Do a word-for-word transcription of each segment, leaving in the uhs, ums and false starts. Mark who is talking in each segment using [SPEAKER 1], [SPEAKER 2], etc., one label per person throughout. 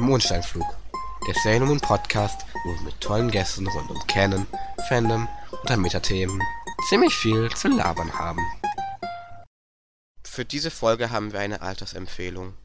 [SPEAKER 1] Mondsteinflug, der Sailor Moon Podcast, wo wir mit tollen Gästen rund um Canon, Fandom und an Metathemen ziemlich viel zu labern haben. Für diese Folge haben wir eine Altersempfehlung.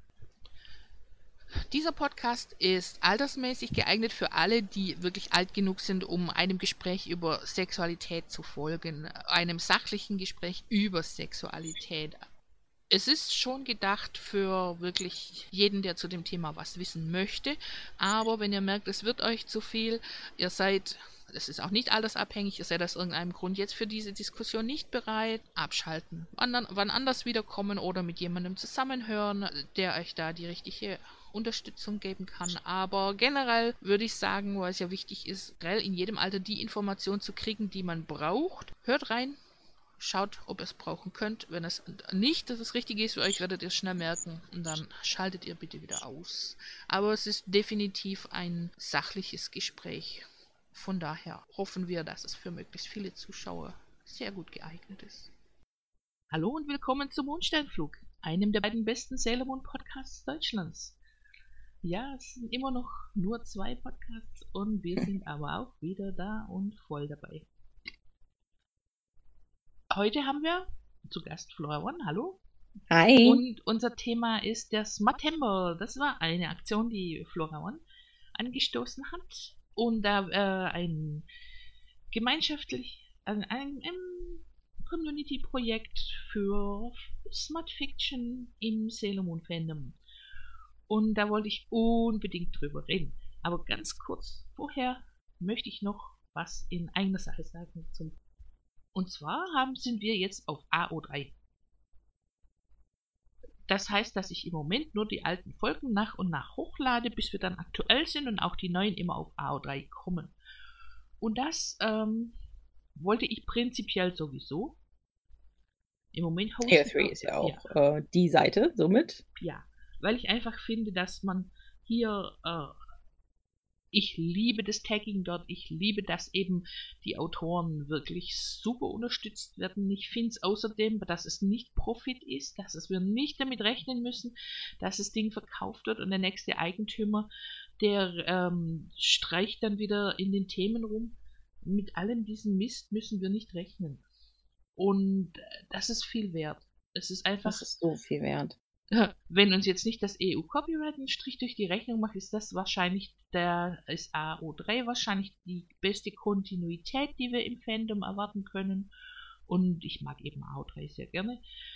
[SPEAKER 2] Dieser Podcast ist altersmäßig geeignet für alle, die wirklich alt genug sind, um einem Gespräch über Sexualität zu folgen, einem sachlichen Gespräch über Sexualität. Es ist schon gedacht für wirklich jeden, der zu dem Thema was wissen möchte, aber wenn ihr merkt, es wird euch zu viel, ihr seid, es ist auch nicht altersabhängig, ihr seid aus irgendeinem Grund jetzt für diese Diskussion nicht bereit, abschalten, wann, wann anders wiederkommen oder mit jemandem zusammenhören, der euch da die richtige Unterstützung geben kann. Aber generell würde ich sagen, weil es ja wichtig ist, in jedem Alter die Information zu kriegen, die man braucht. Hört rein. Schaut, ob ihr es brauchen könnt. Wenn es nicht das Richtige ist für euch, werdet ihr es schnell merken. Und dann schaltet ihr bitte wieder aus. Aber es ist definitiv ein sachliches Gespräch. Von daher hoffen wir, dass es für möglichst viele Zuschauer sehr gut geeignet ist. Hallo und willkommen zum Mondsteinflug, einem der beiden besten Sailor Moon Podcasts Deutschlands. Ja, es sind immer noch nur zwei Podcasts und wir sind aber auch wieder da und voll dabei. Heute haben wir zu Gast Flora One, hallo.
[SPEAKER 3] Hi.
[SPEAKER 2] Und unser Thema ist der Smartember. Das war eine Aktion, die Flora One angestoßen hat. Und da äh, ein gemeinschaftlich, ein, ein, ein Community-Projekt für Smart Fiction im Sailor Moon Fandom. Und da wollte ich unbedingt drüber reden. Aber ganz kurz vorher möchte ich noch was in eigener Sache sagen zum Und zwar haben, sind wir jetzt auf A O drei. Das heißt, dass ich im Moment nur die alten Folgen nach und nach hochlade, bis wir dann aktuell sind und auch die neuen immer auf A O drei kommen. Und das ähm, wollte ich prinzipiell sowieso. Im Moment
[SPEAKER 3] hoste A O drei ist ja auch ja. Äh, die Seite, somit.
[SPEAKER 2] Ja, weil ich einfach finde, dass man hier... Äh, Ich liebe das Tagging dort, ich liebe, dass eben die Autoren wirklich super unterstützt werden. Ich finde es außerdem, dass es nicht Profit ist, dass es wir nicht damit rechnen müssen, dass das Ding verkauft wird und der nächste Eigentümer, der ähm, streicht dann wieder in den Themen rum. Mit allem diesem Mist müssen wir nicht rechnen. Und das ist viel wert. Es ist einfach...
[SPEAKER 3] Das ist so viel wert.
[SPEAKER 2] Wenn uns jetzt nicht das E U-Copyright einen Strich durch die Rechnung macht, ist das wahrscheinlich, der ist A O drei wahrscheinlich die beste Kontinuität, die wir im Fandom erwarten können. Und ich mag eben A O drei sehr gerne.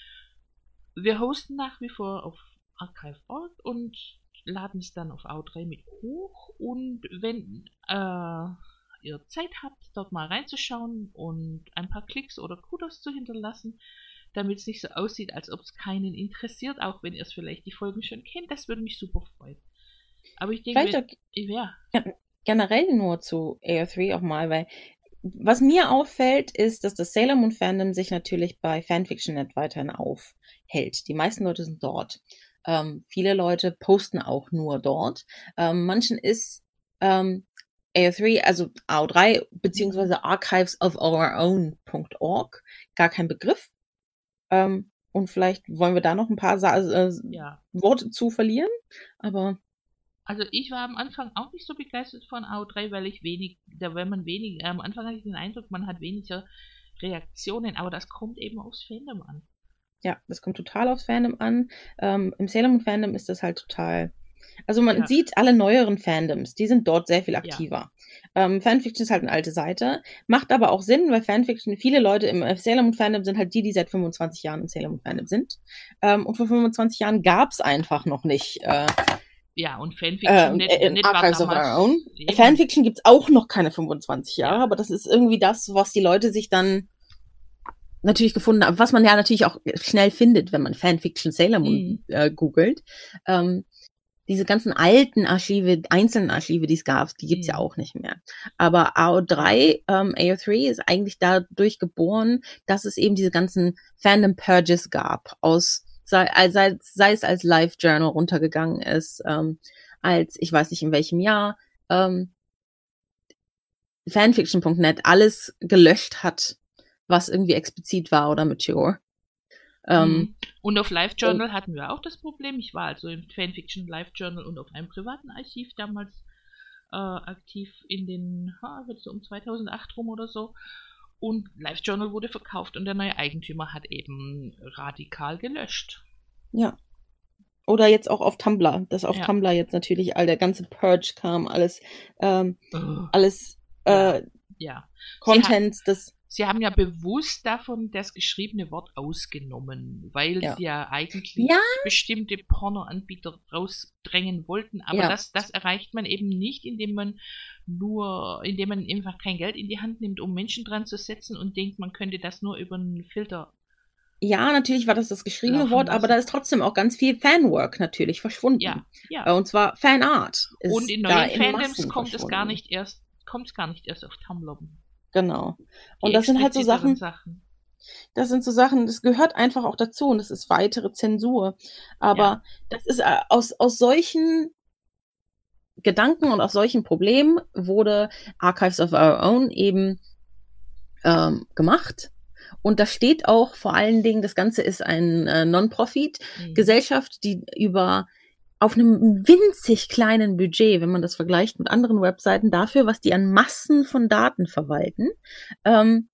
[SPEAKER 2] Wir hosten nach wie vor auf archive punkt org und laden es dann auf A O drei mit hoch. Und wenn äh, ihr Zeit habt, dort mal reinzuschauen und ein paar Klicks oder Kudos zu hinterlassen, damit es nicht so aussieht, als ob es keinen interessiert, auch wenn ihr es vielleicht die Folgen schon kennt. Das würde mich super freuen. Aber ich denke,
[SPEAKER 3] wenn,
[SPEAKER 2] auch, ja.
[SPEAKER 3] generell nur zu A O drei auch mal, weil was mir auffällt, ist, dass das Sailor Moon Fandom sich natürlich bei Fanfiction Punkt net weiterhin aufhält. Die meisten Leute sind dort. Ähm, viele Leute posten auch nur dort. Ähm, manchen ist ähm, A O drei, also A O drei, beziehungsweise archives of our own punkt org, gar kein Begriff. Ähm, und vielleicht wollen wir da noch ein paar Sa- äh,
[SPEAKER 2] ja.
[SPEAKER 3] Worte zu verlieren, aber...
[SPEAKER 2] Also ich war am Anfang auch nicht so begeistert von A O drei, weil ich wenig, da wenn man wenig, äh, am Anfang hatte ich den Eindruck, man hat weniger Reaktionen, aber das kommt eben aufs Fandom an.
[SPEAKER 3] Ja, das kommt total aufs Fandom an. Ähm, im Sailor Moon Fandom ist das halt total... Also man ja. sieht alle neueren Fandoms, die sind dort sehr viel aktiver. Ja. Ähm, Fanfiction ist halt eine alte Seite, macht aber auch Sinn, weil Fanfiction, viele Leute im Sailor Moon Fandom sind halt die, die seit fünfundzwanzig Jahren im Sailor Moon Fandom sind. Ähm, und vor fünfundzwanzig Jahren gab's einfach noch nicht. Äh,
[SPEAKER 2] ja, und Fanfiction
[SPEAKER 3] äh, in nicht Archives of Our Own. Fanfiction gibt's auch noch keine fünfundzwanzig Jahre, ja. aber das ist irgendwie das, was die Leute sich dann natürlich gefunden haben, was man ja natürlich auch schnell findet, wenn man Fanfiction Sailor Moon mhm. äh, googelt. Ähm, Diese ganzen alten Archive, einzelnen Archive, die es gab, die gibt's mhm. ja auch nicht mehr. Aber A O drei, ähm, A O drei ist eigentlich dadurch geboren, dass es eben diese ganzen Fandom-Purges gab. Aus, sei, sei, sei es als Live-Journal runtergegangen ist, ähm, als, ich weiß nicht in welchem Jahr, ähm, Fanfiction Punkt net alles gelöscht hat, was irgendwie explizit war oder mature. Ähm,
[SPEAKER 2] und auf LiveJournal hatten wir auch das Problem. Ich war also im Fanfiction LiveJournal und auf einem privaten Archiv damals äh, aktiv in den, ha, wird so um zweitausendacht rum oder so. Und LiveJournal wurde verkauft und der neue Eigentümer hat eben radikal gelöscht.
[SPEAKER 3] Ja. Oder jetzt auch auf Tumblr, dass auf
[SPEAKER 2] Ja.
[SPEAKER 3] Tumblr jetzt natürlich all der ganze Purge kam, alles, ähm,
[SPEAKER 2] Oh.
[SPEAKER 3] alles äh,
[SPEAKER 2] Ja.
[SPEAKER 3] Contents, das
[SPEAKER 2] Sie haben ja bewusst davon das geschriebene Wort ausgenommen, weil
[SPEAKER 3] Ja.
[SPEAKER 2] sie ja eigentlich
[SPEAKER 3] Ja.
[SPEAKER 2] bestimmte Pornoanbieter rausdrängen wollten. Aber
[SPEAKER 3] Ja.
[SPEAKER 2] das, das erreicht man eben nicht, indem man nur, indem man einfach kein Geld in die Hand nimmt, um Menschen dran zu setzen und denkt, man könnte das nur über einen Filter.
[SPEAKER 3] Ja, natürlich war das das geschriebene
[SPEAKER 2] Laufen
[SPEAKER 3] Wort, aber
[SPEAKER 2] lassen.
[SPEAKER 3] da ist trotzdem auch ganz viel Fanwork natürlich verschwunden.
[SPEAKER 2] Ja, ja.
[SPEAKER 3] Äh, Und zwar Fanart. ist
[SPEAKER 2] Und in
[SPEAKER 3] da
[SPEAKER 2] neuen Fandoms
[SPEAKER 3] Massen
[SPEAKER 2] kommt es gar
[SPEAKER 3] verschwunden.
[SPEAKER 2] nicht erst, kommt es gar nicht erst auf Tumblr.
[SPEAKER 3] Genau. Und
[SPEAKER 2] Die
[SPEAKER 3] das sind halt so
[SPEAKER 2] expliziteren
[SPEAKER 3] Sachen,
[SPEAKER 2] Sachen.
[SPEAKER 3] das sind so Sachen, das gehört einfach auch dazu und das ist weitere Zensur. Aber
[SPEAKER 2] Ja.
[SPEAKER 3] das ist äh, aus, aus solchen Gedanken und aus solchen Problemen wurde Archives of Our Own eben ähm, gemacht. Und da steht auch vor allen Dingen, das Ganze ist ein äh, Non-Profit-Gesellschaft, die über auf einem winzig kleinen Budget, wenn man das vergleicht mit anderen Webseiten, dafür, was die an Massen von Daten verwalten, ähm,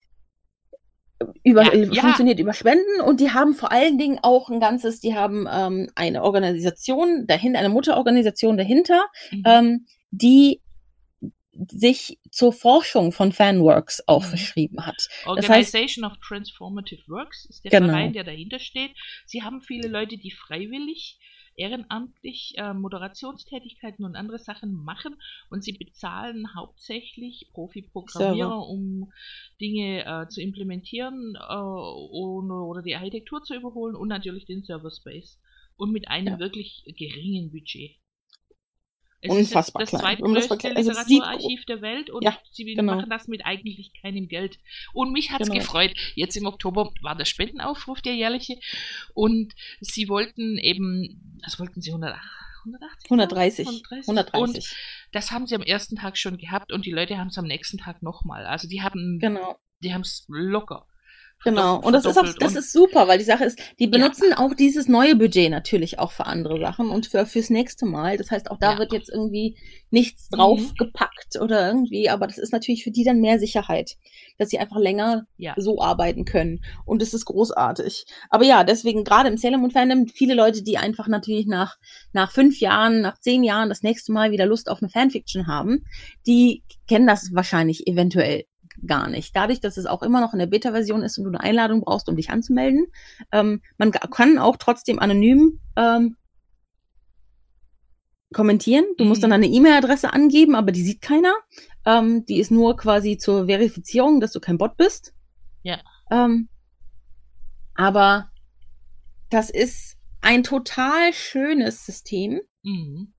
[SPEAKER 3] über,
[SPEAKER 2] Ja,
[SPEAKER 3] äh,
[SPEAKER 2] ja.
[SPEAKER 3] funktioniert über Spenden und die haben vor allen Dingen auch ein ganzes, die haben ähm, eine Organisation dahinter, eine Mutterorganisation dahinter,
[SPEAKER 2] Mhm.
[SPEAKER 3] ähm, die sich zur Forschung von Fanworks auch
[SPEAKER 2] Mhm.
[SPEAKER 3] verschrieben hat. Das heißt,
[SPEAKER 2] Organization of Transformative Works ist der
[SPEAKER 3] Genau.
[SPEAKER 2] Verein, der dahinter steht. Sie haben viele Leute, die freiwillig, ehrenamtlich äh, Moderationstätigkeiten und andere Sachen machen und sie bezahlen hauptsächlich Profi-Programmierer,
[SPEAKER 3] Server.
[SPEAKER 2] um Dinge äh, zu implementieren äh, und, oder die Architektur zu überholen und natürlich den Server-Space. Und mit einem
[SPEAKER 3] Ja.
[SPEAKER 2] wirklich geringen Budget. Es
[SPEAKER 3] Unfassbar
[SPEAKER 2] ist das
[SPEAKER 3] klein. Wenn man das
[SPEAKER 2] zweitgrößte
[SPEAKER 3] vergleicht- also es sieht
[SPEAKER 2] Literaturarchiv der Welt und
[SPEAKER 3] Ja,
[SPEAKER 2] sie
[SPEAKER 3] genau.
[SPEAKER 2] machen das mit eigentlich keinem Geld. Und mich hat's
[SPEAKER 3] Genau.
[SPEAKER 2] gefreut. Jetzt im Oktober war der Spendenaufruf, der jährliche. Und sie wollten eben, was wollten sie, hundertachtzig?
[SPEAKER 3] hundertdreißig.
[SPEAKER 2] Und
[SPEAKER 3] hundertdreißig.
[SPEAKER 2] das haben sie am ersten Tag schon gehabt und die Leute haben es am nächsten Tag nochmal. Also die haben
[SPEAKER 3] Genau.
[SPEAKER 2] die haben es locker.
[SPEAKER 3] Genau.
[SPEAKER 2] verdopp-
[SPEAKER 3] Und das ist auch,
[SPEAKER 2] verdoppelt
[SPEAKER 3] das
[SPEAKER 2] und-
[SPEAKER 3] ist super, weil die Sache ist, die benutzen auch dieses neue Budget natürlich auch für andere Sachen und für fürs nächste Mal. Das heißt, auch da
[SPEAKER 2] Ja.
[SPEAKER 3] wird jetzt irgendwie nichts
[SPEAKER 2] Mhm.
[SPEAKER 3] draufgepackt oder irgendwie, aber das ist natürlich für die dann mehr Sicherheit, dass sie einfach länger
[SPEAKER 2] Ja.
[SPEAKER 3] so arbeiten können. Und das ist großartig. Aber ja, deswegen gerade im Sailor Moon Fandom viele Leute, die einfach natürlich nach, nach fünf Jahren, nach zehn Jahren das nächste Mal wieder Lust auf eine Fanfiction haben, die kennen das wahrscheinlich eventuell gar nicht. Dadurch, dass es auch immer noch in der Beta-Version ist und du eine Einladung brauchst, um dich anzumelden. Ähm, man ga- kann auch trotzdem anonym ähm, kommentieren. Du musst dann
[SPEAKER 2] Mhm.
[SPEAKER 3] eine E-Mail-Adresse angeben, aber die sieht keiner. Ähm, die ist nur quasi zur Verifizierung, dass du kein Bot bist.
[SPEAKER 2] Ja.
[SPEAKER 3] Ähm, aber das ist ein total schönes System
[SPEAKER 2] Mhm.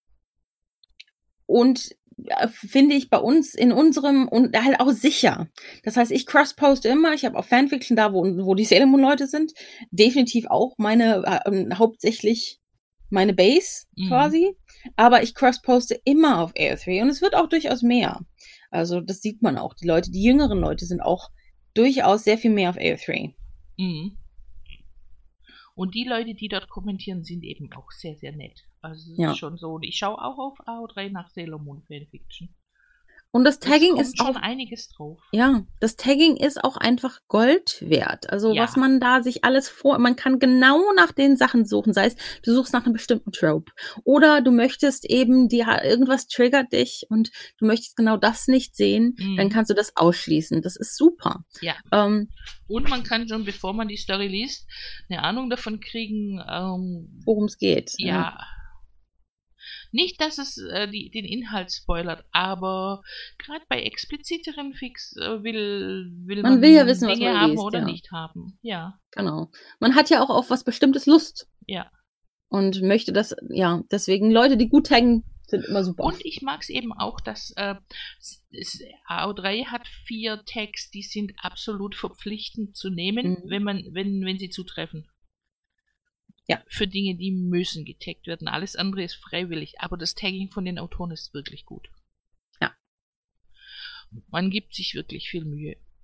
[SPEAKER 3] und äh, finde ich bei uns in unserem und halt auch sicher. Das heißt, ich cross-poste immer, ich habe auch Fanfiction da, wo, wo die Sailor Moon Leute sind, definitiv auch meine, äh, hauptsächlich meine Base
[SPEAKER 2] Mhm.
[SPEAKER 3] quasi, aber ich cross-poste immer auf A O drei und es wird auch durchaus mehr. Also das sieht man auch. Die Leute, die jüngeren Leute sind auch durchaus sehr viel mehr auf A O drei.
[SPEAKER 2] Mhm. Und die Leute, die dort kommentieren, sind eben auch sehr, sehr nett. Also es
[SPEAKER 3] Ja.
[SPEAKER 2] ist schon so. Und ich schaue auch auf A O drei nach Sailor Moon Fanfiction.
[SPEAKER 3] Und das
[SPEAKER 2] Es
[SPEAKER 3] Tagging
[SPEAKER 2] kommt
[SPEAKER 3] ist
[SPEAKER 2] schon
[SPEAKER 3] auch
[SPEAKER 2] einiges drauf.
[SPEAKER 3] Ja, das Tagging ist auch einfach Gold wert. Also
[SPEAKER 2] Ja.
[SPEAKER 3] was man da sich alles vor, man kann genau nach den Sachen suchen. Sei es, du suchst nach einem bestimmten Trope. Oder du möchtest eben, die, irgendwas triggert dich und du möchtest genau das nicht sehen,
[SPEAKER 2] Mhm.
[SPEAKER 3] dann kannst du das ausschließen. Das ist super.
[SPEAKER 2] Ja.
[SPEAKER 3] Ähm,
[SPEAKER 2] Und man kann schon, bevor man die Story liest, eine Ahnung davon kriegen, ähm,
[SPEAKER 3] worum es geht.
[SPEAKER 2] ja. Nicht, dass es äh, die, den Inhalt spoilert, aber gerade bei expliziteren Fix äh, will, will
[SPEAKER 3] Man
[SPEAKER 2] man,
[SPEAKER 3] will ja wissen, was
[SPEAKER 2] Dinge
[SPEAKER 3] man
[SPEAKER 2] haben
[SPEAKER 3] liest,
[SPEAKER 2] oder
[SPEAKER 3] ja.
[SPEAKER 2] nicht haben. Ja,
[SPEAKER 3] Genau. Man hat ja auch auf was Bestimmtes Lust
[SPEAKER 2] ja.
[SPEAKER 3] und möchte das, ja, deswegen Leute, die gut taggen, sind immer super.
[SPEAKER 2] Und ich mag es eben auch, dass äh, es, es, A O drei hat vier Tags, die sind absolut verpflichtend zu nehmen,
[SPEAKER 3] Mhm.
[SPEAKER 2] wenn man, wenn, wenn sie zutreffen.
[SPEAKER 3] Ja.
[SPEAKER 2] Für Dinge, die müssen getaggt werden. Alles andere ist freiwillig, aber das Tagging von den Autoren ist wirklich gut.
[SPEAKER 3] Ja.
[SPEAKER 2] Man gibt sich wirklich viel Mühe.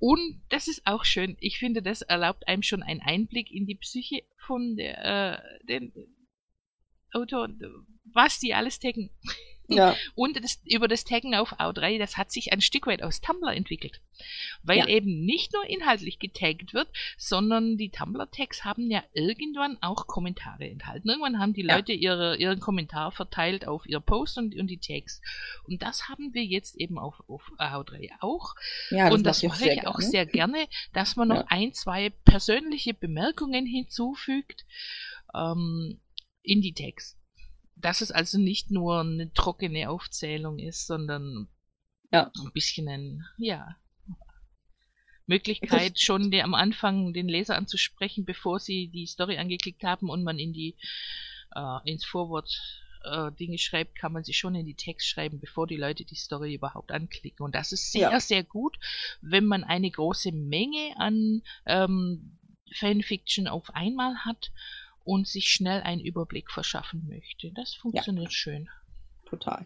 [SPEAKER 2] Und das ist auch schön. Ich finde, das erlaubt einem schon einen Einblick in die Psyche von der, äh, den Autoren, was die alles taggen.
[SPEAKER 3] Ja.
[SPEAKER 2] Und das, über das Taggen auf A O drei, das hat sich ein Stück weit aus Tumblr entwickelt. Weil
[SPEAKER 3] Ja.
[SPEAKER 2] eben nicht nur inhaltlich getaggt wird, sondern die Tumblr-Tags haben ja irgendwann auch Kommentare enthalten. Irgendwann haben die
[SPEAKER 3] Ja.
[SPEAKER 2] Leute ihre, ihren Kommentar verteilt auf ihr Post und, und die Tags. Und das haben wir jetzt eben auf, auf A O drei auch.
[SPEAKER 3] Ja,
[SPEAKER 2] Und das
[SPEAKER 3] mache
[SPEAKER 2] mache ich auch
[SPEAKER 3] gerne.
[SPEAKER 2] sehr gerne, dass man noch
[SPEAKER 3] Ja.
[SPEAKER 2] ein, zwei persönliche Bemerkungen hinzufügt ähm, in die Tags. Dass es also nicht nur eine trockene Aufzählung ist, sondern
[SPEAKER 3] Ja.
[SPEAKER 2] ein bisschen ein, ja, Möglichkeit, schon der, am Anfang den Leser anzusprechen, bevor sie die Story angeklickt haben und man in die äh, ins Vorwort äh, Dinge schreibt, kann man sie schon in die Text schreiben, bevor die Leute die Story überhaupt anklicken. Und das ist sehr,
[SPEAKER 3] Ja.
[SPEAKER 2] sehr gut, wenn man eine große Menge an ähm, Fanfiction auf einmal hat und sich schnell einen Überblick verschaffen möchte. Das funktioniert schön.
[SPEAKER 3] Total.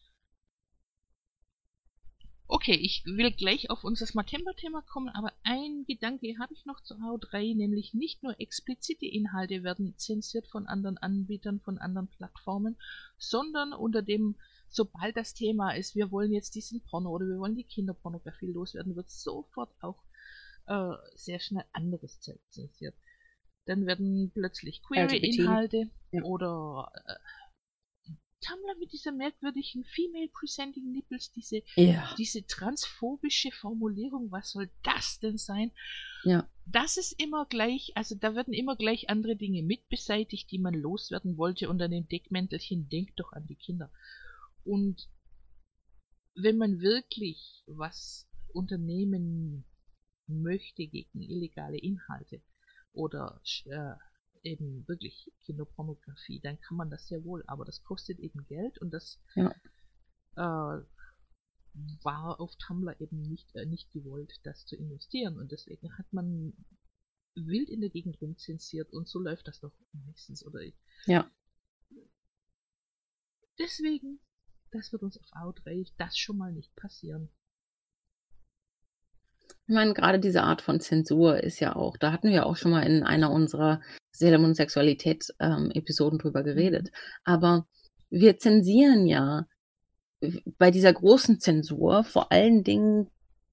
[SPEAKER 2] Okay, ich will gleich auf unser Smartember-Thema kommen, aber ein Gedanke habe ich noch zu A O drei, nämlich nicht nur explizite Inhalte werden zensiert von anderen Anbietern, von anderen Plattformen, sondern unter dem, sobald das Thema ist, wir wollen jetzt diesen Porno oder wir wollen die Kinderpornografie loswerden, wird sofort auch äh, sehr schnell anderes Zeug zensiert. Dann werden plötzlich Query-Inhalte
[SPEAKER 3] Ja.
[SPEAKER 2] oder äh, Tumblr mit dieser merkwürdigen Female Presenting Nipples, diese,
[SPEAKER 3] Ja.
[SPEAKER 2] diese transphobische Formulierung, was soll das denn sein?
[SPEAKER 3] Ja.
[SPEAKER 2] Das ist immer gleich, also da werden immer gleich andere Dinge mit beseitigt, die man loswerden wollte unter dem Deckmäntelchen, denkt doch an die Kinder. Und wenn man wirklich was unternehmen möchte gegen illegale Inhalte oder äh, eben wirklich Kinderpornografie, dann kann man das sehr wohl, aber das kostet eben Geld und das
[SPEAKER 3] Ja.
[SPEAKER 2] äh, war auf Tumblr eben nicht, äh, nicht gewollt, das zu investieren und deswegen hat man wild in der Gegend rumzensiert und so läuft das doch meistens, oder?
[SPEAKER 3] Ja.
[SPEAKER 2] Deswegen, das wird uns auf A O drei das schon mal nicht passieren.
[SPEAKER 3] Ich meine, gerade diese Art von Zensur ist ja auch, da hatten wir auch schon mal in einer unserer Salem- und Sexualität-Episoden drüber geredet. Aber wir zensieren ja bei dieser großen Zensur vor allen Dingen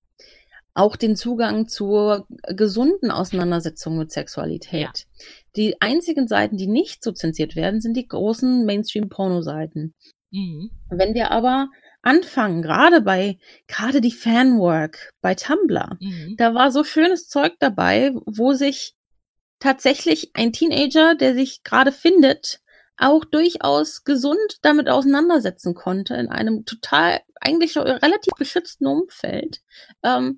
[SPEAKER 3] auch den Zugang zur gesunden Auseinandersetzung mit Sexualität.
[SPEAKER 2] Ja.
[SPEAKER 3] Die einzigen Seiten, die nicht so zensiert werden, sind die großen Mainstream-Porno-Seiten.
[SPEAKER 2] Mhm.
[SPEAKER 3] Wenn wir aber anfangen, gerade bei, gerade die Fanwork bei Tumblr,
[SPEAKER 2] Mhm.
[SPEAKER 3] da war so schönes Zeug dabei, wo sich tatsächlich ein Teenager, der sich gerade findet, auch durchaus gesund damit auseinandersetzen konnte, in einem total, eigentlich relativ geschützten Umfeld, ähm,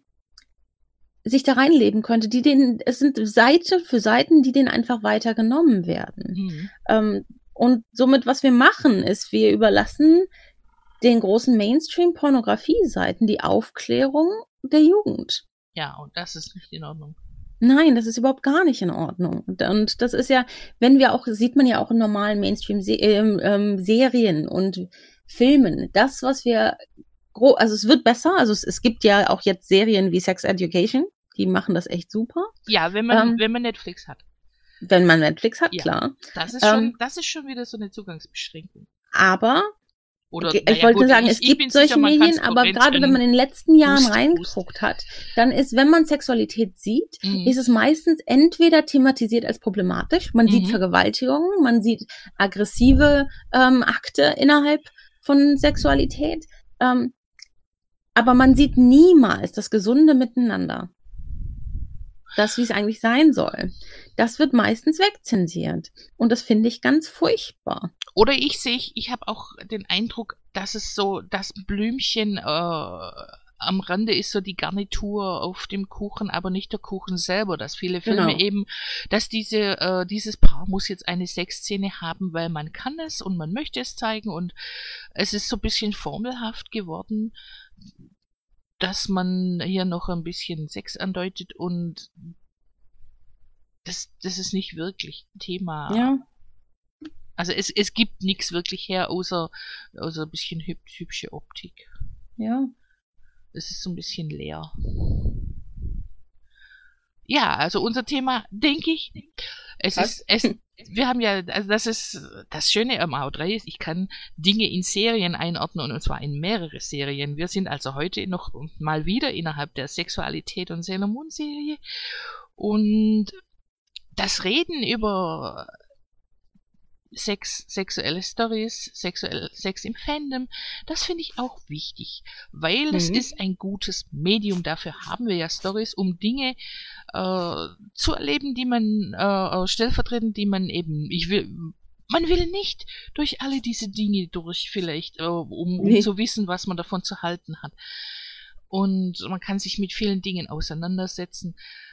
[SPEAKER 3] sich da reinleben könnte, die denen, es sind Seite für Seiten, die denen einfach weiter genommen werden.
[SPEAKER 2] Mhm.
[SPEAKER 3] Ähm, und somit, was wir machen, ist, wir überlassen den großen Mainstream-Pornografie-Seiten die Aufklärung der Jugend.
[SPEAKER 2] Ja, und das ist nicht in Ordnung.
[SPEAKER 3] Nein, das ist überhaupt gar nicht in Ordnung. Und, und das ist ja, wenn wir auch, sieht man ja auch in normalen Mainstream-Serien ähm, und Filmen, das, was wir, gro- also es wird besser, also es, es gibt ja auch jetzt Serien wie Sex Education, die machen das echt super,
[SPEAKER 2] Ja, wenn man,
[SPEAKER 3] Ähm,
[SPEAKER 2] wenn man Netflix hat.
[SPEAKER 3] wenn man Netflix hat,
[SPEAKER 2] Ja.
[SPEAKER 3] klar.
[SPEAKER 2] Das ist
[SPEAKER 3] ähm,
[SPEAKER 2] schon, das ist schon wieder so eine Zugangsbeschränkung.
[SPEAKER 3] Aber
[SPEAKER 2] Oder,
[SPEAKER 3] Okay,
[SPEAKER 2] naja,
[SPEAKER 3] ich wollte
[SPEAKER 2] gut,
[SPEAKER 3] sagen,
[SPEAKER 2] ich-
[SPEAKER 3] es
[SPEAKER 2] ich
[SPEAKER 3] gibt
[SPEAKER 2] bin
[SPEAKER 3] solche
[SPEAKER 2] sicher, man kann's
[SPEAKER 3] Medien, aber
[SPEAKER 2] begrenzen.
[SPEAKER 3] gerade wenn man in den letzten Jahren
[SPEAKER 2] Hust,
[SPEAKER 3] reingeguckt hat, dann ist, wenn man Sexualität sieht,
[SPEAKER 2] Mhm.
[SPEAKER 3] ist es meistens entweder thematisiert als problematisch, man sieht
[SPEAKER 2] Mhm.
[SPEAKER 3] Vergewaltigungen, man sieht aggressive ähm, Akte innerhalb von Sexualität, ähm, aber man sieht niemals das gesunde Miteinander. Das, wie es eigentlich sein soll. Das wird meistens wegzensiert. Und das finde ich ganz furchtbar.
[SPEAKER 2] Oder ich sehe, ich habe auch den Eindruck, dass es so das Blümchen äh, am Rande ist, so die Garnitur auf dem Kuchen, aber nicht der Kuchen selber. Dass viele Filme
[SPEAKER 3] Genau.
[SPEAKER 2] eben, dass diese äh, dieses Paar muss jetzt eine Sexszene haben, weil man kann es und man möchte es zeigen und es ist so ein bisschen formelhaft geworden, dass man hier noch ein bisschen Sex andeutet und das, das ist nicht wirklich Thema.
[SPEAKER 3] Ja.
[SPEAKER 2] Also es, es gibt nichts wirklich her, außer, außer ein bisschen hüb, hübsche Optik.
[SPEAKER 3] Ja.
[SPEAKER 2] Es ist so ein bisschen leer. ja, also unser Thema, denke ich, es
[SPEAKER 3] Was?
[SPEAKER 2] ist, es, wir haben ja, also das ist, das Schöne am A O drei ist, ich kann Dinge in Serien einordnen und zwar in mehrere Serien. Wir sind also heute noch mal wieder innerhalb der Sexualität und Sailor Moon Serie und das Reden über Sex, sexuelle Stories, sexuell, Sex im Fandom, das finde ich auch wichtig, weil es
[SPEAKER 3] Mhm.
[SPEAKER 2] ist ein gutes Medium. Dafür haben wir ja Stories, um Dinge äh, zu erleben, die man äh, stellvertretend, die man eben, ich will, man will nicht durch alle diese Dinge durch vielleicht, äh, um, um
[SPEAKER 3] Nee.
[SPEAKER 2] zu wissen, was man davon zu halten hat. Und man kann sich mit vielen Dingen auseinandersetzen.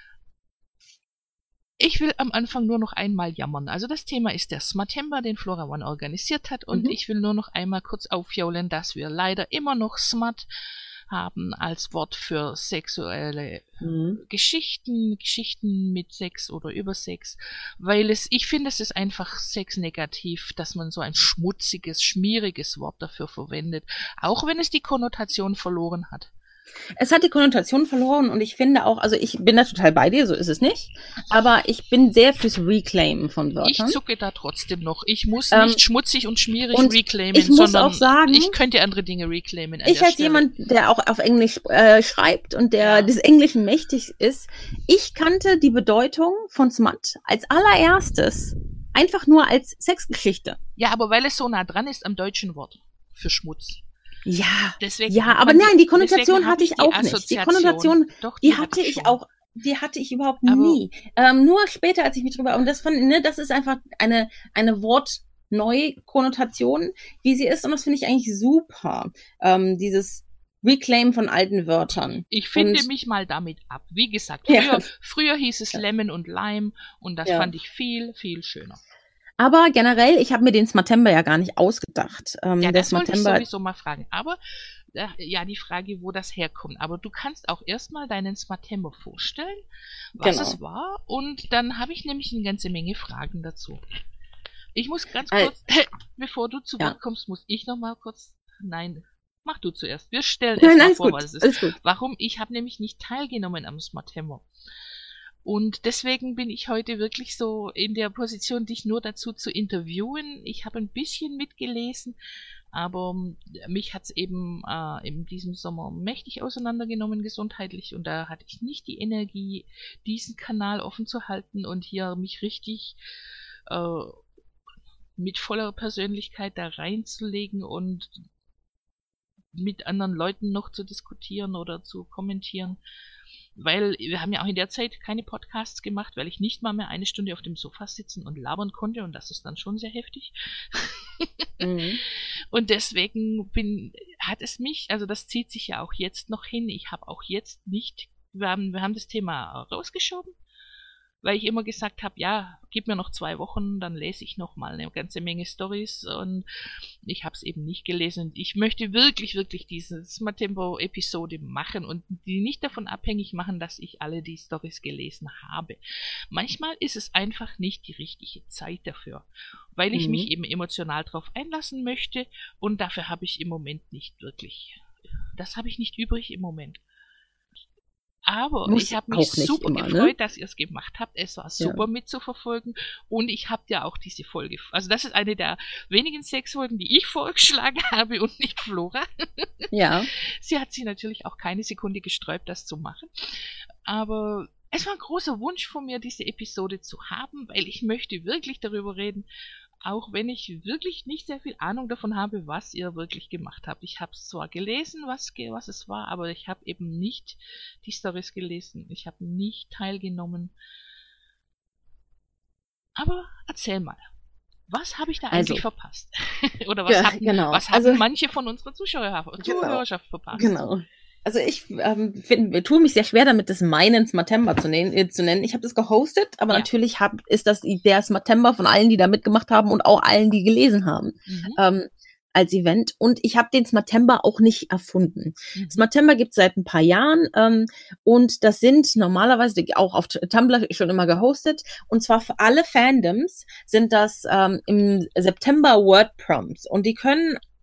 [SPEAKER 2] Ich will am Anfang nur noch einmal jammern. Also das Thema ist der Smatember, den Flora One organisiert hat. Und
[SPEAKER 3] Mhm.
[SPEAKER 2] ich will nur noch einmal kurz aufjaulen, dass wir leider immer noch Smut haben als Wort für sexuelle
[SPEAKER 3] Mhm.
[SPEAKER 2] Geschichten, Geschichten mit Sex oder über Sex. Weil es, ich finde, es ist einfach sexnegativ, dass man so ein schmutziges, schmieriges Wort dafür verwendet. Auch wenn es die Konnotation verloren hat.
[SPEAKER 3] Es hat die Konnotation verloren und ich finde auch, also ich bin da total bei dir, so ist es nicht, aber ich bin sehr fürs Reclaimen von
[SPEAKER 2] Ich
[SPEAKER 3] Wörtern.
[SPEAKER 2] zucke da trotzdem noch. Ich muss
[SPEAKER 3] Ähm,
[SPEAKER 2] nicht schmutzig und schmierig
[SPEAKER 3] und
[SPEAKER 2] reclaimen,
[SPEAKER 3] ich muss
[SPEAKER 2] sondern
[SPEAKER 3] auch sagen,
[SPEAKER 2] ich könnte andere Dinge reclaimen. an
[SPEAKER 3] Ich
[SPEAKER 2] der
[SPEAKER 3] als
[SPEAKER 2] Stelle.
[SPEAKER 3] jemand, der auch auf Englisch äh, schreibt und der
[SPEAKER 2] Ja.
[SPEAKER 3] des Englischen mächtig ist, ich kannte die Bedeutung von Smut als allererstes einfach nur als Sexgeschichte.
[SPEAKER 2] Ja, aber weil es so nah dran ist am deutschen Wort für Schmutz.
[SPEAKER 3] Ja,
[SPEAKER 2] Deswegen
[SPEAKER 3] ja,
[SPEAKER 2] hat
[SPEAKER 3] aber
[SPEAKER 2] man
[SPEAKER 3] nein, die
[SPEAKER 2] deswegen
[SPEAKER 3] Konnotation
[SPEAKER 2] hab
[SPEAKER 3] hatte ich
[SPEAKER 2] die
[SPEAKER 3] auch nicht. Die
[SPEAKER 2] Assoziation.
[SPEAKER 3] Konnotation,
[SPEAKER 2] Doch,
[SPEAKER 3] die
[SPEAKER 2] hatte
[SPEAKER 3] hatte ich
[SPEAKER 2] schon.
[SPEAKER 3] auch, die hatte ich überhaupt
[SPEAKER 2] Aber-
[SPEAKER 3] nie. Ähm, nur später, als ich mich drüber, und das fand, ne, das ist einfach eine, eine Wortneukonnotation, wie sie ist, und das finde ich eigentlich super. Ähm, dieses Reclaim von alten Wörtern.
[SPEAKER 2] Ich finde
[SPEAKER 3] Und-
[SPEAKER 2] mich mal damit ab. Wie gesagt,
[SPEAKER 3] Ja.
[SPEAKER 2] früher, früher hieß es Lemon und Lime und das
[SPEAKER 3] Ja.
[SPEAKER 2] fand ich viel, viel schöner.
[SPEAKER 3] Aber generell, ich habe mir den Smatember ja gar nicht ausgedacht. Ähm,
[SPEAKER 2] Ja,
[SPEAKER 3] der
[SPEAKER 2] das wollte ich
[SPEAKER 3] Smatember,
[SPEAKER 2] sowieso mal fragen. Aber, äh, ja, die Frage, wo das herkommt. Aber du kannst auch erstmal deinen Smatember vorstellen, was
[SPEAKER 3] Genau.
[SPEAKER 2] es war. Und dann habe ich nämlich eine ganze Menge Fragen dazu. Ich muss ganz
[SPEAKER 3] Al-
[SPEAKER 2] kurz, bevor du zu
[SPEAKER 3] Ja.
[SPEAKER 2] Wort kommst, muss ich noch mal kurz, nein, mach du zuerst. Wir stellen
[SPEAKER 3] Nein,
[SPEAKER 2] erst mal
[SPEAKER 3] alles
[SPEAKER 2] vor,
[SPEAKER 3] gut,
[SPEAKER 2] was es ist.
[SPEAKER 3] alles gut.
[SPEAKER 2] Warum? Ich habe nämlich nicht teilgenommen am Smatember. Und deswegen bin ich heute wirklich so in der Position, dich nur dazu zu interviewen. Ich habe ein bisschen mitgelesen, aber ähm, mich hat's eben äh, in diesem Sommer mächtig auseinandergenommen gesundheitlich und da hatte ich nicht die Energie, diesen Kanal offen zu halten und hier mich richtig äh, mit voller Persönlichkeit da reinzulegen und mit anderen Leuten noch zu diskutieren oder zu kommentieren. Weil wir haben ja auch in der Zeit keine Podcasts gemacht, weil ich nicht mal mehr eine Stunde auf dem Sofa sitzen und labern konnte und das ist dann schon sehr heftig.
[SPEAKER 3] Mhm.
[SPEAKER 2] Und deswegen bin, hat es mich, also das zieht sich ja auch jetzt noch hin, ich habe auch jetzt nicht, wir haben, wir haben das Thema rausgeschoben, weil ich immer gesagt habe, ja, gib mir noch zwei Wochen, dann lese ich noch mal eine ganze Menge Storys und ich habe es eben nicht gelesen. Und ich möchte wirklich, wirklich diese Smatember-Episode machen und die nicht davon abhängig machen, dass ich alle die Storys gelesen habe. Manchmal ist es einfach nicht die richtige Zeit dafür, weil ich
[SPEAKER 3] Mhm.
[SPEAKER 2] mich eben emotional drauf einlassen möchte und dafür habe ich im Moment nicht wirklich, das habe ich nicht übrig im Moment. Aber
[SPEAKER 3] Muss
[SPEAKER 2] ich habe
[SPEAKER 3] auch
[SPEAKER 2] mich
[SPEAKER 3] nicht
[SPEAKER 2] super
[SPEAKER 3] immer, ne?
[SPEAKER 2] gefreut, dass ihr es gemacht habt. Es war
[SPEAKER 3] Ja.
[SPEAKER 2] super mitzuverfolgen. Und ich habe ja auch diese Folge. Also das ist eine der wenigen Sexfolgen, die ich vorgeschlagen habe und nicht Flora.
[SPEAKER 3] Ja.
[SPEAKER 2] Sie hat sich natürlich auch keine Sekunde gesträubt, das zu machen. Aber es war ein großer Wunsch von mir, diese Episode zu haben, weil ich möchte wirklich darüber reden, auch wenn ich wirklich nicht sehr viel Ahnung davon habe, was ihr wirklich gemacht habt. Ich habe es zwar gelesen, was, ge- was es war, aber ich habe eben nicht die Storys gelesen. Ich habe nicht teilgenommen. Aber erzähl mal. Was habe ich da
[SPEAKER 3] Also-
[SPEAKER 2] eigentlich verpasst? Oder was
[SPEAKER 3] Ja,
[SPEAKER 2] hatten,
[SPEAKER 3] genau.
[SPEAKER 2] was haben
[SPEAKER 3] Also-
[SPEAKER 2] manche von unserer Zuschauer,
[SPEAKER 3] Genau.
[SPEAKER 2] Zuhörerschaft verpasst?
[SPEAKER 3] Genau. Also ich ähm, find, tue mich sehr schwer damit, das meinen Smatember zu nennen. Äh, zu nennen. Ich habe das gehostet, aber
[SPEAKER 2] Ja.
[SPEAKER 3] natürlich hab, ist das der Smatember von allen, die da mitgemacht haben und auch allen, die gelesen haben,
[SPEAKER 2] Mhm.
[SPEAKER 3] ähm, als Event. Und ich habe den Smatember auch nicht erfunden.
[SPEAKER 2] Mhm.
[SPEAKER 3] Smatember gibt es seit ein paar Jahren ähm, und das sind normalerweise auch auf Tumblr schon immer gehostet. Und zwar für alle Fandoms sind das ähm, im September Word Prompts und die können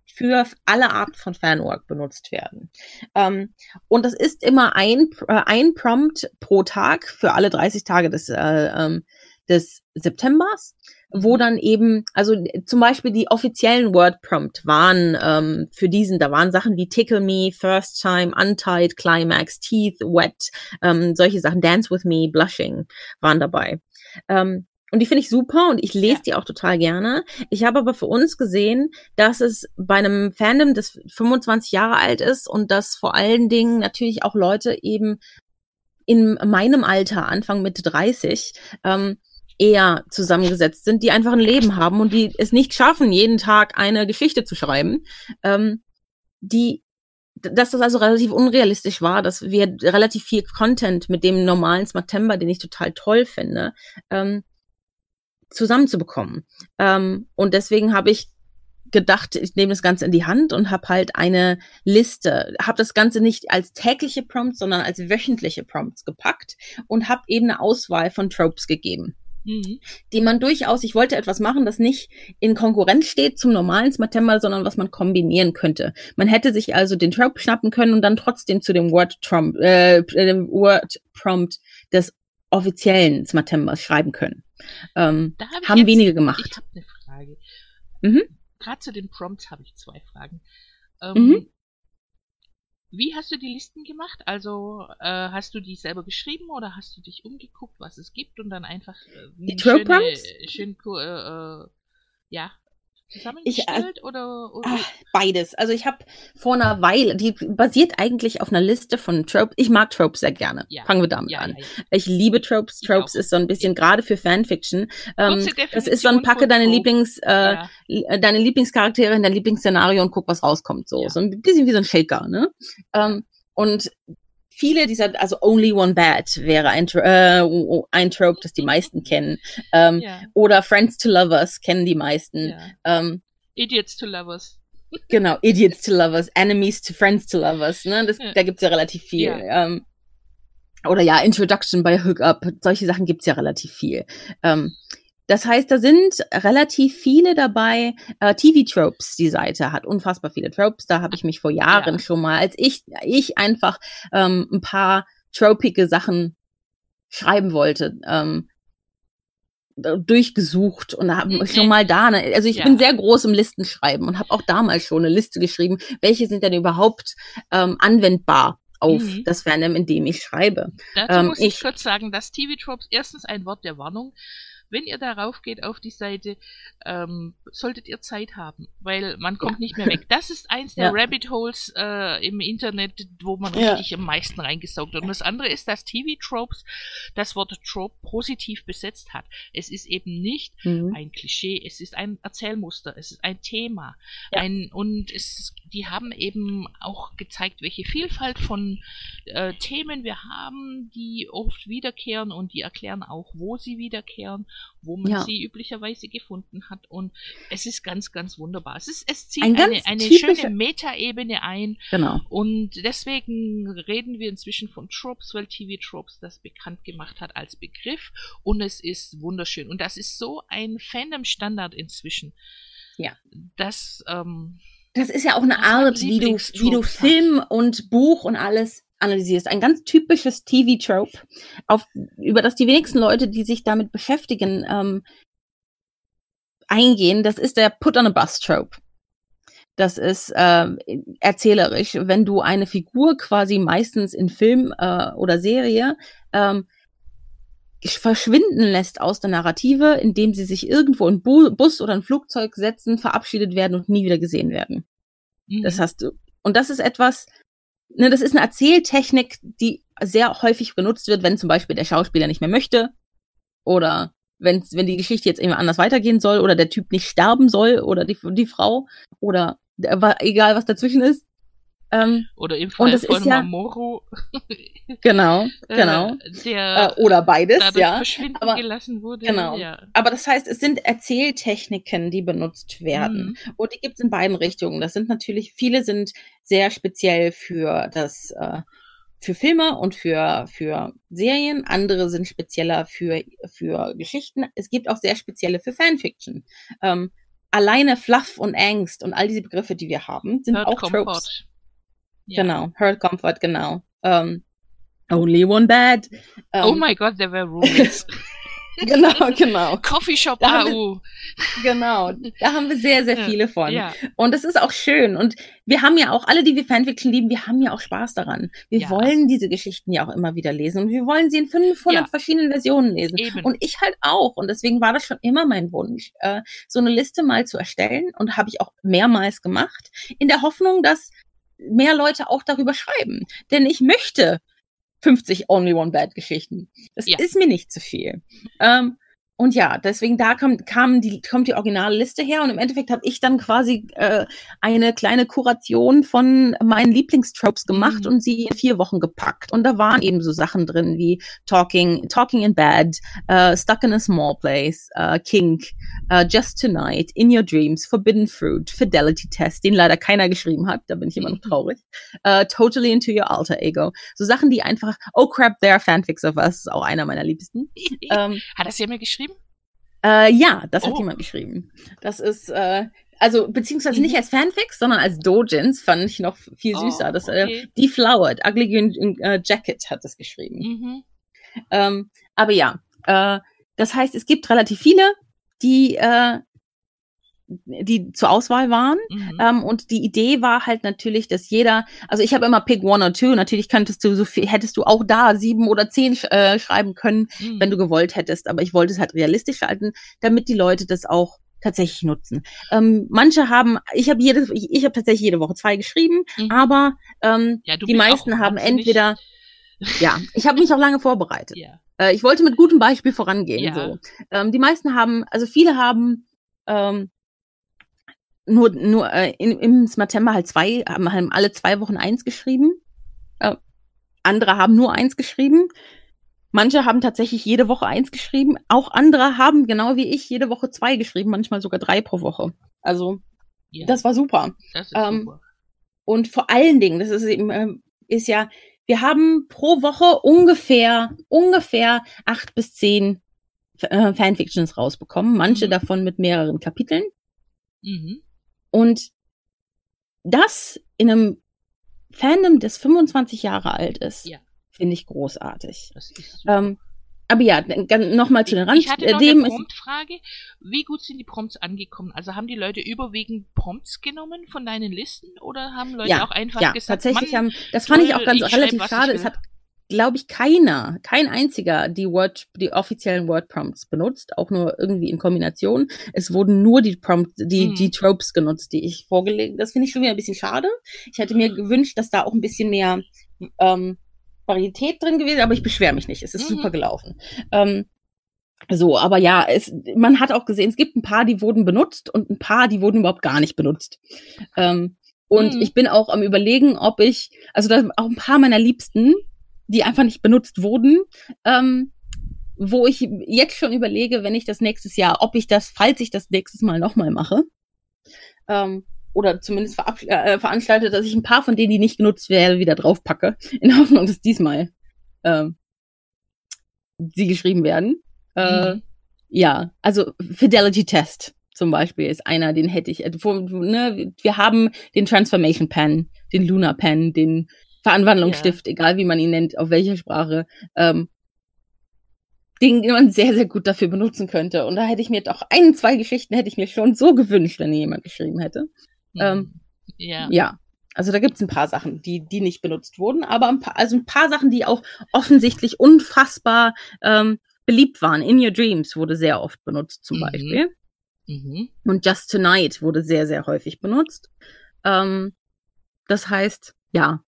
[SPEAKER 3] für alle Arten von Fanwork benutzt werden. Ähm, und das ist immer ein, äh, ein Prompt pro Tag für alle dreißig Tage des, äh, ähm, des Septembers, wo dann eben, also zum Beispiel die offiziellen Word-Prompt waren ähm, für diesen, da waren Sachen wie Tickle Me, First Time, Untied, Climax, Teeth, Wet, ähm, solche Sachen, Dance With Me, Blushing waren dabei. Ähm, und die finde ich super und ich lese ja. die auch total gerne. Ich habe aber für uns gesehen, dass es bei einem Fandom, das fünfundzwanzig Jahre alt ist und dass vor allen Dingen natürlich auch Leute eben in meinem Alter, Anfang Mitte dreißig, ähm, eher zusammengesetzt sind, die einfach ein Leben haben und die es nicht schaffen, jeden Tag eine Geschichte zu schreiben, ähm, die, dass das also relativ unrealistisch war, dass wir relativ viel Content mit dem normalen September, den ich total toll finde, ähm, zusammenzubekommen. Ähm, und deswegen habe ich gedacht, ich nehme das Ganze in die Hand und habe halt eine Liste, habe das Ganze nicht als tägliche Prompts, sondern als wöchentliche Prompts gepackt und habe eben eine Auswahl von Tropes gegeben. Mhm. Die man durchaus, ich wollte etwas machen, das nicht in Konkurrenz steht zum normalen September, sondern was man kombinieren könnte. Man hätte sich also den Trope schnappen können und dann trotzdem zu dem Word Prompt, äh, dem Word Prompt des offiziellen September schreiben können. Ähm, hab haben jetzt, wenige gemacht.
[SPEAKER 2] Ich habe eine Frage.
[SPEAKER 3] Mhm.
[SPEAKER 2] Gerade zu den Prompts habe ich zwei Fragen. Ähm,
[SPEAKER 3] mhm.
[SPEAKER 2] Wie hast du die Listen gemacht? Also äh, hast du die selber geschrieben oder hast du dich umgeguckt, was es gibt und dann einfach äh,
[SPEAKER 3] die schöne,
[SPEAKER 2] schön, äh, äh, ja, zusammengestellt
[SPEAKER 3] ich, äh,
[SPEAKER 2] oder, oder?
[SPEAKER 3] Ach, beides. Also ich habe vor einer Weile, die basiert eigentlich auf einer Liste von Tropes. Ich mag Tropes sehr gerne.
[SPEAKER 2] Ja.
[SPEAKER 3] Fangen wir damit
[SPEAKER 2] ja,
[SPEAKER 3] an.
[SPEAKER 2] Ja, ja.
[SPEAKER 3] Ich liebe Tropes. Tropes ist so ein bisschen, gerade für Fanfiction. Ähm, das ist so ein Packe deine
[SPEAKER 2] Trope.
[SPEAKER 3] Lieblings, äh,
[SPEAKER 2] ja.
[SPEAKER 3] deine Lieblingscharaktere in dein Lieblingsszenario und guck, was rauskommt. So,
[SPEAKER 2] ja.
[SPEAKER 3] so ein bisschen wie so ein Shaker, ne? Ähm, und viele dieser, also Only One Bad wäre ein, äh, ein Trope, das die meisten kennen. Ähm,
[SPEAKER 2] ja.
[SPEAKER 3] Oder Friends to Lovers kennen die meisten.
[SPEAKER 2] Ja.
[SPEAKER 3] Ähm,
[SPEAKER 2] Idiots to Lovers.
[SPEAKER 3] Genau, Idiots to Lovers, Enemies to Friends to Lovers, ne? Das,
[SPEAKER 2] ja.
[SPEAKER 3] Da gibt's ja relativ viel.
[SPEAKER 2] Ja.
[SPEAKER 3] Ähm, oder ja, Introduction by Hookup, solche Sachen gibt's ja relativ viel. Ähm, das heißt, da sind relativ viele dabei. Äh, T V-Tropes, die Seite hat unfassbar viele Tropes. Da habe ich mich vor Jahren
[SPEAKER 2] ja.
[SPEAKER 3] schon mal, als ich ich einfach ähm, ein paar tropige Sachen schreiben wollte, ähm, durchgesucht und habe mhm. schon mal da, ne, also ich ja. bin sehr groß im Listenschreiben und habe auch damals schon eine Liste geschrieben, welche sind denn überhaupt ähm, anwendbar auf mhm. das Fandom, in dem ich schreibe.
[SPEAKER 2] Dazu ähm, muss ich, ich kurz sagen, dass T V-Tropes erstens ein Wort der Warnung. Wenn ihr darauf geht auf die Seite, ähm, solltet ihr Zeit haben, weil man kommt ja. nicht mehr weg. Das ist eins der ja. Rabbit Holes äh, im Internet, wo man ja. richtig am meisten reingesaugt wird. Und das andere ist, dass T V-Tropes das Wort Trope positiv besetzt hat. Es ist eben nicht mhm. ein Klischee, es ist ein Erzählmuster, es ist ein Thema. Ja. Ein, und es, die haben eben auch gezeigt, welche Vielfalt von äh, Themen wir haben, die oft wiederkehren und die erklären auch, wo sie wiederkehren, wo man ja. sie üblicherweise gefunden hat. Und es ist ganz, ganz wunderbar. Es, ist, es zieht
[SPEAKER 3] ein
[SPEAKER 2] eine, eine
[SPEAKER 3] typische...
[SPEAKER 2] schöne Metaebene ein.
[SPEAKER 3] Genau.
[SPEAKER 2] Und deswegen reden wir inzwischen von Tropes, weil T V-Tropes das bekannt gemacht hat als Begriff. Und es ist wunderschön. Und das ist so ein Fandom-Standard inzwischen.
[SPEAKER 3] Ja.
[SPEAKER 2] Das, ähm,
[SPEAKER 3] das ist ja auch eine Art, wie du, wie du Film und Buch und alles analysierst. Ein ganz typisches T V-Trope, auf, über das die wenigsten Leute, die sich damit beschäftigen, ähm, eingehen. Das ist der Put-on-a-Bus-Trope. Das ist äh, erzählerisch, wenn du eine Figur quasi meistens in Film äh, oder Serie ähm, verschwinden lässt aus der Narrative, indem sie sich irgendwo in Bu- Bus oder ein Flugzeug setzen, verabschiedet werden und nie wieder gesehen werden. Mhm. Das hast du. Und das ist etwas, ne, das ist eine Erzähltechnik, die sehr häufig benutzt wird, wenn zum Beispiel der Schauspieler nicht mehr möchte oder wenn wenn die Geschichte jetzt immer anders weitergehen soll oder der Typ nicht sterben soll oder die, die Frau oder egal, was dazwischen ist. Ähm,
[SPEAKER 2] oder im Fall von ja, Mamoru.
[SPEAKER 3] Genau, genau.
[SPEAKER 2] Äh, der
[SPEAKER 3] äh, oder beides, ja.
[SPEAKER 2] verschwinden
[SPEAKER 3] aber,
[SPEAKER 2] gelassen wurde.
[SPEAKER 3] Genau.
[SPEAKER 2] Ja.
[SPEAKER 3] Aber das heißt, es sind Erzähltechniken, die benutzt werden. Mhm. Und die gibt es in beiden Richtungen. Das sind natürlich, viele sind sehr speziell für das, äh, für Filme und für, für Serien. Andere sind spezieller für, für Geschichten. Es gibt auch sehr spezielle für Fanfiction. Ähm, alleine Fluff und Angst und all diese Begriffe, die wir haben, sind
[SPEAKER 2] Hurt
[SPEAKER 3] auch
[SPEAKER 2] Comfort.
[SPEAKER 3] Tropes.
[SPEAKER 2] Ja.
[SPEAKER 3] Genau, Hurt Comfort, genau. Um, only one bad. Um,
[SPEAKER 2] Oh my God, there were roommates.
[SPEAKER 3] Genau, genau.
[SPEAKER 2] Coffeeshop
[SPEAKER 3] Da haben
[SPEAKER 2] A U.
[SPEAKER 3] Genau, da haben wir sehr, sehr viele von.
[SPEAKER 2] Ja.
[SPEAKER 3] Und das ist auch schön. Und wir haben ja auch, alle, die wir Fanfiction lieben, wir haben ja auch Spaß daran. Wir
[SPEAKER 2] Ja.
[SPEAKER 3] wollen diese Geschichten ja auch immer wieder lesen. Und wir wollen sie in fünfhundert
[SPEAKER 2] Ja.
[SPEAKER 3] verschiedenen Versionen lesen.
[SPEAKER 2] Eben.
[SPEAKER 3] Und ich halt auch. Und deswegen war das schon immer mein Wunsch, äh, so eine Liste mal zu erstellen. Und habe ich auch mehrmals gemacht, in der Hoffnung, dass mehr Leute auch darüber schreiben. Denn ich möchte fünfzig Only One Bad Geschichten. Das
[SPEAKER 2] Ja.
[SPEAKER 3] ist mir nicht zu viel. Ähm, und ja, deswegen da kam, kam die, kommt die originale Liste her und im Endeffekt habe ich dann quasi äh, eine kleine Kuration von meinen Lieblingstropes gemacht
[SPEAKER 2] Mhm.
[SPEAKER 3] und sie in vier Wochen gepackt. Und da waren eben so Sachen drin wie Talking, Talking in Bed, uh, Stuck in a Small Place, uh, Kink, uh, Just Tonight, In Your Dreams, Forbidden Fruit, Fidelity Test, den leider keiner geschrieben hat, da bin ich immer noch traurig, uh, Totally Into Your Alter Ego. So Sachen, die einfach, oh crap, there are fanfics of us, ist auch einer meiner Liebsten. ähm,
[SPEAKER 2] Hat das jemand geschrieben?
[SPEAKER 3] Äh, ja, das hat
[SPEAKER 2] Oh.
[SPEAKER 3] jemand geschrieben. Das ist, äh, also, beziehungsweise
[SPEAKER 2] Mhm.
[SPEAKER 3] nicht als Fanfics, sondern als Dojins, fand ich noch viel
[SPEAKER 2] Oh,
[SPEAKER 3] süßer. Das,
[SPEAKER 2] okay.
[SPEAKER 3] äh, Deflowered, Ugly Green äh, Jacket hat das geschrieben.
[SPEAKER 2] Mhm.
[SPEAKER 3] Ähm, aber ja, äh, das heißt, es gibt relativ viele, die, äh, die zur Auswahl waren.
[SPEAKER 2] Mhm.
[SPEAKER 3] Ähm, und die Idee war halt natürlich, dass jeder, also ich habe immer pick one or two, natürlich könntest du so viel, hättest du auch da sieben oder zehn sch äh, schreiben können,
[SPEAKER 2] Mhm.
[SPEAKER 3] wenn du gewollt hättest, aber ich wollte es halt realistisch halten, damit die Leute das auch tatsächlich nutzen. Ähm, manche haben, ich habe jede, ich, ich habe tatsächlich jede Woche zwei geschrieben,
[SPEAKER 2] Mhm.
[SPEAKER 3] aber ähm,
[SPEAKER 2] Ja, du
[SPEAKER 3] die
[SPEAKER 2] bist
[SPEAKER 3] meisten
[SPEAKER 2] auch
[SPEAKER 3] haben
[SPEAKER 2] wahnsinnig-
[SPEAKER 3] entweder, ja, ich habe mich auch lange vorbereitet.
[SPEAKER 2] Ja.
[SPEAKER 3] Äh, ich wollte mit gutem Beispiel vorangehen.
[SPEAKER 2] Ja.
[SPEAKER 3] So. Ähm, die meisten haben, also viele haben ähm, nur, nur äh, in, im September halt zwei, haben, haben alle zwei Wochen eins geschrieben. Äh, andere haben nur eins geschrieben. Manche haben tatsächlich jede Woche eins geschrieben. Auch andere haben, genau wie ich, jede Woche zwei geschrieben, manchmal sogar drei pro Woche. Also,
[SPEAKER 2] Ja,
[SPEAKER 3] das war super.
[SPEAKER 2] das ist
[SPEAKER 3] ähm,
[SPEAKER 2] super.
[SPEAKER 3] Und vor allen Dingen, das ist eben, äh, ist ja, wir haben pro Woche ungefähr, ungefähr acht bis zehn äh, Fanfictions rausbekommen. Manche
[SPEAKER 2] Mhm.
[SPEAKER 3] davon mit mehreren Kapiteln.
[SPEAKER 2] Mhm.
[SPEAKER 3] Und das in einem Fandom, das fünfundzwanzig Jahre alt ist,
[SPEAKER 2] Ja.
[SPEAKER 3] finde ich großartig.
[SPEAKER 2] Das ist super.
[SPEAKER 3] Ähm, aber ja, nochmal zu den Rand.
[SPEAKER 2] Ich hatte noch
[SPEAKER 3] dem
[SPEAKER 2] eine
[SPEAKER 3] ist,
[SPEAKER 2] Prompt-Frage. Wie gut sind die Prompts angekommen? Also haben die Leute überwiegend Prompts genommen von deinen Listen oder haben Leute
[SPEAKER 3] ja,
[SPEAKER 2] auch einfach
[SPEAKER 3] ja,
[SPEAKER 2] gesagt,
[SPEAKER 3] tatsächlich
[SPEAKER 2] Mann,
[SPEAKER 3] haben, das fand ich
[SPEAKER 2] toll,
[SPEAKER 3] auch ganz
[SPEAKER 2] ich schreib,
[SPEAKER 3] relativ
[SPEAKER 2] was ich
[SPEAKER 3] schade.
[SPEAKER 2] will.
[SPEAKER 3] Es hat, glaube ich, keiner, kein einziger die Word, die offiziellen Word Prompts benutzt, auch nur irgendwie in Kombination. Es wurden nur die Prompts, die,
[SPEAKER 2] Mhm.
[SPEAKER 3] die Tropes genutzt, die ich vorgelegt. Das finde ich schon wieder ein bisschen schade. Ich hätte mir gewünscht, dass da auch ein bisschen mehr ähm, Varietät drin gewesen, aber ich beschwere mich nicht. Es ist
[SPEAKER 2] Mhm.
[SPEAKER 3] super gelaufen. Ähm, so, aber ja, es, man hat auch gesehen, es gibt ein paar, die wurden benutzt und ein paar, die wurden überhaupt gar nicht benutzt. Ähm, und
[SPEAKER 2] Mhm.
[SPEAKER 3] ich bin auch am Überlegen, ob ich, also da sind auch ein paar meiner Liebsten, die einfach nicht benutzt wurden, ähm, wo ich jetzt schon überlege, wenn ich das nächstes Jahr, ob ich das, falls ich das nächstes Mal nochmal mache, ähm, oder zumindest verab- äh, veranstalte, dass ich ein paar von denen, die nicht genutzt werden, wieder draufpacke, in der Hoffnung, dass diesmal ähm, sie geschrieben werden. Äh,
[SPEAKER 2] Mhm.
[SPEAKER 3] Ja, also Fidelity Test zum Beispiel ist einer, den hätte ich, äh, wo, ne, wir haben den Transformation Pen, den Lunar Pen, den Verwandlungsstift, egal wie man ihn nennt, auf welcher Sprache, ähm, den man sehr, sehr gut dafür benutzen könnte. Und da hätte ich mir doch ein, zwei Geschichten hätte ich mir schon so gewünscht, wenn jemand geschrieben hätte. Ähm,
[SPEAKER 2] Mhm. Ja.
[SPEAKER 3] Ja, also da gibt's ein paar Sachen, die, die nicht benutzt wurden, aber ein paar, also ein paar Sachen, die auch offensichtlich unfassbar ähm, beliebt waren. In Your Dreams wurde sehr oft benutzt zum
[SPEAKER 2] Mhm.
[SPEAKER 3] Beispiel.
[SPEAKER 2] Mhm.
[SPEAKER 3] Und Just Tonight wurde sehr, sehr häufig benutzt. Ähm, das heißt, ja,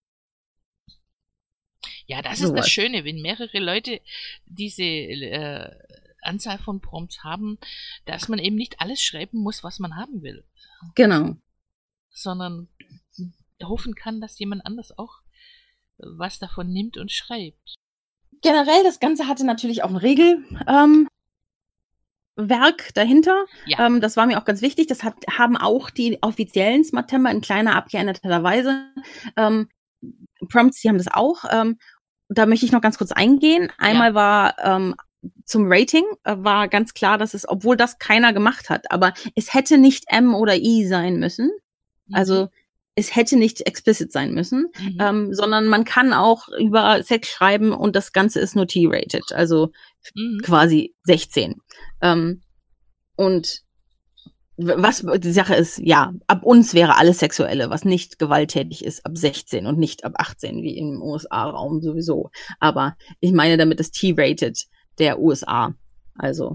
[SPEAKER 2] Ja, das ist
[SPEAKER 3] Sowas.
[SPEAKER 2] das Schöne, wenn mehrere Leute diese äh, Anzahl von Prompts haben, dass man eben nicht alles schreiben muss, was man haben will,
[SPEAKER 3] genau.
[SPEAKER 2] sondern hoffen kann, dass jemand anders auch was davon nimmt und schreibt.
[SPEAKER 3] Generell, das Ganze hatte natürlich auch ein Regelwerk ähm, Werk dahinter.
[SPEAKER 2] Ja.
[SPEAKER 3] Ähm, das war mir auch ganz wichtig. Das hat, haben auch die offiziellen Smartember in kleiner, abgeänderter Weise. Ähm, Prompts, die haben das auch. Ähm, da möchte ich noch ganz kurz eingehen. Einmal
[SPEAKER 2] Ja.
[SPEAKER 3] war ähm, zum Rating äh, war ganz klar, dass es, obwohl das keiner gemacht hat, aber es hätte nicht M oder I sein müssen.
[SPEAKER 2] Mhm.
[SPEAKER 3] Also es hätte nicht explicit sein müssen,
[SPEAKER 2] Mhm.
[SPEAKER 3] ähm, sondern man kann auch über Sex schreiben und das Ganze ist nur T-rated, also
[SPEAKER 2] Mhm.
[SPEAKER 3] quasi sechzehn. Ähm, und was die Sache ist, ja, ab uns wäre alles Sexuelle, was nicht gewalttätig ist, ab sechzehn und nicht ab achtzehn, wie im U S A-Raum sowieso. Aber ich meine damit das T-rated der U S A. Also,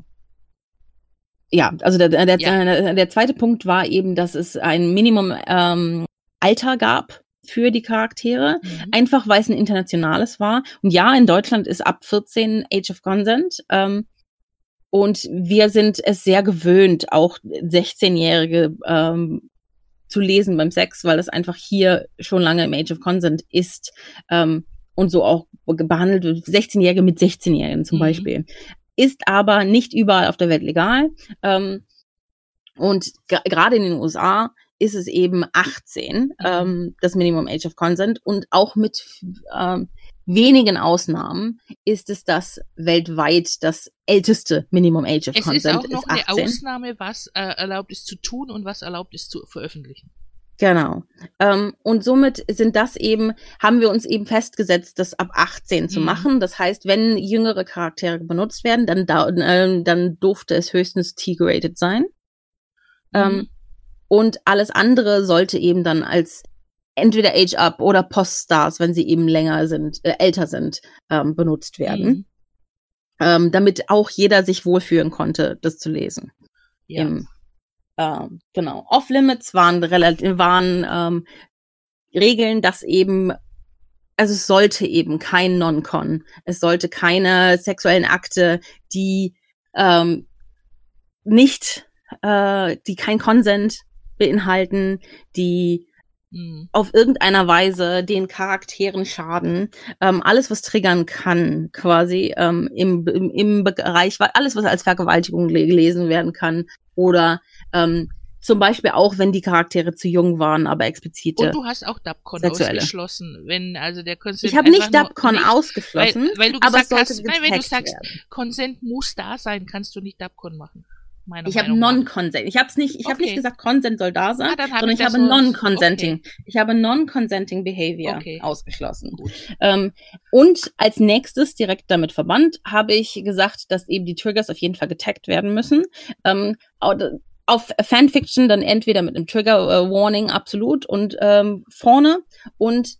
[SPEAKER 3] ja, also der, der,
[SPEAKER 2] Ja.
[SPEAKER 3] der, der zweite Punkt war eben, dass es ein Minimum ähm, Alter gab für die Charaktere,
[SPEAKER 2] Mhm.
[SPEAKER 3] einfach weil es ein internationales war. Und ja, in Deutschland ist ab vierzehn Age of Consent. Ähm, und wir sind es sehr gewöhnt, auch sechzehnjährige ähm, zu lesen beim Sex, weil das einfach hier schon lange im Age of Consent ist ähm, und so auch behandelt wird. sechzehnjährige mit sechzehnjährigen zum
[SPEAKER 2] Mhm.
[SPEAKER 3] Beispiel. Ist aber nicht überall auf der Welt legal. Ähm, und g- gerade in den U S A ist es eben achtzehn,
[SPEAKER 2] Mhm.
[SPEAKER 3] ähm, das Minimum Age of Consent. Und auch mit ähm, wenigen Ausnahmen ist es das weltweit das älteste Minimum Age of
[SPEAKER 2] Es ist
[SPEAKER 3] Consent,
[SPEAKER 2] auch noch
[SPEAKER 3] ist
[SPEAKER 2] eine
[SPEAKER 3] achtzehn.
[SPEAKER 2] Ausnahme, was äh, erlaubt ist zu tun und was erlaubt ist zu veröffentlichen.
[SPEAKER 3] Genau. Ähm, und somit sind das eben, haben wir uns eben festgesetzt, das ab achtzehn zu
[SPEAKER 2] Mhm.
[SPEAKER 3] machen. Das heißt, wenn jüngere Charaktere benutzt werden, dann, da, ähm, dann durfte es höchstens T-gerated sein.
[SPEAKER 2] Mhm.
[SPEAKER 3] Ähm, und alles andere sollte eben dann als entweder Age-Up oder Post-Stars, wenn sie eben länger sind, äh, älter sind, ähm, benutzt werden.
[SPEAKER 2] Mhm.
[SPEAKER 3] Ähm, damit auch jeder sich wohlfühlen konnte, das zu lesen.
[SPEAKER 2] Ja.
[SPEAKER 3] Im, ähm, genau. Off-Limits waren relativ, waren ähm, Regeln, dass eben, also es sollte eben kein Non-Con, es sollte keine sexuellen Akte, die ähm, nicht, äh, die kein Consent beinhalten, die
[SPEAKER 2] Mhm.
[SPEAKER 3] auf irgendeiner Weise den Charakteren schaden. Ähm, alles, was triggern kann, quasi ähm, im, im, im Bereich, alles, was als Vergewaltigung le- gelesen werden kann. Oder ähm, zum Beispiel auch, wenn die Charaktere zu jung waren, aber explizite.
[SPEAKER 2] Und du hast auch Dubcon
[SPEAKER 3] Sexuelle.
[SPEAKER 2] ausgeschlossen, wenn also der Consent
[SPEAKER 3] Ich habe
[SPEAKER 2] einfach
[SPEAKER 3] nicht
[SPEAKER 2] nur-
[SPEAKER 3] Dubcon
[SPEAKER 2] nicht,
[SPEAKER 3] ausgeschlossen,
[SPEAKER 2] weil, weil du
[SPEAKER 3] aber
[SPEAKER 2] gesagt
[SPEAKER 3] es sollte
[SPEAKER 2] hast, nein, wenn du
[SPEAKER 3] getaggt
[SPEAKER 2] sagst,
[SPEAKER 3] werden.
[SPEAKER 2] Consent muss da sein, kannst du nicht Dubcon machen. Meiner
[SPEAKER 3] Ich habe
[SPEAKER 2] Meinung nach.
[SPEAKER 3] Non-Consent. Ich habe es nicht, ich habe
[SPEAKER 2] Okay.
[SPEAKER 3] nicht gesagt, Consent soll da sein,
[SPEAKER 2] Ah, dann hab
[SPEAKER 3] sondern
[SPEAKER 2] ich
[SPEAKER 3] ich,
[SPEAKER 2] das
[SPEAKER 3] habe
[SPEAKER 2] so-
[SPEAKER 3] Non-Consenting. Ich habe Non-Consenting Behavior
[SPEAKER 2] Okay.
[SPEAKER 3] ausgeschlossen.
[SPEAKER 2] Gut.
[SPEAKER 3] Ähm, und als nächstes, direkt damit verbannt, habe ich gesagt, dass eben die Triggers auf jeden Fall getaggt werden müssen. Ähm, auf Fanfiction dann entweder mit einem Trigger äh, Warning absolut und ähm, vorne und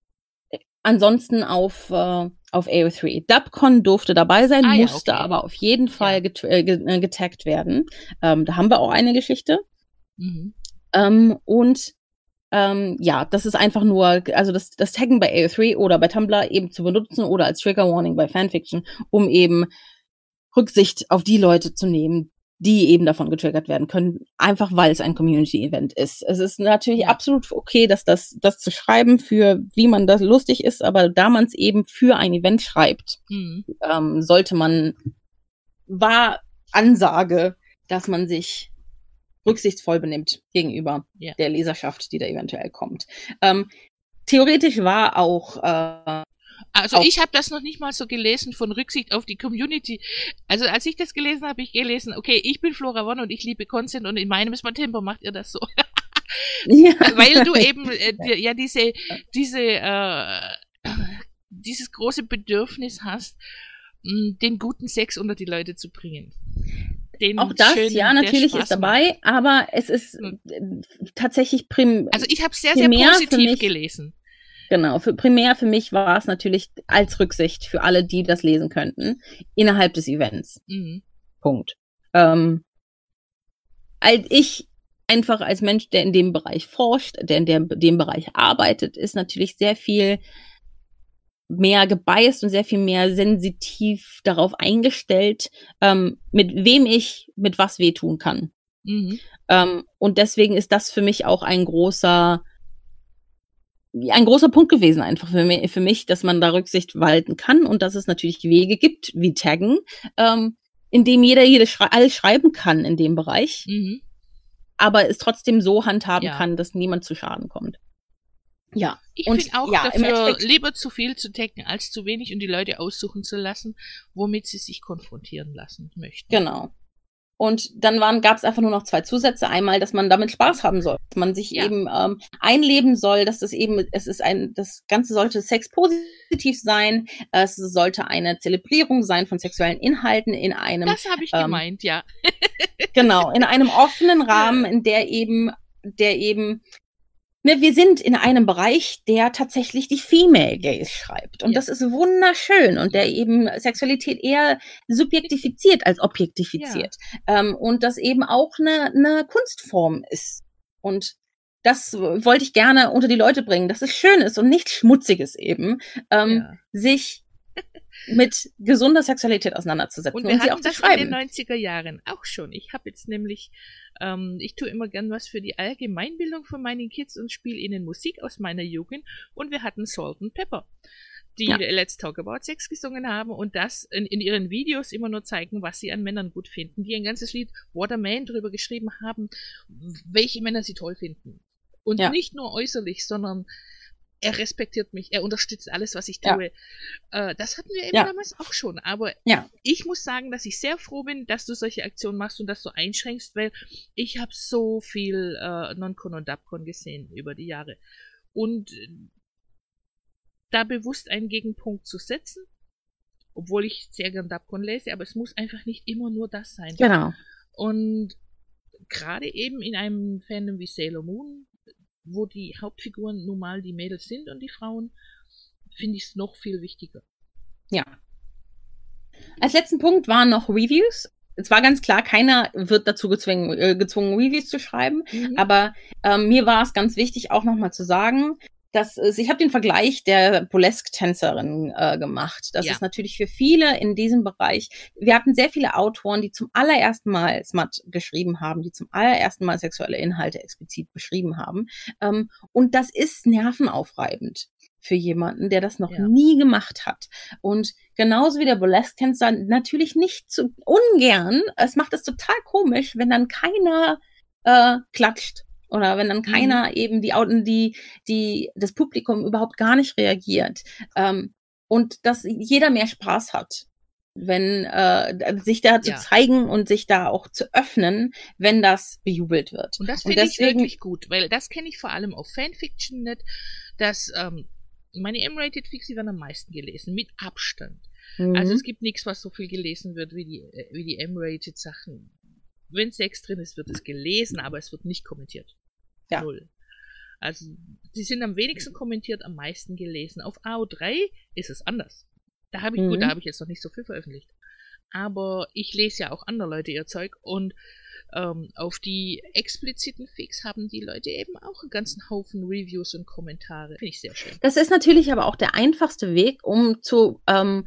[SPEAKER 3] ansonsten auf äh, auf A O drei. Dubcon durfte dabei sein,
[SPEAKER 2] Ah, ja,
[SPEAKER 3] musste
[SPEAKER 2] okay.
[SPEAKER 3] aber auf jeden Fall
[SPEAKER 2] Ja.
[SPEAKER 3] get äh, get äh, getaggt werden. Ähm, da haben wir auch eine Geschichte.
[SPEAKER 2] Mhm.
[SPEAKER 3] Ähm, und ähm, ja, das ist einfach nur, also das, das Taggen bei A O drei oder bei Tumblr eben zu benutzen oder als Trigger Warning bei Fanfiction, um eben Rücksicht auf die Leute zu nehmen, die eben davon getriggert werden können, einfach weil es ein Community-Event ist. Es ist natürlich
[SPEAKER 2] Ja.
[SPEAKER 3] absolut okay, dass das, das zu schreiben für, wie man das lustig ist, aber da man es eben für ein Event schreibt,
[SPEAKER 2] Mhm.
[SPEAKER 3] ähm, sollte man, war Ansage, dass man sich rücksichtsvoll benimmt gegenüber
[SPEAKER 2] Ja.
[SPEAKER 3] der Leserschaft, die da eventuell kommt. Ähm, theoretisch war auch äh,
[SPEAKER 2] Also
[SPEAKER 3] Auch-
[SPEAKER 2] ich habe das noch nicht mal so gelesen von Rücksicht auf die Community. Also als ich das gelesen habe, habe ich gelesen, okay, ich bin Flora One und ich liebe Consent und in meinem Tempo macht ihr das so.
[SPEAKER 3] ja.
[SPEAKER 2] Weil du eben äh, dir- ja diese, diese, äh, dieses große Bedürfnis hast, mh, den guten Sex unter die Leute zu bringen. Den
[SPEAKER 3] Auch das,
[SPEAKER 2] schönen,
[SPEAKER 3] ja,
[SPEAKER 2] der
[SPEAKER 3] natürlich
[SPEAKER 2] Spaß
[SPEAKER 3] ist dabei,
[SPEAKER 2] macht.
[SPEAKER 3] aber es ist
[SPEAKER 2] Hm.
[SPEAKER 3] äh, tatsächlich prim
[SPEAKER 2] Also ich habe sehr, sehr
[SPEAKER 3] primär für
[SPEAKER 2] positiv
[SPEAKER 3] mich-
[SPEAKER 2] gelesen.
[SPEAKER 3] genau, für, primär für mich war es natürlich als Rücksicht für alle, die das lesen könnten, innerhalb des Events.
[SPEAKER 2] Mhm.
[SPEAKER 3] Punkt. Ähm, als ich einfach als Mensch, der in dem Bereich forscht, der in dem, dem Bereich arbeitet, ist natürlich sehr viel mehr gebiased und sehr viel mehr sensitiv darauf eingestellt, ähm, mit wem ich mit was wehtun kann.
[SPEAKER 2] Mhm.
[SPEAKER 3] Ähm, und deswegen ist das für mich auch ein großer, ein großer Punkt gewesen einfach für mich, für mich, dass man da Rücksicht walten kann und dass es natürlich Wege gibt, wie Taggen, ähm, in dem jeder jede schrei alles schreiben kann in dem Bereich,
[SPEAKER 2] Mhm.
[SPEAKER 3] aber es trotzdem so handhaben
[SPEAKER 2] Ja.
[SPEAKER 3] kann, dass niemand zu Schaden kommt. Ja.
[SPEAKER 2] Ich
[SPEAKER 3] Und
[SPEAKER 2] finde auch
[SPEAKER 3] ja, im
[SPEAKER 2] dafür
[SPEAKER 3] Endeffekt-
[SPEAKER 2] lieber zu viel zu decken als zu wenig und die Leute aussuchen zu lassen, womit sie sich konfrontieren lassen möchten.
[SPEAKER 3] Genau. Und dann waren, gab es einfach nur noch zwei Zusätze. Einmal, dass man damit Spaß haben soll, dass man sich
[SPEAKER 2] Ja.
[SPEAKER 3] eben ähm, einleben soll, dass das eben, es ist ein, das Ganze sollte sexpositiv sein. Es sollte eine Zelebrierung sein von sexuellen Inhalten in einem,
[SPEAKER 2] Das habe ich
[SPEAKER 3] ähm,
[SPEAKER 2] gemeint, ja.
[SPEAKER 3] genau, in einem offenen Rahmen, in der eben, der eben, ne, wir sind in einem Bereich, der tatsächlich die Female Gaze schreibt. Und
[SPEAKER 2] Ja.
[SPEAKER 3] das ist wunderschön und der eben Sexualität eher subjektifiziert als objektifiziert. Ähm, und das eben auch eine, eine Kunstform ist. Und das wollte ich gerne unter die Leute bringen, dass es schön ist und nichts Schmutziges eben, ähm,
[SPEAKER 2] Ja.
[SPEAKER 3] sich mit gesunder Sexualität auseinanderzusetzen
[SPEAKER 2] Und
[SPEAKER 3] und,
[SPEAKER 2] wir
[SPEAKER 3] sie auch
[SPEAKER 2] hatten
[SPEAKER 3] zu
[SPEAKER 2] das in
[SPEAKER 3] schreiben.
[SPEAKER 2] den neunziger Jahren auch schon. Ich habe jetzt nämlich, ähm, ich tue immer gern was für die Allgemeinbildung von meinen Kids und spiele ihnen Musik aus meiner Jugend. Und wir hatten Salt and Pepper, die
[SPEAKER 3] Ja.
[SPEAKER 2] Let's Talk About Sex gesungen haben und das in, in ihren Videos immer nur zeigen, was sie an Männern gut finden. Die ein ganzes Lied What a Man drüber geschrieben haben, welche Männer sie toll finden. Und
[SPEAKER 3] Ja.
[SPEAKER 2] nicht nur äußerlich, sondern er respektiert mich, er unterstützt alles, was ich
[SPEAKER 3] Ja.
[SPEAKER 2] tue. Äh, das hatten wir eben
[SPEAKER 3] Ja.
[SPEAKER 2] damals auch schon. Aber
[SPEAKER 3] Ja.
[SPEAKER 2] ich muss sagen, dass ich sehr froh bin, dass du solche Aktionen machst und das so einschränkst, weil ich habe so viel äh, Non-Con und Dubcon gesehen über die Jahre. Und äh, da bewusst einen Gegenpunkt zu setzen, obwohl ich sehr gern Dubcon lese, aber es muss einfach nicht immer nur das sein.
[SPEAKER 3] Genau.
[SPEAKER 2] Und gerade eben in einem Fandom wie Sailor Moon, wo die Hauptfiguren nun mal die Mädels sind und die Frauen, finde ich es noch viel wichtiger.
[SPEAKER 3] Ja. Als letzten Punkt waren noch Reviews. Es war ganz klar, keiner wird dazu gezwungen, äh, gezwungen Reviews zu schreiben.
[SPEAKER 2] Mhm.
[SPEAKER 3] Aber ähm, mir war es ganz wichtig, auch nochmal zu sagen, dass es, ich habe den Vergleich der Burlesque-Tänzerin äh, gemacht. Das
[SPEAKER 2] Ja.
[SPEAKER 3] ist natürlich für viele in diesem Bereich. Wir hatten sehr viele Autoren, die zum allerersten Mal Smut geschrieben haben, die zum allerersten Mal sexuelle Inhalte explizit beschrieben haben. Ähm, und das ist nervenaufreibend für jemanden, der das noch
[SPEAKER 2] Ja.
[SPEAKER 3] nie gemacht hat. Und genauso wie der Burlesque-Tänzer natürlich nicht zu ungern, es macht es total komisch, wenn dann keiner äh, klatscht. Oder wenn dann keiner eben die, Au- die, die, das Publikum überhaupt gar nicht reagiert. Ähm, und dass jeder mehr Spaß hat, wenn äh, sich da zu
[SPEAKER 2] Ja.
[SPEAKER 3] zeigen und sich da auch zu öffnen, wenn das bejubelt wird.
[SPEAKER 2] Und das
[SPEAKER 3] Und
[SPEAKER 2] finde ich
[SPEAKER 3] deswegen-
[SPEAKER 2] wirklich gut, weil das kenne ich vor allem auf Fanfiction nicht, dass ähm, meine M-Rated-Fix, die werden am meisten gelesen, mit Abstand.
[SPEAKER 3] Mhm.
[SPEAKER 2] Also es gibt nichts, was so viel gelesen wird wie die, äh, wie die M-Rated-Sachen. Wenn Sex drin ist, wird es gelesen, aber es wird nicht kommentiert.
[SPEAKER 3] Ja.
[SPEAKER 2] Null. Also, die sind am wenigsten kommentiert, am meisten gelesen. Auf A O drei ist es anders. Da habe ich,
[SPEAKER 3] Mhm.
[SPEAKER 2] gut, da habe ich jetzt noch nicht so viel veröffentlicht. Aber ich lese ja auch andere Leute ihr Zeug und ähm, auf die expliziten Fix haben die Leute eben auch einen ganzen Haufen Reviews und Kommentare. Finde ich sehr schön.
[SPEAKER 3] Das ist natürlich aber auch der einfachste Weg, um zu ähm,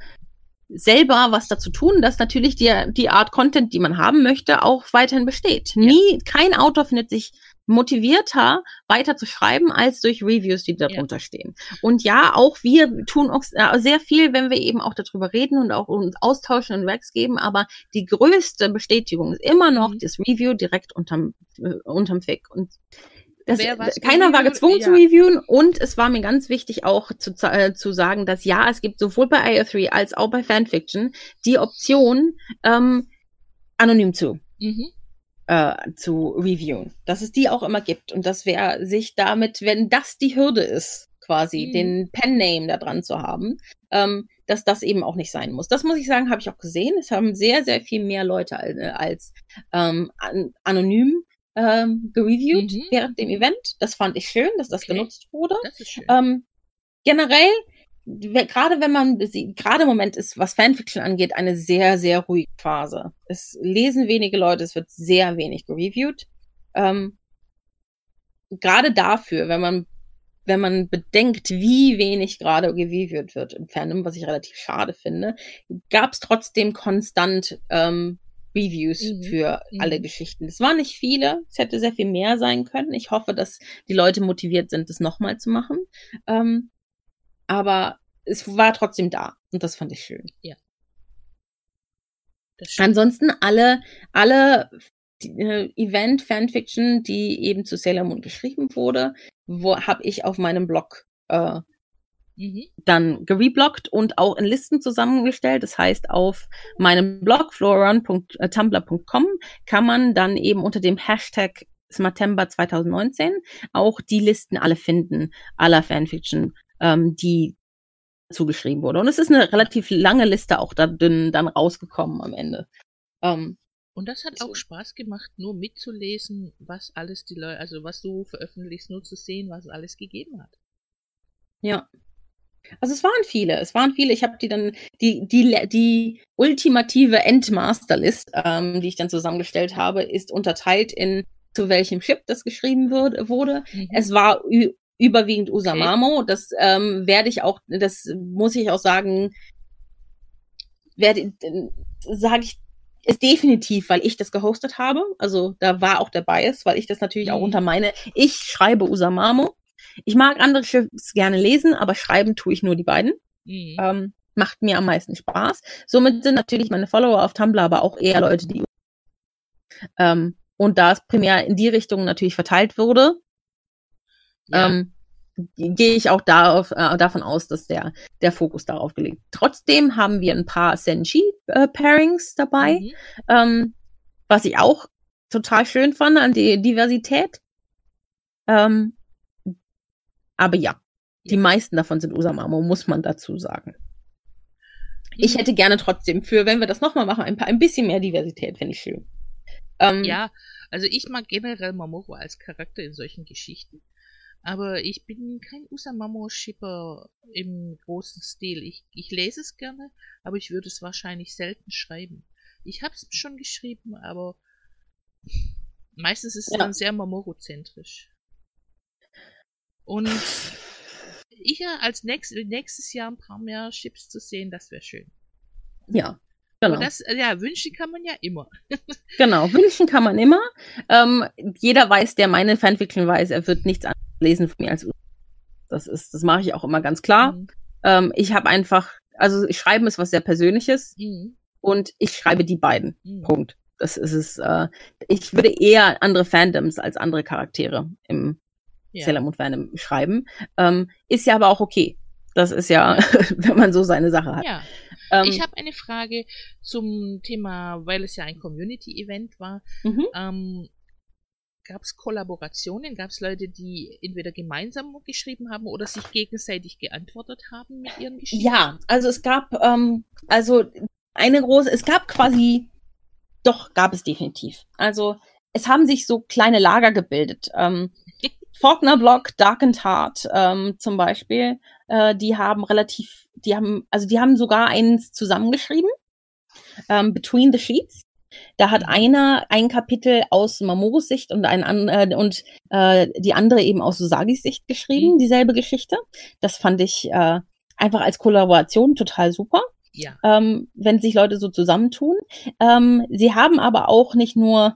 [SPEAKER 3] selber was dazu tun, dass natürlich die, die Art Content, die man haben möchte, auch weiterhin besteht. Nie, kein Autor findet sich motivierter, weiter zu schreiben, als durch Reviews, die darunter stehen. Und ja, auch wir tun auch sehr viel, wenn wir eben auch darüber reden und auch uns austauschen und Works geben, aber die größte Bestätigung ist immer noch
[SPEAKER 2] Mhm.
[SPEAKER 3] das Review direkt unterm, äh, unterm Fick. Und das,
[SPEAKER 2] Wer was
[SPEAKER 3] keiner war
[SPEAKER 2] reviewt,
[SPEAKER 3] gezwungen
[SPEAKER 2] ja.
[SPEAKER 3] zu reviewen und es war mir ganz wichtig auch zu, äh, zu sagen, dass ja, es gibt sowohl bei I O drei als auch bei Fanfiction die Option, ähm, anonym zu
[SPEAKER 2] Mhm.
[SPEAKER 3] äh, zu reviewen. Dass es die auch immer gibt und dass wer sich damit, wenn das die Hürde ist, quasi
[SPEAKER 2] Mhm.
[SPEAKER 3] den Pen-Name da dran zu haben, ähm, dass das eben auch nicht sein muss. Das muss ich sagen, habe ich auch gesehen. Es haben sehr, sehr viel mehr Leute als, als ähm, an, anonym ähm, gereviewt
[SPEAKER 2] Mhm.
[SPEAKER 3] während dem Event. Das fand ich schön, dass das
[SPEAKER 2] Okay.
[SPEAKER 3] genutzt wurde.
[SPEAKER 2] Das ist schön.
[SPEAKER 3] Ähm, generell, we- gerade wenn man, sie- gerade im Moment ist, was Fanfiction angeht, eine sehr, sehr ruhige Phase. Es lesen wenige Leute, es wird sehr wenig gereviewt. Ähm, gerade dafür, wenn man, wenn man bedenkt, wie wenig gerade gereviewt wird im Fandom, was ich relativ schade finde, gab es trotzdem konstant ähm, Reviews
[SPEAKER 2] Mhm.
[SPEAKER 3] für
[SPEAKER 2] Mhm.
[SPEAKER 3] alle Geschichten. Es waren nicht viele, es hätte sehr viel mehr sein können. Ich hoffe, dass die Leute motiviert sind, das nochmal zu machen. Ähm, aber es war trotzdem da und das fand ich schön.
[SPEAKER 2] Das stimmt.
[SPEAKER 3] Ansonsten alle, alle die, äh, Event-Fanfiction, die eben zu Sailor Moon geschrieben wurde, wo habe ich auf meinem Blog äh, mhm. dann gerebloggt und auch in Listen zusammengestellt. Das heißt, auf meinem Blog floran punkt tumblr punkt com kann man dann eben unter dem Hashtag Smartember zwanzig neunzehn auch die Listen alle finden, aller Fanfiction, ähm, die zugeschrieben wurde. Und es ist eine relativ lange Liste auch da dünn dann rausgekommen am Ende. Ähm,
[SPEAKER 2] Und das hat auch Spaß gemacht, nur mitzulesen, was alles die Leute, also was du veröffentlichst, nur zu sehen, was es alles gegeben hat.
[SPEAKER 3] Ja. Also es waren viele, es waren viele. Ich habe die dann, die, die, die ultimative Endmaster-List, ähm, die ich dann zusammengestellt habe, ist unterteilt in, zu welchem Chip das geschrieben wird, wurde. Mhm. Es war ü- überwiegend Usamamo. Okay. Das ähm, werde ich auch, das muss ich auch sagen, werde, sage ich, ist definitiv, weil ich das gehostet habe. Also da war auch der Bias, weil ich das natürlich mhm. auch unter meine, ich schreibe Usamamo. Ich mag andere Chips gerne lesen, aber schreiben tue ich nur die beiden. Mhm. Ähm, macht mir am meisten Spaß. Somit sind natürlich meine Follower auf Tumblr aber auch eher Leute, die ähm, und da es primär in die Richtung natürlich verteilt wurde, ja. ähm, gehe ich auch darauf, äh, davon aus, dass der, der Fokus darauf gelegt. Trotzdem haben wir ein paar Senshi-Pairings dabei, mhm. ähm, was ich auch total schön fand an die Diversität. Ähm, aber ja, die ja. meisten davon sind Usamamo, muss man dazu sagen. Mhm. Ich hätte gerne trotzdem für, wenn wir das nochmal machen, ein paar, ein bisschen mehr Diversität, finde ich schön.
[SPEAKER 2] Ähm, ja, also ich mag generell Mamoru als Charakter in solchen Geschichten. Aber ich bin kein Usamamo-Shipper im großen Stil. Ich, ich lese es gerne, aber ich würde es wahrscheinlich selten schreiben. Ich habe es schon geschrieben, aber meistens ist es ja. dann sehr Mamoru-zentrisch. Und ich ja als nächst, nächstes Jahr ein paar mehr Ships zu sehen, das wäre schön.
[SPEAKER 3] Ja. Genau.
[SPEAKER 2] Aber das, ja, wünschen kann man ja immer.
[SPEAKER 3] Genau, wünschen kann man immer. Ähm, jeder weiß, der meine Fanfiction weiß, er wird nichts anderes lesen von mir als das ist, das mache ich auch immer ganz klar. Mhm. Ähm, ich habe einfach, also Schreiben ist was sehr Persönliches mhm. und ich schreibe die beiden. Mhm. Punkt. Das ist es. Äh, ich würde eher andere Fandoms als andere Charaktere im ja. Sailor Moon Fandom schreiben. Ähm, ist ja aber auch okay. Das ist ja, wenn man so seine Sache hat.
[SPEAKER 2] Ja. Ähm, ich habe eine Frage zum Thema, weil es ja ein Community-Event war. Mhm. Ähm, gab es Kollaborationen? Gab es Leute, die entweder gemeinsam geschrieben haben oder sich gegenseitig geantwortet haben mit ihren Geschichten?
[SPEAKER 3] Ja, also es gab, ähm, also eine große, es gab quasi, doch, gab es definitiv. Also es haben sich so kleine Lager gebildet. Ähm, Faulkner Block, Dark and Heart ähm, zum Beispiel, äh, die haben relativ, die haben, also die haben sogar eins zusammengeschrieben, ähm, Between the Sheets. Da hat einer ein Kapitel aus Mamorus Sicht und ein an, äh, und äh, die andere eben aus Usagis Sicht geschrieben, mhm. dieselbe Geschichte. Das fand ich äh, einfach als Kollaboration total super.
[SPEAKER 2] Ja.
[SPEAKER 3] Ähm, wenn sich Leute so zusammentun. Ähm, sie haben aber auch nicht nur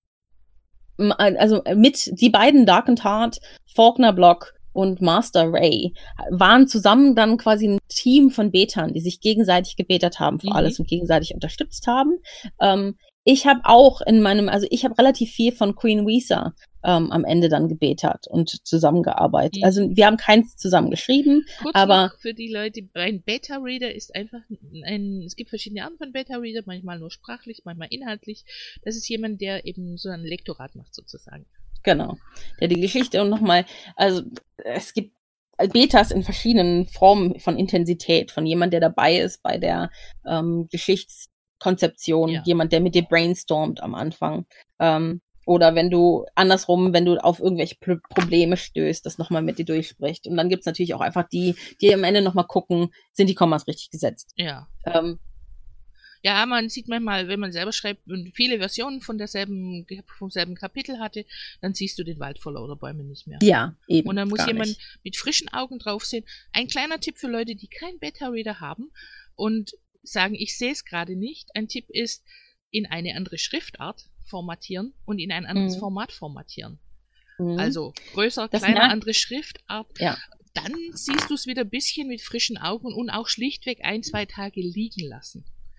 [SPEAKER 3] also mit die beiden Dark and Heart, Faulkner Block und Master Ray waren zusammen dann quasi ein Team von Betern, die sich gegenseitig gebetert haben für mhm. alles und gegenseitig unterstützt haben. Ähm, ich habe auch in meinem, also ich habe relativ viel von Queen Weezer ähm, am Ende dann gebetert und zusammengearbeitet. Mhm. Also wir haben keins zusammen geschrieben,
[SPEAKER 2] Kurz
[SPEAKER 3] aber
[SPEAKER 2] noch für die Leute, ein Beta-Reader ist einfach ein, es gibt verschiedene Arten von Beta-Reader, manchmal nur sprachlich, manchmal inhaltlich. Das ist jemand, der eben so ein Lektorat macht sozusagen.
[SPEAKER 3] Genau, der die Geschichte und nochmal, also es gibt Betas in verschiedenen Formen von Intensität, von jemand, der dabei ist bei der ähm, Geschichtskonzeption, ja. jemand, der mit dir brainstormt am Anfang. Ähm, oder wenn du andersrum, wenn du auf irgendwelche P- Probleme stößt, das nochmal mit dir durchspricht. Und dann gibt's natürlich auch einfach die, die am Ende nochmal gucken, sind die Kommas richtig gesetzt.
[SPEAKER 2] Ja.
[SPEAKER 3] Ähm,
[SPEAKER 2] Ja, man sieht manchmal, wenn man selber schreibt und viele Versionen von derselben, vom selben Kapitel hatte, dann siehst du den Wald vor lauter Bäume nicht mehr.
[SPEAKER 3] Ja, eben.
[SPEAKER 2] Und dann muss jemand
[SPEAKER 3] nicht.
[SPEAKER 2] mit frischen Augen drauf sehen. Ein kleiner Tipp für Leute, die keinen Beta-Reader haben und sagen, ich sehe es gerade nicht. Ein Tipp ist, in eine andere Schriftart formatieren und in ein anderes mhm. Format formatieren. Mhm. Also größer, das kleiner, andere Schriftart.
[SPEAKER 3] Ja.
[SPEAKER 2] Dann siehst du es wieder ein bisschen mit frischen Augen und auch schlichtweg ein, zwei Tage liegen lassen.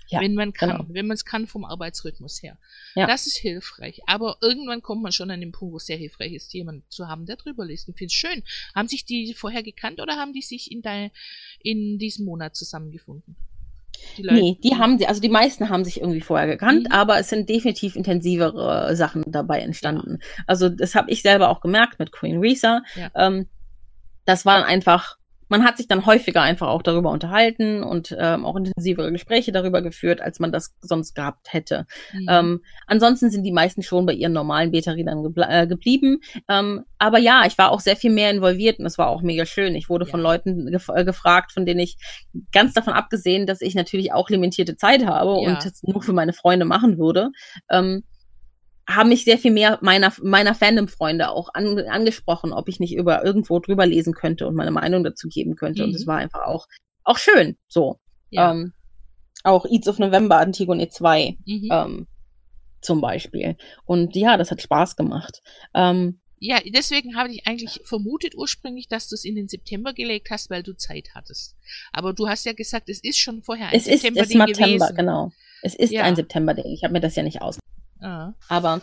[SPEAKER 3] Ja,
[SPEAKER 2] wenn man kann,
[SPEAKER 3] genau.
[SPEAKER 2] wenn man es kann vom Arbeitsrhythmus her.
[SPEAKER 3] Ja.
[SPEAKER 2] Das ist hilfreich. Aber irgendwann kommt man schon an den Punkt, wo es sehr hilfreich ist, jemanden zu haben, der drüber liest. Ich finde es schön. Haben sich die vorher gekannt oder haben die sich in, dein, in diesem Monat zusammengefunden?
[SPEAKER 3] Die Leute, nee, die haben sie, also die meisten haben sich irgendwie vorher gekannt, mhm. aber es sind definitiv intensivere Sachen dabei entstanden. Ja. Also das habe ich selber auch gemerkt mit Queen Risa. Ja. Ähm, das war einfach, man hat sich dann häufiger einfach auch darüber unterhalten und ähm, auch intensivere Gespräche darüber geführt, als man das sonst gehabt hätte. Mhm. Ähm, ansonsten sind die meisten schon bei ihren normalen Beta-Readern gebl- äh, geblieben. Ähm, aber ja, ich war auch sehr viel mehr involviert und es war auch mega schön. Ich wurde ja. von Leuten gef- äh, gefragt, von denen ich, ganz davon abgesehen, dass ich natürlich auch limitierte Zeit habe ja. und das nur für meine Freunde machen würde, ähm, haben mich sehr viel mehr meiner meiner Fandom-Freunde auch an, angesprochen, ob ich nicht über irgendwo drüber lesen könnte und meine Meinung dazu geben könnte. Mhm. Und es war einfach auch auch schön. So. Ja. Ähm, auch Eats of November, Antigone zwei mhm. ähm, zum Beispiel. Und ja, das hat Spaß gemacht. Ähm,
[SPEAKER 2] ja, deswegen habe ich eigentlich vermutet ursprünglich, dass du es in den September gelegt hast, weil du Zeit hattest. Aber du hast ja gesagt, es ist schon vorher ein September-Ding gewesen. Es ist September,
[SPEAKER 3] genau. Es ist ja. ein September-Ding. Ich habe mir das ja nicht aus.
[SPEAKER 2] Ah.
[SPEAKER 3] Aber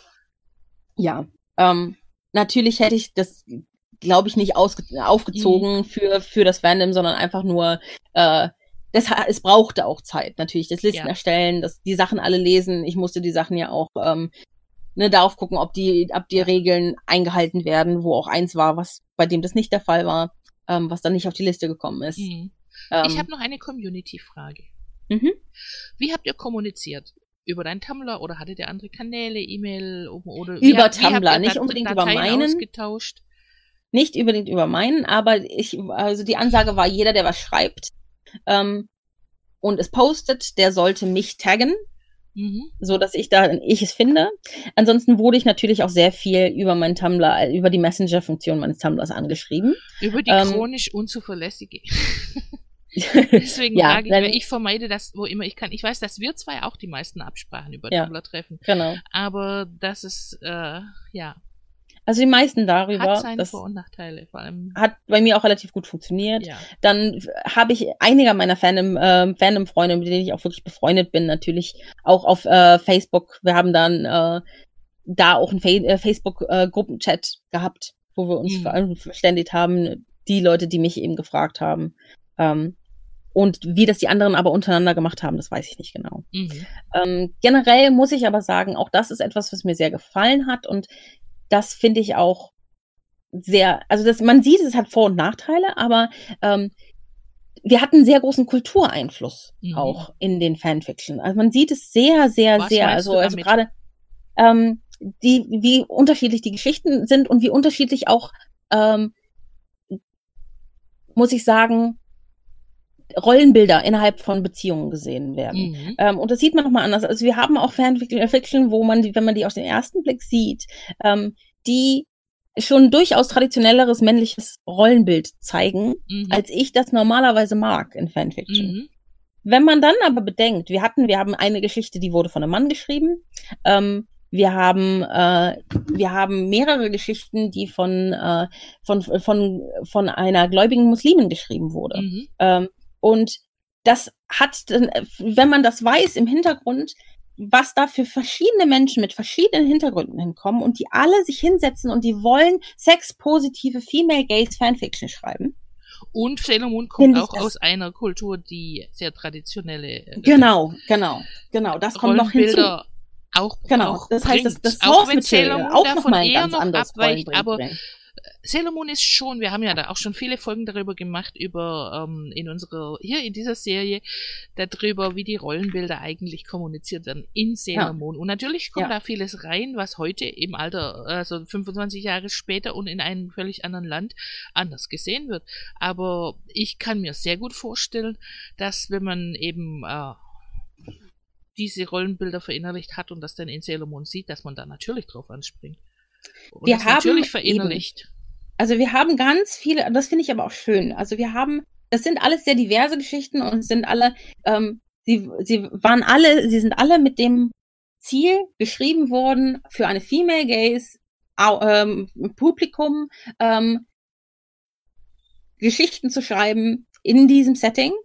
[SPEAKER 3] ja, ähm, natürlich hätte ich das, glaube ich, nicht ausge- aufgezogen mhm. für für das Fandom, sondern einfach nur, äh, das, es brauchte auch Zeit, natürlich, das Listen ja. erstellen, das, die Sachen alle lesen. Ich musste die Sachen ja auch ähm, ne, darauf gucken, ob die, ob die Regeln eingehalten werden, wo auch eins war, was bei dem das nicht der Fall war, ähm, was dann nicht auf die Liste gekommen ist.
[SPEAKER 2] Mhm.
[SPEAKER 3] Ähm,
[SPEAKER 2] ich habe noch eine Community-Frage.
[SPEAKER 3] Mhm.
[SPEAKER 2] Wie habt ihr kommuniziert? Über deinen Tumblr oder hattet ihr andere Kanäle, E-Mail oder
[SPEAKER 3] über
[SPEAKER 2] habt,
[SPEAKER 3] Tumblr, nicht unbedingt über meinen,
[SPEAKER 2] ausgetauscht?
[SPEAKER 3] Nicht unbedingt über meinen, aber ich, also die Ansage war, jeder, der was schreibt ähm, und es postet, der sollte mich taggen,
[SPEAKER 2] mhm.
[SPEAKER 3] so dass ich da ich es finde. Ansonsten wurde ich natürlich auch sehr viel über meinen Tumblr, über die Messenger-Funktion meines Tumblrs angeschrieben.
[SPEAKER 2] Über die
[SPEAKER 3] ähm,
[SPEAKER 2] chronisch unzuverlässige. Deswegen
[SPEAKER 3] ja,
[SPEAKER 2] frage ich, weil ich vermeide das, wo immer ich kann. Ich weiß, dass wir zwei auch die meisten Absprachen über
[SPEAKER 3] ja,
[SPEAKER 2] Tumblr treffen.
[SPEAKER 3] Genau.
[SPEAKER 2] Aber das ist, äh, ja.
[SPEAKER 3] Also die meisten darüber.
[SPEAKER 2] Hat seine
[SPEAKER 3] das
[SPEAKER 2] Vor- und Nachteile. Vor allem
[SPEAKER 3] hat bei mir auch relativ gut funktioniert.
[SPEAKER 2] Ja.
[SPEAKER 3] Dann habe ich einiger meiner Fandom, äh, Fandom-Freunde, mit denen ich auch wirklich befreundet bin, natürlich auch auf äh, Facebook. Wir haben dann äh, da auch einen Fa- äh, Facebook-Gruppenchat äh, gehabt, wo wir uns mhm. verständigt haben, die Leute, die mich eben gefragt haben. Ähm, Und wie das die anderen aber untereinander gemacht haben, das weiß ich nicht genau.
[SPEAKER 2] Mhm.
[SPEAKER 3] Ähm, generell muss ich aber sagen, auch das ist etwas, was mir sehr gefallen hat. Und das finde ich auch sehr, also das, man sieht, es hat Vor- und Nachteile, aber ähm, wir hatten einen sehr großen Kultureinfluss mhm. auch in den Fanfiction. Also man sieht es sehr, sehr,
[SPEAKER 2] was
[SPEAKER 3] sehr, also, also gerade ähm, die, wie unterschiedlich die Geschichten sind und wie unterschiedlich auch, ähm, muss ich sagen, Rollenbilder innerhalb von Beziehungen gesehen werden.
[SPEAKER 2] Mhm.
[SPEAKER 3] Ähm, und das sieht man nochmal anders. Also wir haben auch Fanfiction, wo man, die, wenn man die auf den ersten Blick sieht, ähm, die schon durchaus traditionelleres männliches Rollenbild zeigen,
[SPEAKER 2] mhm.
[SPEAKER 3] als ich das normalerweise mag in Fanfiction.
[SPEAKER 2] Mhm.
[SPEAKER 3] Wenn man dann aber bedenkt, wir hatten, wir haben eine Geschichte, die wurde von einem Mann geschrieben, ähm, wir haben, äh, wir haben mehrere Geschichten, die von, äh, von, von, von einer gläubigen Muslimin geschrieben wurde.
[SPEAKER 2] Mhm.
[SPEAKER 3] Ähm, Und das hat, wenn man das weiß im Hintergrund, was da für verschiedene Menschen mit verschiedenen Hintergründen hinkommen und die alle sich hinsetzen und die wollen sexpositive Female Gaze Fanfiction schreiben.
[SPEAKER 2] Und Sailor Moon kommt auch aus einer Kultur, die sehr traditionelle
[SPEAKER 3] äh, Genau, genau, genau. Das kommt noch hinzu.
[SPEAKER 2] Auch,
[SPEAKER 3] genau,
[SPEAKER 2] auch
[SPEAKER 3] das heißt, das, das
[SPEAKER 2] Source Material
[SPEAKER 3] auch nochmal ein ganz anderes
[SPEAKER 2] abweicht,
[SPEAKER 3] Rollenbild
[SPEAKER 2] aber
[SPEAKER 3] bringt.
[SPEAKER 2] Sailor Moon ist schon, wir haben ja da auch schon viele Folgen darüber gemacht, über ähm, in unserer, hier in dieser Serie, darüber, wie die Rollenbilder eigentlich kommuniziert werden in Sailor
[SPEAKER 3] Ja.
[SPEAKER 2] Moon. Und natürlich kommt
[SPEAKER 3] Ja.
[SPEAKER 2] da vieles rein, was heute im Alter, also fünfundzwanzig Jahre später und in einem völlig anderen Land anders gesehen wird. Aber ich kann mir sehr gut vorstellen, dass wenn man eben äh, diese Rollenbilder verinnerlicht hat und das dann in Sailor Moon sieht, dass man da natürlich drauf anspringt. Und
[SPEAKER 3] Wir
[SPEAKER 2] das
[SPEAKER 3] haben
[SPEAKER 2] natürlich verinnerlicht.
[SPEAKER 3] Also wir haben ganz viele, das finde ich aber auch schön. Also wir haben, das sind alles sehr diverse Geschichten und sind alle, ähm, sie, sie waren alle, sie sind alle mit dem Ziel geschrieben worden, für eine Female Gaze au, ähm, Publikum ähm, Geschichten zu schreiben in diesem Setting,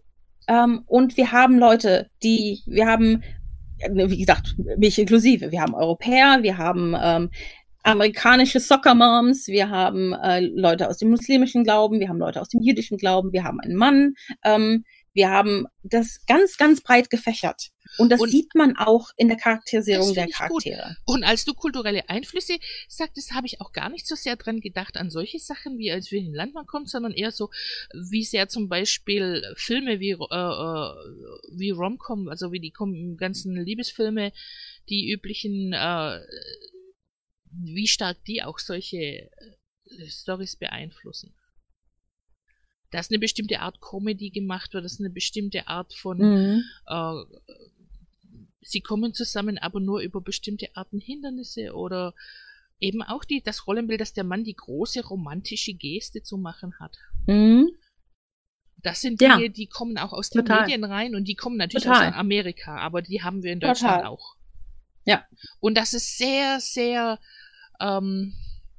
[SPEAKER 3] Ähm, und wir haben Leute, die, wir haben, wie gesagt, mich inklusive, wir haben Europäer, wir haben ähm, amerikanische Soccer-Moms, wir haben äh, Leute aus dem muslimischen Glauben, wir haben Leute aus dem jüdischen Glauben, wir haben einen Mann, ähm, wir haben das ganz, ganz breit gefächert. Und das
[SPEAKER 2] Und
[SPEAKER 3] sieht man auch in der Charakterisierung
[SPEAKER 2] das
[SPEAKER 3] der
[SPEAKER 2] finde ich gut.
[SPEAKER 3] Charaktere.
[SPEAKER 2] Und als du kulturelle Einflüsse sagtest, habe ich auch gar nicht so sehr dran gedacht an solche Sachen, wie als wir in den Land man kommt, sondern eher so, wie sehr zum Beispiel Filme wie, äh, äh, wie Rom-Com, also wie die kom- ganzen Liebesfilme, die üblichen, äh, wie stark die auch solche äh, Storys beeinflussen. Dass eine bestimmte Art Comedy gemacht wird, dass eine bestimmte Art von
[SPEAKER 3] Mhm.
[SPEAKER 2] äh, sie kommen zusammen, aber nur über bestimmte Arten Hindernisse oder eben auch die, das Rollenbild, dass der Mann die große romantische Geste zu machen hat.
[SPEAKER 3] Mhm.
[SPEAKER 2] Das sind
[SPEAKER 3] Ja.
[SPEAKER 2] Dinge, die kommen auch aus den
[SPEAKER 3] Total.
[SPEAKER 2] Medien rein und die kommen natürlich
[SPEAKER 3] Total.
[SPEAKER 2] aus Amerika, aber die haben wir in Deutschland
[SPEAKER 3] Total.
[SPEAKER 2] auch.
[SPEAKER 3] Ja.
[SPEAKER 2] Und das ist sehr, sehr, ähm,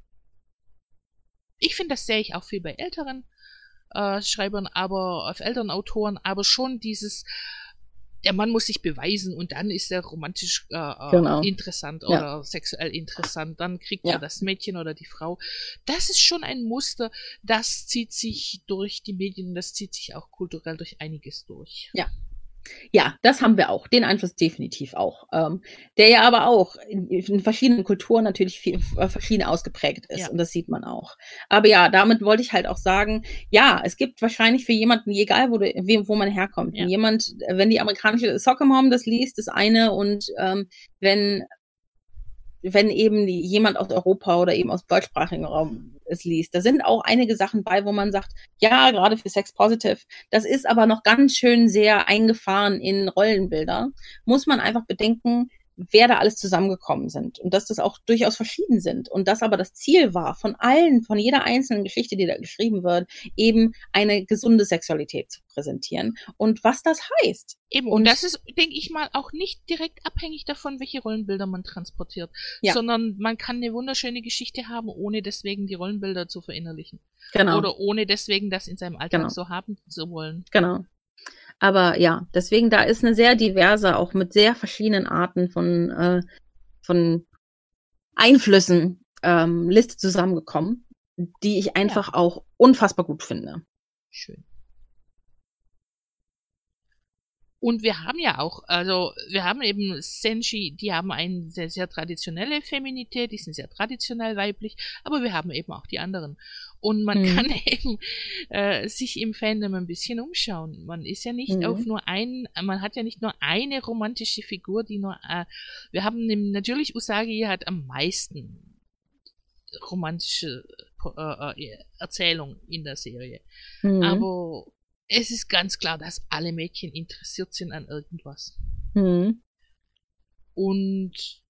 [SPEAKER 2] ich finde, das sehe ich auch viel bei älteren äh, Schreibern, aber auf älteren Autoren, aber schon dieses, der Mann muss sich beweisen und dann ist er romantisch äh, äh,
[SPEAKER 3] Genau.
[SPEAKER 2] interessant
[SPEAKER 3] Ja.
[SPEAKER 2] oder sexuell interessant, dann kriegt
[SPEAKER 3] Ja.
[SPEAKER 2] er das Mädchen oder die Frau. Das ist schon ein Muster, das zieht sich durch die Medien, das zieht sich auch kulturell durch einiges durch.
[SPEAKER 3] Ja. Ja, das haben wir auch. Den Einfluss definitiv auch. Ähm, der ja aber auch in, in verschiedenen Kulturen natürlich viel, äh, verschieden ausgeprägt ist.
[SPEAKER 2] Ja.
[SPEAKER 3] Und das sieht man auch. Aber ja, damit wollte ich halt auch sagen, ja, es gibt wahrscheinlich für jemanden, egal wo, du, wie, wo man herkommt,
[SPEAKER 2] Ja.
[SPEAKER 3] wenn jemand, wenn die amerikanische Soccer Mom das liest, das eine, und ähm, wenn wenn eben die, jemand aus Europa oder eben aus deutschsprachigen Raum es liest. Da sind auch einige Sachen bei, wo man sagt, ja, gerade für Sex Positive, das ist aber noch ganz schön sehr eingefahren in Rollenbilder. Muss man einfach bedenken, wer da alles zusammengekommen sind und dass das auch durchaus verschieden sind und dass aber das Ziel war, von allen, von jeder einzelnen Geschichte, die da geschrieben wird, eben eine gesunde Sexualität zu präsentieren und was das heißt.
[SPEAKER 2] Eben, und,
[SPEAKER 3] Und-
[SPEAKER 2] das ist, denke ich mal, auch nicht direkt abhängig davon, welche Rollenbilder man transportiert,
[SPEAKER 3] Ja.
[SPEAKER 2] sondern man kann eine wunderschöne Geschichte haben, ohne deswegen die Rollenbilder zu verinnerlichen.
[SPEAKER 3] Genau.
[SPEAKER 2] Oder ohne deswegen das in seinem Alltag
[SPEAKER 3] Genau.
[SPEAKER 2] so haben zu wollen.
[SPEAKER 3] Genau. Aber ja, deswegen, da ist eine sehr diverse, auch mit sehr verschiedenen Arten von, äh, von Einflüssen ähm, Liste zusammengekommen, die ich einfach auch unfassbar gut finde.
[SPEAKER 2] Schön. Und wir haben ja auch, also wir haben eben Senshi, die haben eine sehr, sehr traditionelle Feminität, die sind sehr traditionell weiblich, aber wir haben eben auch die anderen. Und man
[SPEAKER 3] Mhm.
[SPEAKER 2] kann eben äh, sich im Fandom ein bisschen umschauen. Man ist ja nicht
[SPEAKER 3] Mhm.
[SPEAKER 2] auf nur ein, man hat ja nicht nur eine romantische Figur, die nur, äh, wir haben nem- natürlich Usagi hat am meisten romantische äh, äh, Erzählung in der Serie.
[SPEAKER 3] Mhm.
[SPEAKER 2] Aber es ist ganz klar, dass alle Mädchen interessiert sind an irgendwas.
[SPEAKER 3] Mhm.
[SPEAKER 2] Und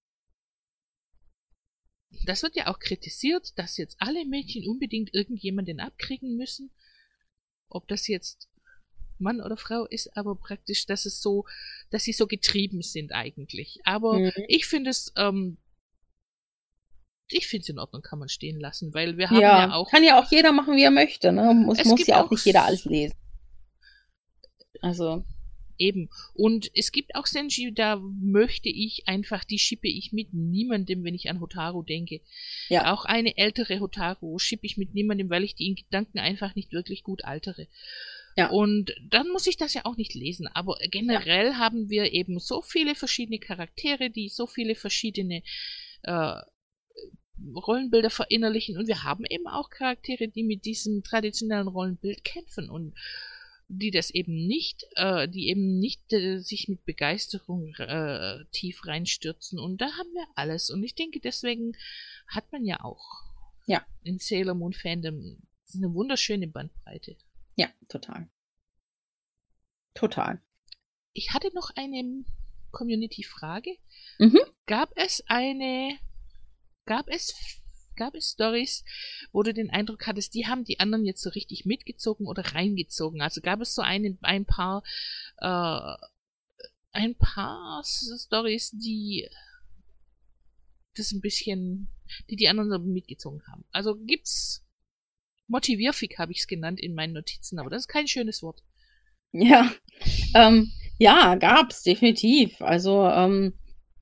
[SPEAKER 2] das wird ja auch kritisiert, dass jetzt alle Mädchen unbedingt irgendjemanden abkriegen müssen. Ob das jetzt Mann oder Frau ist, aber praktisch, dass es so, dass sie so getrieben sind eigentlich. Aber
[SPEAKER 3] Mhm.
[SPEAKER 2] ich finde es, ähm, ich finde es in Ordnung, kann man stehen lassen, weil wir haben
[SPEAKER 3] Ja,
[SPEAKER 2] ja, auch.
[SPEAKER 3] kann ja auch jeder machen, wie er möchte. Ne? Muss,
[SPEAKER 2] Es
[SPEAKER 3] muss
[SPEAKER 2] gibt
[SPEAKER 3] ja auch
[SPEAKER 2] auch
[SPEAKER 3] nicht jeder alles lesen. Also,
[SPEAKER 2] Eben. Und es gibt auch Senshi, da möchte ich einfach, die schippe ich mit niemandem, wenn ich an Hotaru denke.
[SPEAKER 3] ja.
[SPEAKER 2] Auch eine ältere Hotaru schippe ich mit niemandem, weil ich die in Gedanken einfach nicht wirklich gut altere.
[SPEAKER 3] Ja.
[SPEAKER 2] Und dann muss ich das ja auch nicht lesen. Aber generell haben wir eben so viele verschiedene Charaktere, die so viele verschiedene äh, Rollenbilder verinnerlichen. Und wir haben eben auch Charaktere, die mit diesem traditionellen Rollenbild kämpfen und die das eben nicht, äh, die eben nicht äh, sich mit Begeisterung äh, tief reinstürzen. Und da haben wir alles. Und ich denke, deswegen hat man ja auch
[SPEAKER 3] Ja.
[SPEAKER 2] in Sailor Moon Fandom eine wunderschöne Bandbreite.
[SPEAKER 3] Ja, total. Total.
[SPEAKER 2] Ich hatte noch eine Community-Frage.
[SPEAKER 3] Mhm.
[SPEAKER 2] Gab es eine, gab es Gab es Storys, wo du den Eindruck hattest, die haben die anderen jetzt so richtig mitgezogen oder reingezogen? Also gab es so ein, ein paar äh, ein paar Storys, die das ein bisschen, die die anderen so mitgezogen haben. Also gibt's Motivierfick, habe ich es genannt in meinen Notizen, aber das ist kein schönes Wort.
[SPEAKER 3] Ja, ähm, ja, gab's definitiv. Also ähm,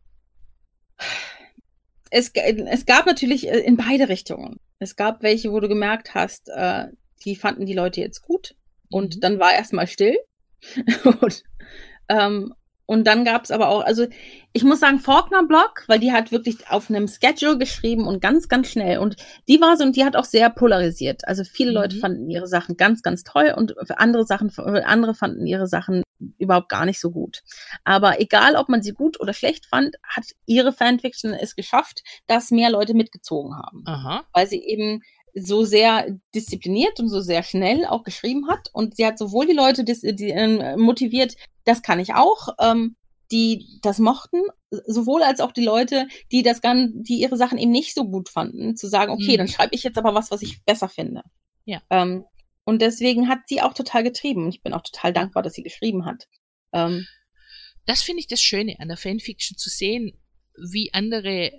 [SPEAKER 3] es, es gab natürlich in beide Richtungen. Es gab welche, wo du gemerkt hast, äh, die fanden die Leute jetzt gut und
[SPEAKER 2] Mhm.
[SPEAKER 3] dann war erstmal still. und, ähm, und dann gab's aber auch, also ich muss sagen, Faulkner Blog, weil die hat wirklich auf einem Schedule geschrieben und ganz, ganz schnell. Und die war so, und die hat auch sehr polarisiert. Also viele
[SPEAKER 2] Mhm.
[SPEAKER 3] Leute fanden ihre Sachen ganz, ganz toll und für andere Sachen, andere fanden ihre Sachen überhaupt gar nicht so gut. Aber egal, ob man sie gut oder schlecht fand, hat ihre Fanfiction es geschafft, dass mehr Leute mitgezogen haben.
[SPEAKER 2] Aha.
[SPEAKER 3] Weil sie eben so sehr diszipliniert und so sehr schnell auch geschrieben hat. Und sie hat sowohl die Leute dis- die, äh, motiviert, das kann ich auch, ähm, die das mochten, sowohl als auch die Leute, die das gan- die ihre Sachen eben nicht so gut fanden, zu sagen, okay,
[SPEAKER 2] Mhm.
[SPEAKER 3] dann schreibe ich jetzt aber was, was ich besser finde.
[SPEAKER 2] Ja.
[SPEAKER 3] Ähm, und deswegen hat sie auch total getrieben. Und ich bin auch total dankbar, dass sie geschrieben hat. Ähm,
[SPEAKER 2] Das finde ich das Schöne an der Fanfiction, zu sehen, wie andere,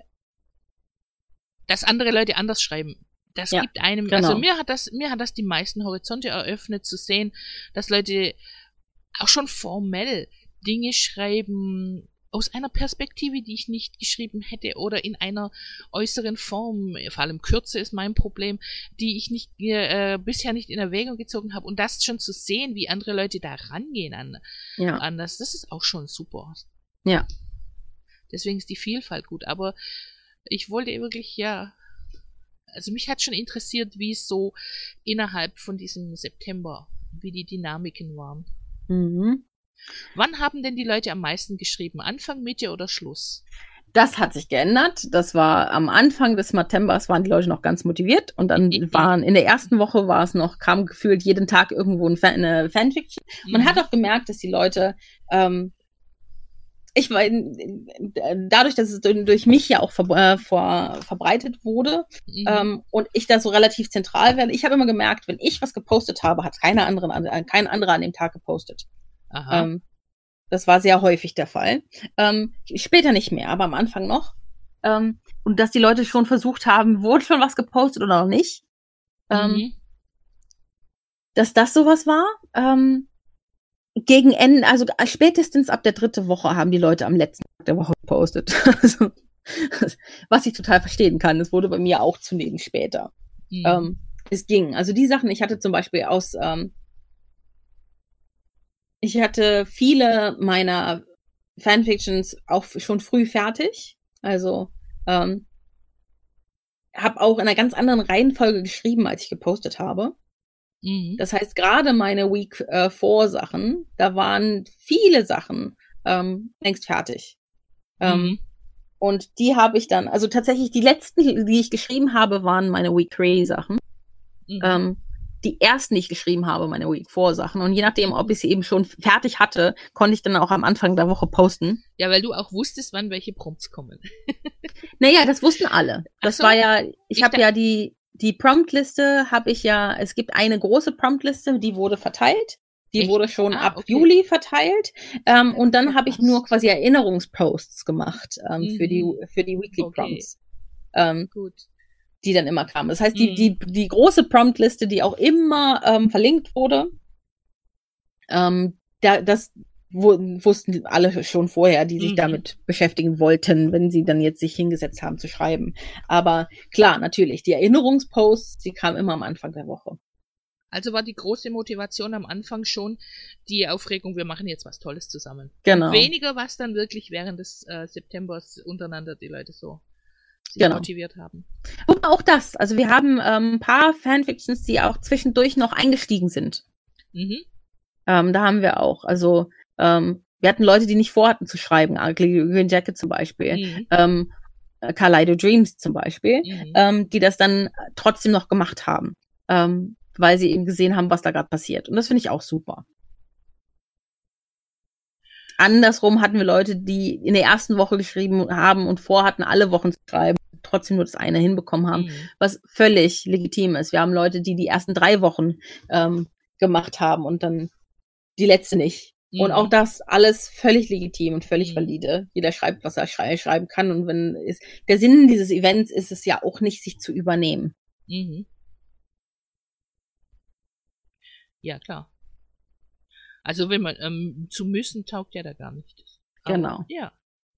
[SPEAKER 2] dass andere Leute anders schreiben. Das
[SPEAKER 3] Ja,
[SPEAKER 2] gibt einem,
[SPEAKER 3] genau.
[SPEAKER 2] also mir hat das, mir hat das die meisten Horizonte eröffnet, zu sehen, dass Leute auch schon formell Dinge schreiben aus einer Perspektive, die ich nicht geschrieben hätte, oder in einer äußeren Form, vor allem Kürze ist mein Problem, die ich nicht äh, bisher nicht in Erwägung gezogen habe. Und das schon zu sehen, wie andere Leute da rangehen an,
[SPEAKER 3] ja,
[SPEAKER 2] an das, das ist auch schon super.
[SPEAKER 3] ja.
[SPEAKER 2] Deswegen ist die Vielfalt gut. Aber ich wollte wirklich, ja, also mich hat schon interessiert, wie es so innerhalb von diesem September, wie die Dynamiken waren.
[SPEAKER 3] Mhm.
[SPEAKER 2] Wann haben denn die Leute am meisten geschrieben? Anfang, Mitte oder Schluss?
[SPEAKER 3] Das hat sich geändert. Das war am Anfang des Septembers waren die Leute noch ganz motiviert und dann waren in der ersten Woche war es noch, kam gefühlt jeden Tag irgendwo ein Fan, eine Fanfiction. Man
[SPEAKER 2] Mhm.
[SPEAKER 3] hat auch gemerkt, dass die Leute, ähm, ich war, dadurch, dass es durch mich ja auch ver, äh, vor, verbreitet wurde
[SPEAKER 2] Mhm.
[SPEAKER 3] ähm, und ich da so relativ zentral werde, ich habe immer gemerkt, wenn ich was gepostet habe, hat keiner anderen, an- kein anderer an dem Tag gepostet.
[SPEAKER 2] Aha.
[SPEAKER 3] Ähm, das war sehr häufig der Fall. Ähm, später nicht mehr, aber am Anfang noch. Ähm, und dass die Leute schon versucht haben, wurde schon was gepostet oder noch nicht. Ähm,
[SPEAKER 2] Mhm.
[SPEAKER 3] Dass das sowas war. Ähm, gegen Ende, also spätestens ab der dritten Woche haben die Leute am letzten Tag der Woche gepostet. Also, was ich total verstehen kann. Das wurde bei mir auch zunehmend später.
[SPEAKER 2] Mhm.
[SPEAKER 3] Ähm, es ging. Also die Sachen, ich hatte zum Beispiel aus, ähm, ich hatte viele meiner Fanfictions auch schon früh fertig. Also ähm, habe auch in einer ganz anderen Reihenfolge geschrieben, als ich gepostet habe.
[SPEAKER 2] Mhm.
[SPEAKER 3] Das heißt, gerade meine Week äh, vier Sachen, da waren viele Sachen ähm, längst fertig. Ähm,
[SPEAKER 2] Mhm.
[SPEAKER 3] Und die habe ich dann, also tatsächlich die letzten, die ich geschrieben habe, waren meine Week drei Sachen.
[SPEAKER 2] Mhm.
[SPEAKER 3] Ähm, die ersten, die ich geschrieben habe, meine Week vier Sachen. Und je nachdem, ob ich sie eben schon fertig hatte, konnte ich dann auch am Anfang der Woche posten.
[SPEAKER 2] Ja, weil du auch wusstest, wann welche Prompts kommen.
[SPEAKER 3] Naja, das wussten alle. Das
[SPEAKER 2] Ach so.
[SPEAKER 3] war ja, ich,
[SPEAKER 2] Ich
[SPEAKER 3] habe
[SPEAKER 2] da-
[SPEAKER 3] ja die, die Promptliste habe ich ja, es gibt eine große Promptliste, die wurde verteilt. Die
[SPEAKER 2] Echt?
[SPEAKER 3] wurde schon
[SPEAKER 2] Ah,
[SPEAKER 3] ab
[SPEAKER 2] okay.
[SPEAKER 3] Juli verteilt. Ähm, und dann
[SPEAKER 2] Ja,
[SPEAKER 3] habe ich
[SPEAKER 2] krass.
[SPEAKER 3] nur quasi Erinnerungsposts gemacht ähm,
[SPEAKER 2] Mhm.
[SPEAKER 3] für die für die Weekly
[SPEAKER 2] Okay.
[SPEAKER 3] Prompts. Ähm,
[SPEAKER 2] Gut.
[SPEAKER 3] die dann immer kamen. Das heißt, die,
[SPEAKER 2] Mhm.
[SPEAKER 3] die, die große Promptliste, die auch immer ähm, verlinkt wurde, ähm, da, das wu- wussten alle schon vorher, die sich
[SPEAKER 2] Mhm.
[SPEAKER 3] damit beschäftigen wollten, wenn sie dann jetzt sich hingesetzt haben zu schreiben. Aber klar, natürlich, die Erinnerungsposts, die kamen immer am Anfang der Woche.
[SPEAKER 2] Also war die große Motivation am Anfang schon die Aufregung, wir machen jetzt was Tolles zusammen.
[SPEAKER 3] Genau.
[SPEAKER 2] Und weniger, was dann wirklich während des äh, Septembers untereinander die Leute so sich
[SPEAKER 3] Genau.
[SPEAKER 2] motiviert haben.
[SPEAKER 3] Und auch das, also wir haben ähm, ein paar Fanfictions, die auch zwischendurch noch eingestiegen sind.
[SPEAKER 2] Mhm.
[SPEAKER 3] Ähm, da haben wir auch. Also ähm, wir hatten Leute, die nicht vorhatten zu schreiben, Ugly Green Jacket zum Beispiel,
[SPEAKER 2] Mhm.
[SPEAKER 3] ähm, Kaleido Dreams zum Beispiel,
[SPEAKER 2] Mhm.
[SPEAKER 3] ähm, die das dann trotzdem noch gemacht haben, ähm, weil sie eben gesehen haben, was da gerade passiert. Und das finde ich auch super. Andersrum hatten wir Leute, die in der ersten Woche geschrieben haben und vorhatten, alle Wochen zu schreiben, trotzdem nur das eine hinbekommen haben,
[SPEAKER 2] Mhm.
[SPEAKER 3] was völlig legitim ist. Wir haben Leute, die die ersten drei Wochen ähm, gemacht haben und dann die letzte nicht.
[SPEAKER 2] Mhm.
[SPEAKER 3] Und auch das alles völlig legitim und völlig
[SPEAKER 2] Mhm.
[SPEAKER 3] valide. Jeder schreibt, was er schrei schreiben kann. Und wenn es, der Sinn dieses Events ist es ja auch nicht, sich zu übernehmen.
[SPEAKER 2] Mhm. Ja, klar. Also wenn man ähm, zu müssen, taugt ja da gar nicht. Aber,
[SPEAKER 3] Genau.
[SPEAKER 2] Ja.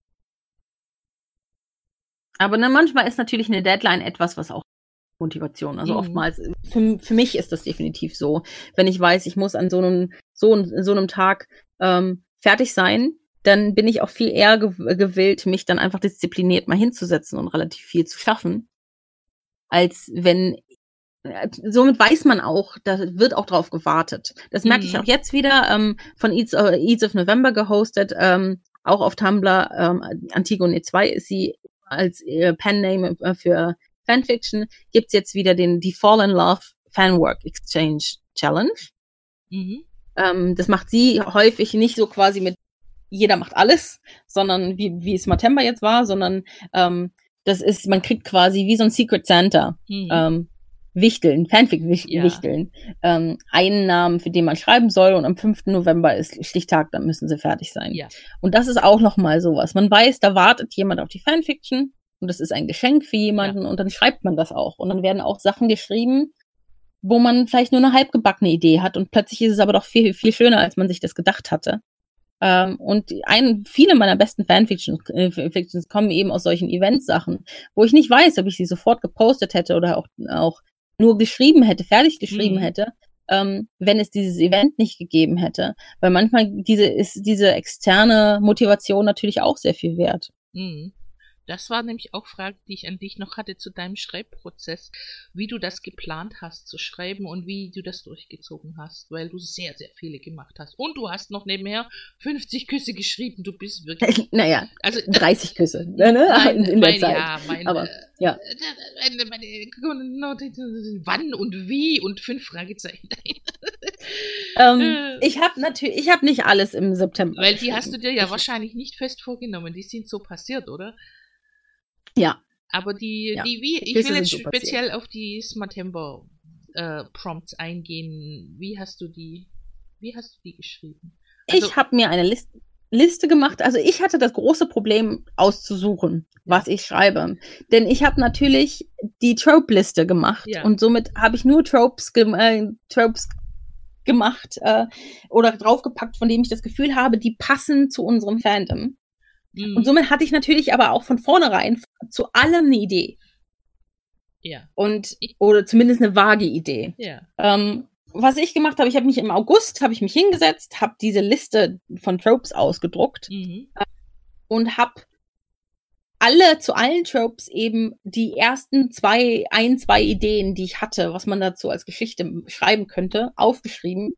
[SPEAKER 3] Aber ne, manchmal ist natürlich eine Deadline etwas, was auch Motivation. Also
[SPEAKER 2] Mhm.
[SPEAKER 3] oftmals, für, für mich ist das definitiv so. Wenn ich weiß, ich muss an so einem, so, so einem Tag ähm, fertig sein, dann bin ich auch viel eher gew- gewillt, mich dann einfach diszipliniert mal hinzusetzen und relativ viel zu schaffen, als wenn, äh, somit weiß man auch, da wird auch drauf gewartet. Das merke ich
[SPEAKER 2] Mhm.
[SPEAKER 3] auch jetzt wieder, ähm, von Eats, äh, Eats of November gehostet, ähm, auch auf Tumblr, ähm, Antigone zwei ist sie als äh, Pen-Name äh, für Fanfiction, gibt's jetzt wieder den die Fall in Love Fanwork Exchange Challenge.
[SPEAKER 2] Mhm.
[SPEAKER 3] Ähm, das macht sie häufig nicht so quasi mit jeder macht alles, sondern wie, wie es Matemba jetzt war, sondern ähm, das ist, man kriegt quasi wie so ein Secret Santa
[SPEAKER 2] Mhm.
[SPEAKER 3] ähm, Wichteln, Fanfic-Wichteln,
[SPEAKER 2] Ja.
[SPEAKER 3] ähm, einen Namen, für den man schreiben soll und am fünften November ist Stichtag, dann müssen sie fertig sein.
[SPEAKER 2] Ja.
[SPEAKER 3] Und das ist auch nochmal sowas. Man weiß, da wartet jemand auf die Fanfiction und das ist ein Geschenk für jemanden und dann schreibt man das auch. Und dann werden auch Sachen geschrieben, wo man vielleicht nur eine halbgebackene Idee hat und plötzlich ist es aber doch viel, viel schöner, als man sich das gedacht hatte. Ähm, und ein, viele meiner besten Fanfictions äh, Fictions kommen eben aus solchen Event-Sachen, wo ich nicht weiß, ob ich sie sofort gepostet hätte oder auch, auch nur geschrieben hätte, fertig geschrieben
[SPEAKER 2] Mhm.
[SPEAKER 3] hätte, ähm, wenn es dieses Event nicht gegeben hätte. Weil manchmal diese ist diese externe Motivation natürlich auch sehr viel wert.
[SPEAKER 2] Mhm. Das war nämlich auch Frage, die ich an dich noch hatte zu deinem Schreibprozess, wie du das geplant hast zu schreiben und wie du das durchgezogen hast, weil du sehr, sehr viele gemacht hast. Und du hast noch nebenher fünfzig Küsse geschrieben, du bist wirklich...
[SPEAKER 3] Naja,
[SPEAKER 2] Also,
[SPEAKER 3] dreißig Küsse ne, ne?
[SPEAKER 2] mein,
[SPEAKER 3] in, in der
[SPEAKER 2] mein,
[SPEAKER 3] Zeit.
[SPEAKER 2] ja, mein,
[SPEAKER 3] Aber, ja.
[SPEAKER 2] Meine, meine, wann und wie und fünf Fragezeichen.
[SPEAKER 3] Ähm, ich habe natürlich, ich habe nicht alles im September.
[SPEAKER 2] Weil die hast du dir ja
[SPEAKER 3] ich,
[SPEAKER 2] wahrscheinlich nicht fest vorgenommen, die sind so passiert, oder?
[SPEAKER 3] Ja.
[SPEAKER 2] Aber die,
[SPEAKER 3] ja.
[SPEAKER 2] die wie, ich
[SPEAKER 3] Küsse
[SPEAKER 2] will jetzt
[SPEAKER 3] sind so
[SPEAKER 2] speziell
[SPEAKER 3] passiert.
[SPEAKER 2] auf die Smartember äh, Prompts eingehen. Wie hast du die, wie hast du die geschrieben? Also,
[SPEAKER 3] ich habe mir eine List, Liste gemacht. Also ich hatte das große Problem auszusuchen, was ich schreibe. Denn ich habe natürlich die Trope-Liste gemacht
[SPEAKER 2] Ja.
[SPEAKER 3] und somit habe ich nur Tropes, gem äh, Tropes gemacht äh, oder draufgepackt, von denen ich das Gefühl habe, die passen zu unserem Fandom.
[SPEAKER 2] mhm.
[SPEAKER 3] Und somit hatte ich natürlich aber auch von vornherein zu allem eine Idee.
[SPEAKER 2] Ja.
[SPEAKER 3] Und, oder zumindest eine vage Idee.
[SPEAKER 2] Ja.
[SPEAKER 3] Ähm, was ich gemacht habe, ich habe mich im August, habe ich mich hingesetzt, habe diese Liste von Tropes ausgedruckt
[SPEAKER 2] Mhm.
[SPEAKER 3] und habe alle, zu allen Tropes eben die ersten zwei, ein, zwei Ideen, die ich hatte, was man dazu als Geschichte schreiben könnte, aufgeschrieben.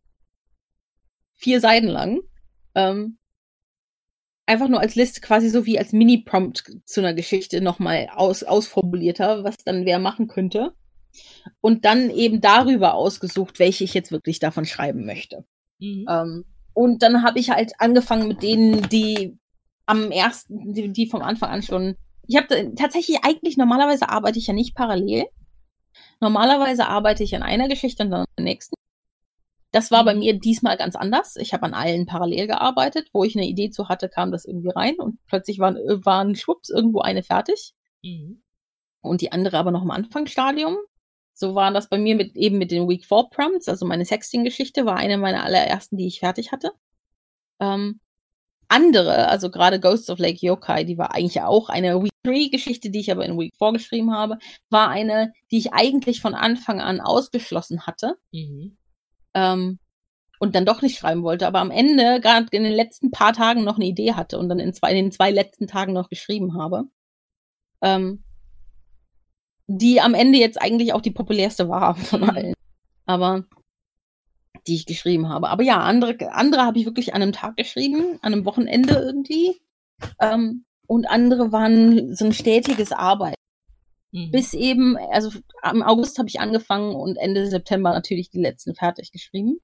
[SPEAKER 3] Vier Seiten lang. Ähm, einfach nur als Liste, quasi so wie als Mini-Prompt zu einer Geschichte nochmal aus, ausformulierter, was dann wer machen könnte. Und dann eben darüber ausgesucht, welche ich jetzt wirklich davon schreiben möchte.
[SPEAKER 2] Mhm.
[SPEAKER 3] Ähm, und dann habe ich halt angefangen mit denen, die am ersten, die, die vom Anfang an schon. Ich habe tatsächlich eigentlich, normalerweise arbeite ich ja nicht parallel. Normalerweise arbeite ich an einer Geschichte und dann an der nächsten. Das war
[SPEAKER 2] Mhm.
[SPEAKER 3] bei mir diesmal ganz anders. Ich habe an allen parallel gearbeitet. Wo ich eine Idee zu hatte, kam das irgendwie rein und plötzlich waren, waren schwupps irgendwo eine fertig.
[SPEAKER 2] Mhm.
[SPEAKER 3] Und die andere aber noch im Anfangsstadium. So war das bei mir mit eben mit den Week four Prompts. Also meine Sexting-Geschichte war eine meiner allerersten, die ich fertig hatte. Ähm, andere, also gerade Ghosts of Lake Yokai, die war eigentlich auch eine Week three Geschichte, die ich aber in Week four geschrieben habe, war eine, die ich eigentlich von Anfang an ausgeschlossen hatte.
[SPEAKER 2] Mhm.
[SPEAKER 3] Ähm, und dann doch nicht schreiben wollte, aber am Ende, gerade in den letzten paar Tagen noch eine Idee hatte und dann in, zwei, in den zwei letzten Tagen noch geschrieben habe. Ähm, die am Ende jetzt eigentlich auch die populärste war von
[SPEAKER 2] Mhm.
[SPEAKER 3] allen. Aber die ich geschrieben habe. Aber ja, andere, andere habe ich wirklich an einem Tag geschrieben, an einem Wochenende irgendwie. Ähm, und andere waren so ein stetiges Arbeiten.
[SPEAKER 2] Mhm.
[SPEAKER 3] Bis eben, also im August habe ich angefangen und Ende September natürlich die letzten fertig geschrieben.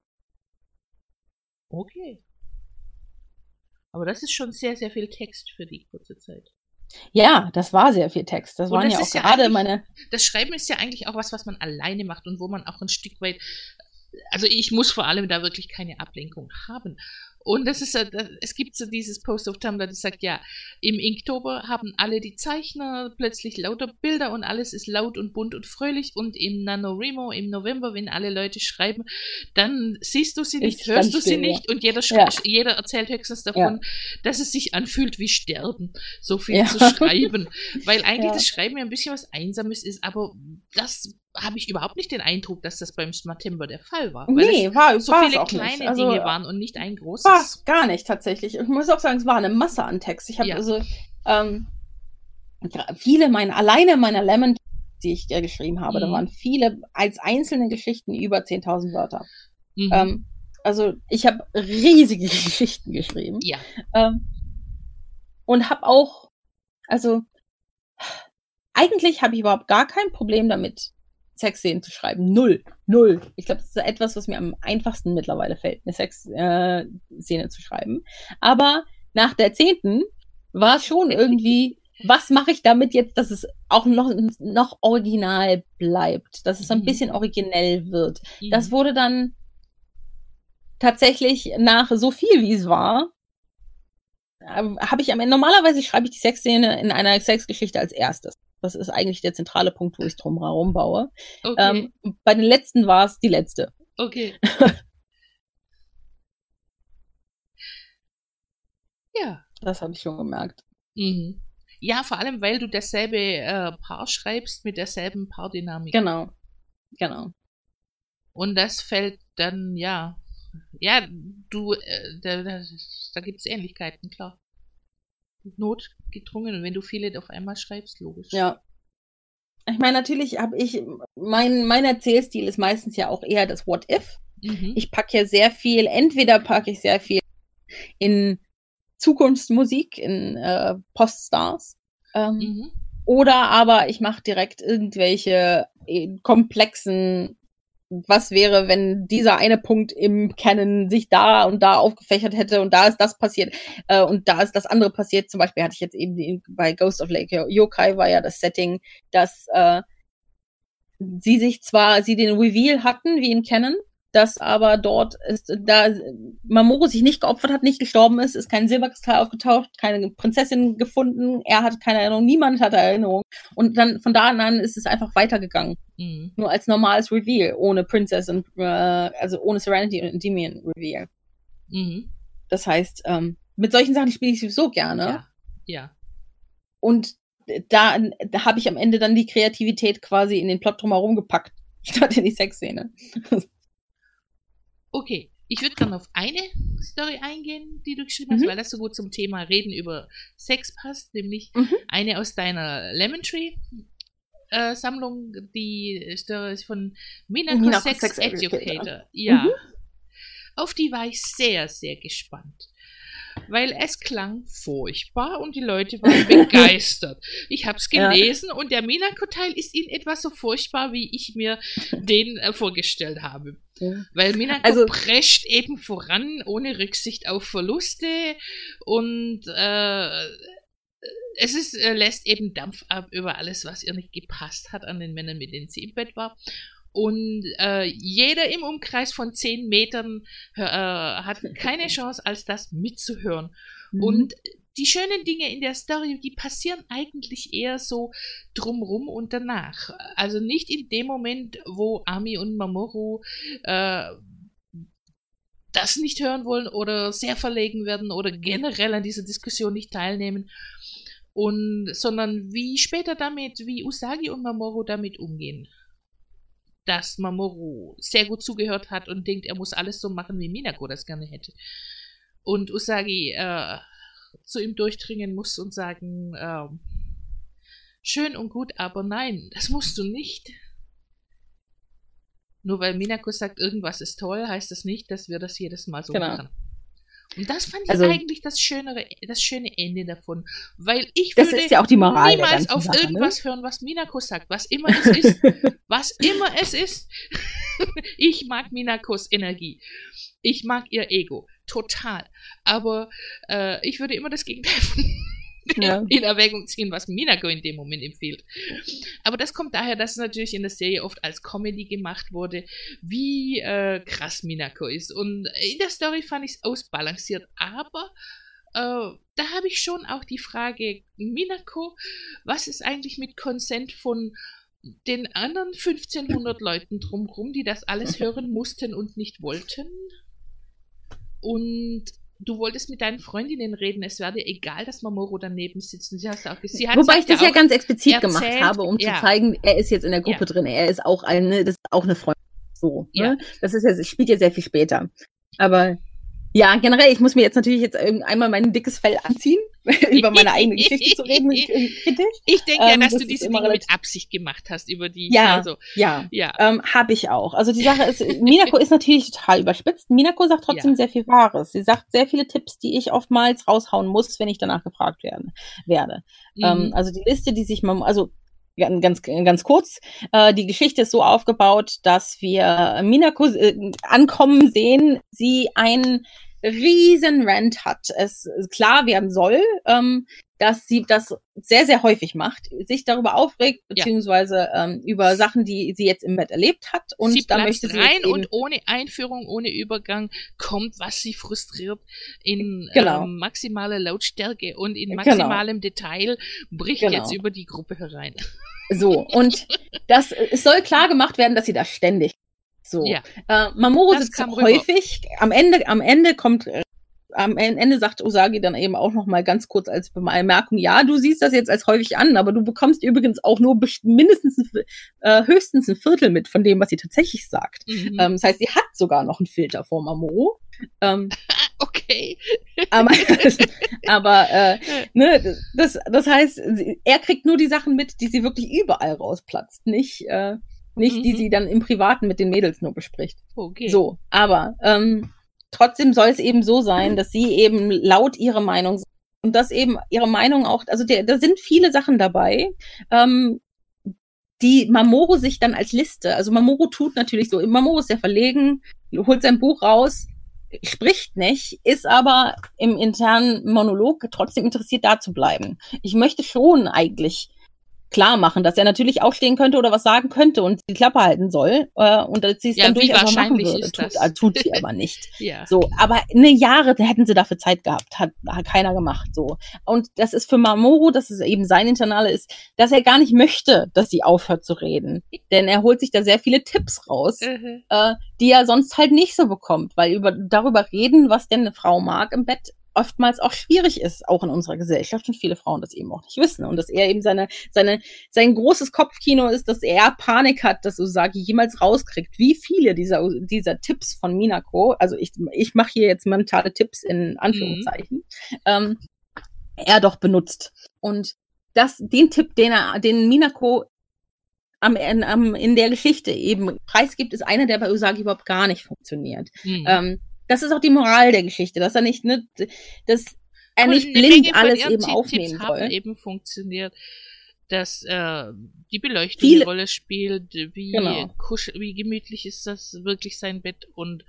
[SPEAKER 2] Okay. Aber das ist schon sehr, sehr viel Text für die kurze Zeit.
[SPEAKER 3] Ja, das war sehr viel Text. Das
[SPEAKER 2] Und
[SPEAKER 3] waren
[SPEAKER 2] das
[SPEAKER 3] ja auch
[SPEAKER 2] ist ja
[SPEAKER 3] gerade
[SPEAKER 2] eigentlich-
[SPEAKER 3] meine.
[SPEAKER 2] Das Schreiben ist ja eigentlich auch was, was man alleine macht und wo man auch ein Stück weit also ich muss vor allem da wirklich keine Ablenkung haben. Und das ist, es gibt so dieses Post auf Tumblr, das sagt, ja, im Inktober haben alle die Zeichner plötzlich lauter Bilder und alles ist laut und bunt und fröhlich, und im NaNoWriMo im November, wenn alle Leute schreiben, dann siehst du sie nicht,
[SPEAKER 3] Ist
[SPEAKER 2] hörst du
[SPEAKER 3] still,
[SPEAKER 2] sie nicht,
[SPEAKER 3] ja.
[SPEAKER 2] und jeder,
[SPEAKER 3] Ja.
[SPEAKER 2] jeder erzählt höchstens davon,
[SPEAKER 3] Ja.
[SPEAKER 2] dass es sich anfühlt wie Sterben, so viel
[SPEAKER 3] Ja.
[SPEAKER 2] zu schreiben. Weil eigentlich
[SPEAKER 3] Ja.
[SPEAKER 2] das Schreiben ja ein bisschen was Einsames ist, aber das habe ich überhaupt nicht den Eindruck, dass das beim Smartember der Fall war. Weil
[SPEAKER 3] Nee,
[SPEAKER 2] es
[SPEAKER 3] war,
[SPEAKER 2] so
[SPEAKER 3] war es
[SPEAKER 2] viele
[SPEAKER 3] auch
[SPEAKER 2] kleine
[SPEAKER 3] nicht. Also,
[SPEAKER 2] Dinge waren und nicht ein großes.
[SPEAKER 3] war es gar nicht tatsächlich. Ich muss auch sagen, es war eine Masse an Text. Ich habe
[SPEAKER 2] Ja.
[SPEAKER 3] also ähm, gra- viele meiner, alleine meiner Lemon, die ich äh, geschrieben habe,
[SPEAKER 2] Mhm.
[SPEAKER 3] da waren viele als einzelne Geschichten über zehntausend Wörter.
[SPEAKER 2] Mhm.
[SPEAKER 3] Ähm, also ich habe riesige Geschichten geschrieben.
[SPEAKER 2] ja.
[SPEAKER 3] Ähm, und habe auch, also eigentlich habe ich überhaupt gar kein Problem damit, Sexszenen zu schreiben. Null. Null. Ich glaube, das ist etwas, was mir am einfachsten mittlerweile fällt, eine Sexszene äh, zu schreiben. Aber nach der zehnten war es schon irgendwie, was mache ich damit jetzt, dass es auch noch, noch original bleibt, dass es so ein
[SPEAKER 2] Mhm.
[SPEAKER 3] bisschen originell wird.
[SPEAKER 2] Mhm.
[SPEAKER 3] Das wurde dann tatsächlich nach so viel, wie es war, ähm, habe ich am Ende, normalerweise schreibe ich die Sexszene in einer Sexgeschichte als erstes. Das ist eigentlich der zentrale Punkt, wo ich drum herum baue.
[SPEAKER 2] Okay.
[SPEAKER 3] Ähm, bei den letzten war es die letzte.
[SPEAKER 2] Okay. ja.
[SPEAKER 3] Das habe ich schon gemerkt.
[SPEAKER 2] Mhm. Ja, vor allem, weil du dasselbe äh, Paar schreibst mit derselben Paardynamik.
[SPEAKER 3] Genau. Genau.
[SPEAKER 2] Und das fällt dann, ja. Ja, du, äh, da, da, da gibt es Ähnlichkeiten, klar. Notgedrungen, und wenn du viele auf einmal schreibst, logisch.
[SPEAKER 3] Ja. Ich meine, natürlich habe ich, mein, mein Erzählstil ist meistens ja auch eher das What If.
[SPEAKER 2] Mhm.
[SPEAKER 3] Ich packe ja sehr viel, entweder packe ich sehr viel in Zukunftsmusik, in äh, Poststars, ähm,
[SPEAKER 2] Mhm.
[SPEAKER 3] oder aber ich mache direkt irgendwelche äh, komplexen, was wäre, wenn dieser eine Punkt im Canon sich da und da aufgefächert hätte und da ist das passiert äh, und da ist das andere passiert. Zum Beispiel hatte ich jetzt eben die, bei Ghost of Lake Yokai war ja das Setting, dass äh, sie sich zwar, sie den Reveal hatten, wie in Canon, dass aber dort ist, da Mamoru sich nicht geopfert hat, nicht gestorben ist, ist kein Silberkristall aufgetaucht, keine Prinzessin gefunden, er hat keine Erinnerung, niemand hat Erinnerung. Und dann von da an ist es einfach weitergegangen.
[SPEAKER 2] Mhm.
[SPEAKER 3] Nur als normales Reveal, ohne Princess und äh, also ohne Serenity und Endymion Reveal.
[SPEAKER 2] Mhm.
[SPEAKER 3] Das heißt, ähm, mit solchen Sachen spiele ich sowieso gerne.
[SPEAKER 2] Ja. Ja.
[SPEAKER 3] Und da, da habe ich am Ende dann die Kreativität quasi in den Plot drumherum gepackt, statt in die Sexszene.
[SPEAKER 2] Okay, ich würde dann auf eine Story eingehen, die du geschrieben hast,
[SPEAKER 3] Mhm.
[SPEAKER 2] weil das so gut zum Thema Reden über Sex passt, nämlich
[SPEAKER 3] Mhm.
[SPEAKER 2] eine aus deiner Lemon Tree äh, Sammlung, die Story ist von Minako,
[SPEAKER 3] Minako
[SPEAKER 2] Sex,
[SPEAKER 3] Sex
[SPEAKER 2] Educator.
[SPEAKER 3] Educator.
[SPEAKER 2] Ja,
[SPEAKER 3] Mhm.
[SPEAKER 2] auf die war ich sehr, sehr gespannt. Weil es klang furchtbar und die Leute waren begeistert. Ich habe es
[SPEAKER 3] Ja.
[SPEAKER 2] gelesen und der Minako-Teil ist in etwa so furchtbar, wie ich mir den äh, vorgestellt habe.
[SPEAKER 3] Ja.
[SPEAKER 2] Weil Minako
[SPEAKER 3] Also-
[SPEAKER 2] prescht eben voran, ohne Rücksicht auf Verluste, und äh, es ist, äh, lässt eben Dampf ab über alles, was ihr nicht gepasst hat an den Männern, mit denen sie im Bett war. Und äh, jeder im Umkreis von zehn Metern äh, hat keine Chance, als das mitzuhören.
[SPEAKER 3] Mhm.
[SPEAKER 2] Und die schönen Dinge in der Story, die passieren eigentlich eher so drumrum und danach. Also nicht in dem Moment, wo Ami und Mamoru äh, das nicht hören wollen oder sehr verlegen werden oder generell an dieser Diskussion nicht teilnehmen. Und, sondern wie später damit, wie Usagi und Mamoru damit umgehen. Dass Mamoru sehr gut zugehört hat und denkt, er muss alles so machen, wie Minako das gerne hätte. Und Usagi äh, zu ihm durchdringen muss und sagen, äh, schön und gut, aber nein, das musst du nicht. Nur weil Minako sagt, irgendwas ist toll, heißt das nicht, dass wir das jedes Mal so
[SPEAKER 3] Genau.
[SPEAKER 2] machen. Und das fand ich
[SPEAKER 3] Also-
[SPEAKER 2] eigentlich das schönere, das schöne Ende davon. Weil ich
[SPEAKER 3] Das
[SPEAKER 2] würde
[SPEAKER 3] ist ja auch die Moral der
[SPEAKER 2] niemals
[SPEAKER 3] ganzen
[SPEAKER 2] auf
[SPEAKER 3] Sache, ne?
[SPEAKER 2] irgendwas hören, was Minako sagt. Was immer es ist. was immer es ist. Ich mag Minakos Energie. Ich mag ihr Ego. Total. Aber äh, ich würde immer das Gegenteil von
[SPEAKER 3] Ja.
[SPEAKER 2] in Erwägung ziehen, was Minako in dem Moment empfiehlt. Aber das kommt daher, dass es natürlich in der Serie oft als Comedy gemacht wurde, wie äh, krass Minako ist. Und in der Story fand ich es ausbalanciert, aber äh, da habe ich schon auch die Frage, Minako, was ist eigentlich mit Consent von den anderen fünfzehnhundert Leuten drumherum, die das alles hören mussten und nicht wollten? Und du wolltest mit deinen Freundinnen reden, es wäre dir egal, dass Mamoru daneben sitzt. Und sie hast auch, sie hat
[SPEAKER 3] Wobei ich das ja,
[SPEAKER 2] ja
[SPEAKER 3] ganz explizit
[SPEAKER 2] erzählt,
[SPEAKER 3] gemacht habe, um
[SPEAKER 2] ja.
[SPEAKER 3] zu zeigen, er ist jetzt in der Gruppe
[SPEAKER 2] Ja.
[SPEAKER 3] drin, er ist auch eine, das ist auch eine Freundin. So,
[SPEAKER 2] Ja.
[SPEAKER 3] ne? Das ist ja, das spielt ja sehr viel später. Aber ja, generell, ich muss mir jetzt natürlich jetzt einmal mein dickes Fell anziehen, über meine eigene Geschichte zu reden, kritisch.
[SPEAKER 2] Ich denke
[SPEAKER 3] Ähm,
[SPEAKER 2] ja, dass
[SPEAKER 3] das
[SPEAKER 2] du diese
[SPEAKER 3] ist immer
[SPEAKER 2] Dinge mit
[SPEAKER 3] relativ-
[SPEAKER 2] Absicht gemacht hast, über die
[SPEAKER 3] Ja,
[SPEAKER 2] also,
[SPEAKER 3] ja,
[SPEAKER 2] ja.
[SPEAKER 3] ähm, habe ich auch. Also die Sache ist, Minako ist natürlich total überspitzt. Minako sagt trotzdem
[SPEAKER 2] Ja.
[SPEAKER 3] sehr viel Wahres. Sie sagt sehr viele Tipps, die ich oftmals raushauen muss, wenn ich danach gefragt werden, werde.
[SPEAKER 2] Mhm.
[SPEAKER 3] Ähm, also die Liste, die sich mal, also ganz, ganz kurz, äh, die Geschichte ist so aufgebaut, dass wir Minako äh, ankommen sehen, sie ein riesen Rant hat, es klar werden soll, ähm, dass sie das sehr, sehr häufig macht, sich darüber aufregt,
[SPEAKER 2] Ja.
[SPEAKER 3] beziehungsweise ähm, über Sachen, die sie jetzt im Bett erlebt hat. Und
[SPEAKER 2] sie
[SPEAKER 3] da
[SPEAKER 2] platzt
[SPEAKER 3] möchte sie
[SPEAKER 2] rein
[SPEAKER 3] jetzt eben,
[SPEAKER 2] und ohne Einführung, ohne Übergang kommt, was sie frustriert, in
[SPEAKER 3] Genau.
[SPEAKER 2] ähm, maximaler Lautstärke und in
[SPEAKER 3] Genau.
[SPEAKER 2] maximalem Detail bricht
[SPEAKER 3] Genau.
[SPEAKER 2] jetzt über die Gruppe herein.
[SPEAKER 3] so, und das, es soll klar gemacht werden, dass sie das ständig so.
[SPEAKER 2] Ja.
[SPEAKER 3] Äh, Mamoru
[SPEAKER 2] Das
[SPEAKER 3] sitzt
[SPEAKER 2] kam rüber.
[SPEAKER 3] häufig, am Ende, am Ende kommt, äh, am Ende sagt Usagi dann eben auch noch mal ganz kurz als Bemerkung, ja, du siehst das jetzt als häufig an, aber du bekommst übrigens auch nur best- mindestens ein, Vi- äh, höchstens ein Viertel mit von dem, was sie tatsächlich sagt.
[SPEAKER 2] Mhm.
[SPEAKER 3] Ähm, das heißt, sie hat sogar noch einen Filter vor Mamoru. Ähm,
[SPEAKER 2] Okay.
[SPEAKER 3] aber aber äh, ne, das, das heißt, sie- er kriegt nur die Sachen mit, die sie wirklich überall rausplatzt, nicht, äh, nicht die
[SPEAKER 2] Mhm.
[SPEAKER 3] sie dann im Privaten mit den Mädels nur bespricht.
[SPEAKER 2] Okay.
[SPEAKER 3] So, aber ähm, trotzdem soll es eben so sein, dass sie eben laut ihre Meinung sagt und dass eben ihre Meinung auch, also der, da sind viele Sachen dabei, ähm, die Mamoru sich dann als Liste, also Mamoru tut natürlich so, Mamoru ist sehr verlegen, holt sein Buch raus, spricht nicht, ist aber im internen Monolog trotzdem interessiert, da zu bleiben. Ich möchte schon eigentlich klar machen, dass er natürlich aufstehen könnte oder was sagen könnte und die Klappe halten soll äh, und dass sie es
[SPEAKER 2] Ja,
[SPEAKER 3] dann
[SPEAKER 2] wie
[SPEAKER 3] durchaus auch machen
[SPEAKER 2] wahrscheinlich
[SPEAKER 3] würde.
[SPEAKER 2] ist
[SPEAKER 3] Tut,
[SPEAKER 2] das?
[SPEAKER 3] äh, tut sie aber nicht.
[SPEAKER 2] Ja.
[SPEAKER 3] So, aber eine Jahre hätten sie dafür Zeit gehabt, hat, hat keiner gemacht. So, und das ist für Mamoru, dass es eben sein Internale ist, dass er gar nicht möchte, dass sie aufhört zu reden, denn er holt sich da sehr viele Tipps raus,
[SPEAKER 2] Mhm.
[SPEAKER 3] äh, die er sonst halt nicht so bekommt, weil über darüber reden, was denn eine Frau mag im Bett, oftmals auch schwierig ist, auch in unserer Gesellschaft und viele Frauen das eben auch nicht wissen und dass er eben seine seine sein großes Kopfkino ist, dass er Panik hat, dass Usagi jemals rauskriegt, wie viele dieser dieser Tipps von Minako, also ich ich mache hier jetzt mentale Tipps in Anführungszeichen, mhm. ähm, er doch benutzt und das den Tipp, den er den Minako am, am in der Geschichte eben preisgibt, ist einer, der bei Usagi überhaupt gar nicht funktioniert.
[SPEAKER 2] Mhm.
[SPEAKER 3] Ähm, das ist auch die Moral der Geschichte, dass er nicht, ne, dass er
[SPEAKER 2] Aber
[SPEAKER 3] nicht
[SPEAKER 2] eine
[SPEAKER 3] blind
[SPEAKER 2] Menge von
[SPEAKER 3] alles
[SPEAKER 2] ihren
[SPEAKER 3] eben
[SPEAKER 2] Tipps
[SPEAKER 3] aufnehmen
[SPEAKER 2] haben
[SPEAKER 3] soll.
[SPEAKER 2] eben funktioniert, dass äh, die Beleuchtung
[SPEAKER 3] Viele-
[SPEAKER 2] eine Rolle spielt, wie,
[SPEAKER 3] Genau.
[SPEAKER 2] kusch wie gemütlich ist das wirklich sein Bett und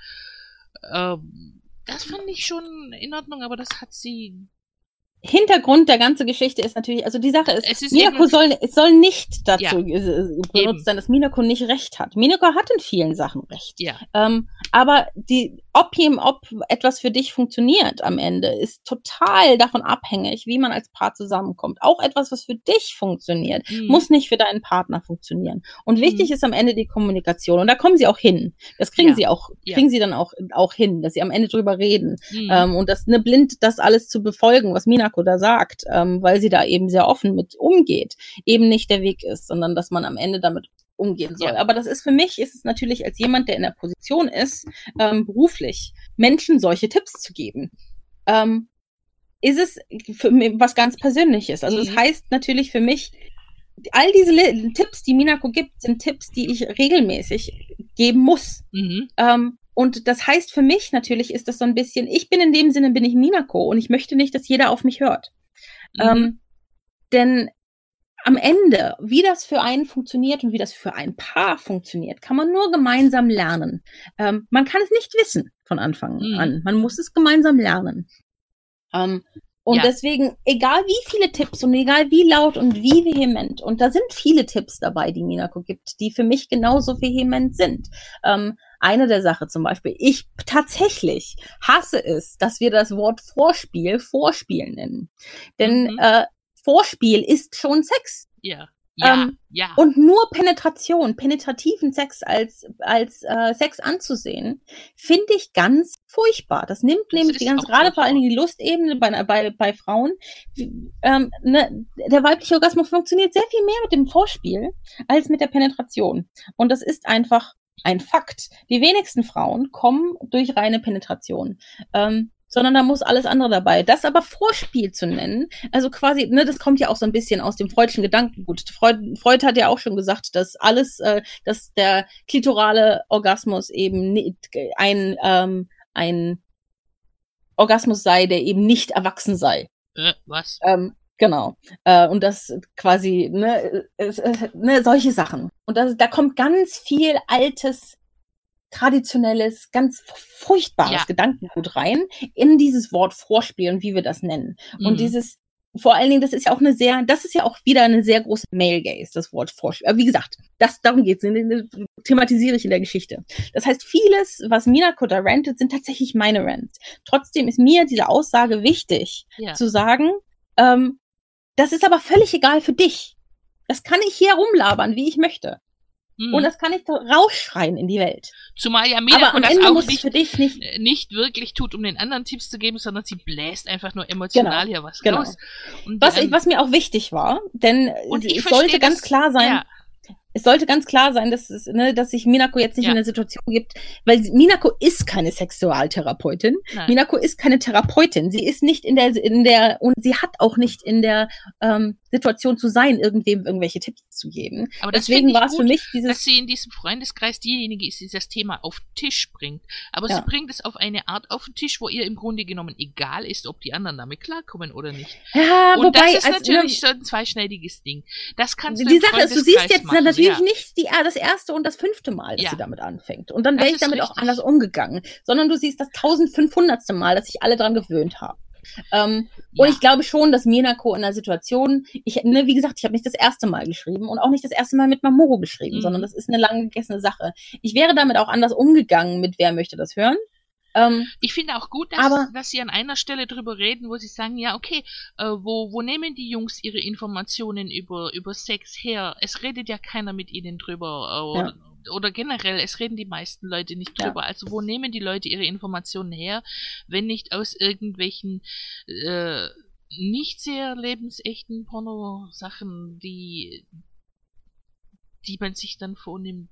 [SPEAKER 2] ähm, das fand ich schon in Ordnung, aber das hat sie
[SPEAKER 3] Hintergrund der ganzen Geschichte ist natürlich, also die Sache ist,
[SPEAKER 2] Es ist
[SPEAKER 3] Minako
[SPEAKER 2] eben-
[SPEAKER 3] soll, es soll nicht dazu
[SPEAKER 2] Ja.
[SPEAKER 3] äh, benutzt
[SPEAKER 2] Eben.
[SPEAKER 3] sein, dass Minako nicht recht hat. Minako hat in vielen Sachen recht.
[SPEAKER 2] ja
[SPEAKER 3] Ähm, aber die, ob ihm, ob etwas für dich funktioniert am Ende, ist total davon abhängig, wie man als Paar zusammenkommt. Auch etwas, was für dich funktioniert,
[SPEAKER 2] Mhm.
[SPEAKER 3] muss nicht für deinen Partner funktionieren. Und wichtig
[SPEAKER 2] Mhm.
[SPEAKER 3] ist am Ende die Kommunikation. Und da kommen sie auch hin. Das kriegen
[SPEAKER 2] Ja.
[SPEAKER 3] sie auch,
[SPEAKER 2] Ja.
[SPEAKER 3] kriegen sie dann auch, auch hin, dass sie am Ende drüber reden.
[SPEAKER 2] Mhm.
[SPEAKER 3] Ähm, und das ne blind das alles zu befolgen, was Minako da sagt, ähm, weil sie da eben sehr offen mit umgeht, eben nicht der Weg ist, sondern dass man am Ende damit umgehen soll.
[SPEAKER 2] Ja.
[SPEAKER 3] Aber das ist für mich, ist es natürlich als jemand, der in der Position ist, ähm, beruflich, Menschen solche Tipps zu geben. Ähm, ist es für mich was ganz Persönliches. Also das
[SPEAKER 2] Mhm.
[SPEAKER 3] heißt natürlich für mich, all diese Le Tipps, die Minako gibt, sind Tipps, die ich regelmäßig geben muss.
[SPEAKER 2] Mhm.
[SPEAKER 3] Ähm, und das heißt für mich natürlich ist das so ein bisschen, ich bin in dem Sinne, bin ich Minako und ich möchte nicht, dass jeder auf mich hört.
[SPEAKER 2] Mhm.
[SPEAKER 3] Ähm, denn am Ende, wie das für einen funktioniert und wie das für ein Paar funktioniert, kann man nur gemeinsam lernen. Ähm, man kann es nicht wissen von Anfang
[SPEAKER 2] Mhm.
[SPEAKER 3] an. Man muss es gemeinsam lernen. Ähm, Und
[SPEAKER 2] Ja.
[SPEAKER 3] deswegen, egal wie viele Tipps und egal wie laut und wie vehement, und da sind viele Tipps dabei, die Minako gibt, die für mich genauso vehement sind. Ähm, eine der Sachen zum Beispiel, ich tatsächlich hasse es, dass wir das Wort Vorspiel Vorspiel nennen. Denn
[SPEAKER 2] Mhm.
[SPEAKER 3] äh, Vorspiel ist schon Sex.
[SPEAKER 2] Ja. Ja.
[SPEAKER 3] Ähm,
[SPEAKER 2] ja.
[SPEAKER 3] Und nur Penetration, penetrativen Sex als, als äh, Sex anzusehen, finde ich ganz furchtbar. Das nimmt
[SPEAKER 2] Das
[SPEAKER 3] nämlich die
[SPEAKER 2] ist
[SPEAKER 3] ganze,
[SPEAKER 2] auch
[SPEAKER 3] gerade vor allen
[SPEAKER 2] furchtbar.
[SPEAKER 3] Dingen die Lustebene bei, bei, bei Frauen. Ähm, ne, der weibliche Orgasmus funktioniert sehr viel mehr mit dem Vorspiel als mit der Penetration. Und das ist einfach ein Fakt. Die wenigsten Frauen kommen durch reine Penetration. Ähm, sondern da muss alles andere dabei. Das aber Vorspiel zu nennen, also quasi, ne, das kommt ja auch so ein bisschen aus dem freudschen Gedankengut. Freud, Freud hat ja auch schon gesagt, dass alles, äh, dass der klitorale Orgasmus eben nicht, ein, ähm, ein Orgasmus sei, der eben nicht erwachsen sei.
[SPEAKER 2] Äh, was?
[SPEAKER 3] Ähm, genau. Äh, und das quasi, ne, äh, äh, ne, solche Sachen. Und das, da kommt ganz viel altes, traditionelles, ganz furchtbares
[SPEAKER 2] Ja.
[SPEAKER 3] Gedankengut rein in dieses Wort Vorspiel und wie wir das nennen.
[SPEAKER 2] Mhm.
[SPEAKER 3] Und dieses, vor allen Dingen, das ist ja auch eine sehr, das ist ja auch wieder eine sehr große Male Gaze, das Wort Vorspiel. Aber wie gesagt, das, darum geht's, thematisiere ich in der Geschichte. Das heißt, vieles, was Minako da rantet, sind tatsächlich meine Rants. Trotzdem ist mir diese Aussage wichtig,
[SPEAKER 2] Ja.
[SPEAKER 3] zu sagen, ähm, das ist aber völlig egal für dich. Das kann ich hier rumlabern, wie ich möchte.
[SPEAKER 2] Mhm.
[SPEAKER 3] Und das kann ich rausschreien in die Welt.
[SPEAKER 2] Zumal ja
[SPEAKER 3] Aber
[SPEAKER 2] Minako
[SPEAKER 3] am
[SPEAKER 2] das
[SPEAKER 3] Ende
[SPEAKER 2] auch
[SPEAKER 3] muss es
[SPEAKER 2] nicht,
[SPEAKER 3] für dich nicht.
[SPEAKER 2] äh, nicht wirklich tut, um den anderen Tipps zu geben, sondern sie bläst einfach nur emotional
[SPEAKER 3] Genau,
[SPEAKER 2] hier was
[SPEAKER 3] genau.
[SPEAKER 2] raus. Und
[SPEAKER 3] Was,
[SPEAKER 2] die
[SPEAKER 3] ich, was mir auch wichtig war, denn
[SPEAKER 2] Und ich
[SPEAKER 3] es
[SPEAKER 2] verstehe
[SPEAKER 3] sollte ganz
[SPEAKER 2] das-
[SPEAKER 3] klar sein,
[SPEAKER 2] ja.
[SPEAKER 3] es sollte ganz klar sein, dass es, ne, dass sich Minako jetzt nicht
[SPEAKER 2] Ja.
[SPEAKER 3] in eine Situation gibt, weil sie- Minako ist keine Sexualtherapeutin.
[SPEAKER 2] Nein.
[SPEAKER 3] Minako ist keine Therapeutin. Sie ist nicht in der, in der, und sie hat auch nicht in der ähm, Situation zu sein, irgendwem irgendwelche Tipps zu geben.
[SPEAKER 2] Aber das
[SPEAKER 3] Deswegen
[SPEAKER 2] finde ich
[SPEAKER 3] war es für
[SPEAKER 2] gut,
[SPEAKER 3] mich dieses,
[SPEAKER 2] dass sie in diesem Freundeskreis diejenige ist, die das Thema auf den Tisch bringt. Aber
[SPEAKER 3] Ja.
[SPEAKER 2] sie bringt es auf eine Art auf den Tisch, wo ihr im Grunde genommen egal ist, ob die anderen damit klarkommen oder nicht.
[SPEAKER 3] ja,
[SPEAKER 2] Und
[SPEAKER 3] wobei,
[SPEAKER 2] das ist
[SPEAKER 3] also,
[SPEAKER 2] natürlich
[SPEAKER 3] ne,
[SPEAKER 2] so ein zweischneidiges Ding. Das kannst du
[SPEAKER 3] die
[SPEAKER 2] im
[SPEAKER 3] Sache ist, du
[SPEAKER 2] Freundeskreis
[SPEAKER 3] siehst jetzt
[SPEAKER 2] machen,
[SPEAKER 3] natürlich
[SPEAKER 2] ja.
[SPEAKER 3] nicht die, das erste und das fünfte Mal, dass
[SPEAKER 2] Ja.
[SPEAKER 3] sie damit anfängt. Und dann
[SPEAKER 2] Das
[SPEAKER 3] wäre ich
[SPEAKER 2] ist
[SPEAKER 3] damit auch
[SPEAKER 2] richtig.
[SPEAKER 3] anders umgegangen. Sondern du siehst das tausendfünfhundertste Mal, dass sich alle dran gewöhnt haben. Ähm,
[SPEAKER 2] Ja.
[SPEAKER 3] Und ich glaube schon, dass Minako in der Situation, ich, ne, wie gesagt, ich habe nicht das erste Mal geschrieben und auch nicht das erste Mal mit Mamoru geschrieben,
[SPEAKER 2] Mhm.
[SPEAKER 3] sondern das ist eine lang gegessene Sache. Ich wäre damit auch anders umgegangen mit Wer möchte das hören. Ähm,
[SPEAKER 2] Ich finde auch gut, dass,
[SPEAKER 3] Aber-
[SPEAKER 2] dass sie an einer Stelle drüber reden, wo sie sagen, ja, okay, äh, wo, wo nehmen die Jungs ihre Informationen über, über Sex her? Es redet ja keiner mit ihnen drüber. Äh, oder, oder generell, es reden die meisten Leute nicht
[SPEAKER 3] Ja.
[SPEAKER 2] drüber. Also wo nehmen die Leute ihre Informationen her, wenn nicht aus irgendwelchen äh, nicht sehr lebensechten Porno-Sachen, die, die man sich dann vornimmt.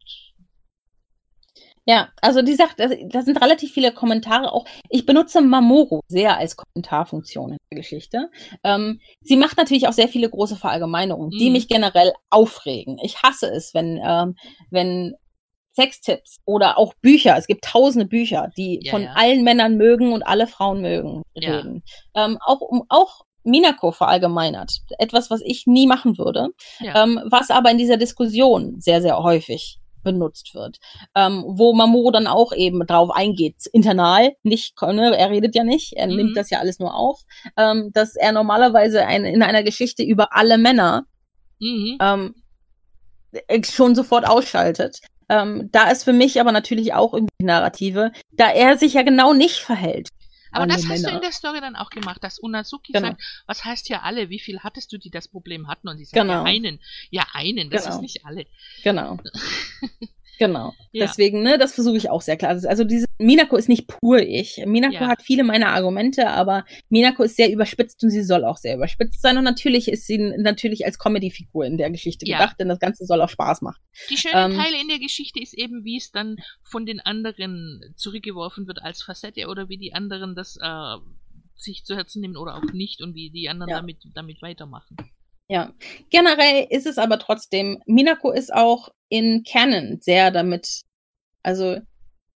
[SPEAKER 3] Ja, also die sagt, da da sind relativ viele Kommentare auch. Ich benutze Mamoru sehr als Kommentarfunktion in der Geschichte. Ähm, sie macht natürlich auch sehr viele große Verallgemeinerungen, die
[SPEAKER 2] Mhm.
[SPEAKER 3] mich generell aufregen. Ich hasse es, wenn, ähm, wenn Sextipps oder auch Bücher, es gibt tausende Bücher, die
[SPEAKER 2] Ja,
[SPEAKER 3] von
[SPEAKER 2] ja.
[SPEAKER 3] allen Männern mögen und alle Frauen mögen,
[SPEAKER 2] Ja.
[SPEAKER 3] reden. Ähm, auch um, auch Minako verallgemeinert. Etwas, was ich nie machen würde,
[SPEAKER 2] Ja.
[SPEAKER 3] ähm, was aber in dieser Diskussion sehr, sehr häufig benutzt wird. Ähm, wo Mamoru dann auch eben drauf eingeht, internal, nicht, ne, er redet ja nicht, er
[SPEAKER 2] Mhm.
[SPEAKER 3] nimmt das ja alles nur auf, ähm, dass er normalerweise ein, in einer Geschichte über alle Männer
[SPEAKER 2] Mhm.
[SPEAKER 3] ähm, schon sofort ausschaltet. Ähm, da ist für mich aber natürlich auch irgendwie die Narrative, da er sich ja genau nicht verhält.
[SPEAKER 2] Aber
[SPEAKER 3] Alle
[SPEAKER 2] das hast du
[SPEAKER 3] Männer.
[SPEAKER 2] in der Story dann auch gemacht, dass Unazuki
[SPEAKER 3] Genau.
[SPEAKER 2] sagt, was heißt ja alle, wie viel hattest du, die das Problem hatten? Und sie sagt, ja
[SPEAKER 3] Genau.
[SPEAKER 2] einen. Ja, einen, das
[SPEAKER 3] Genau.
[SPEAKER 2] ist nicht alle.
[SPEAKER 3] Genau. Genau.
[SPEAKER 2] Ja.
[SPEAKER 3] Deswegen, ne, das versuche ich auch sehr klar. Also, also diese Minako ist nicht pur ich. Minako
[SPEAKER 2] Ja.
[SPEAKER 3] hat viele meiner Argumente, aber Minako ist sehr überspitzt und sie soll auch sehr überspitzt sein. Und natürlich ist sie natürlich als Comedy-Figur in der Geschichte
[SPEAKER 2] Ja.
[SPEAKER 3] gedacht, denn das Ganze soll auch Spaß machen.
[SPEAKER 2] Die schönen
[SPEAKER 3] Ähm,
[SPEAKER 2] Teile in der Geschichte ist eben, wie es dann von den anderen zurückgeworfen wird als Facette oder wie die anderen das äh, sich zu Herzen nehmen oder auch nicht und wie die anderen
[SPEAKER 3] Ja.
[SPEAKER 2] damit, damit weitermachen.
[SPEAKER 3] Ja, generell ist es aber trotzdem, Minako ist auch in Canon sehr damit, also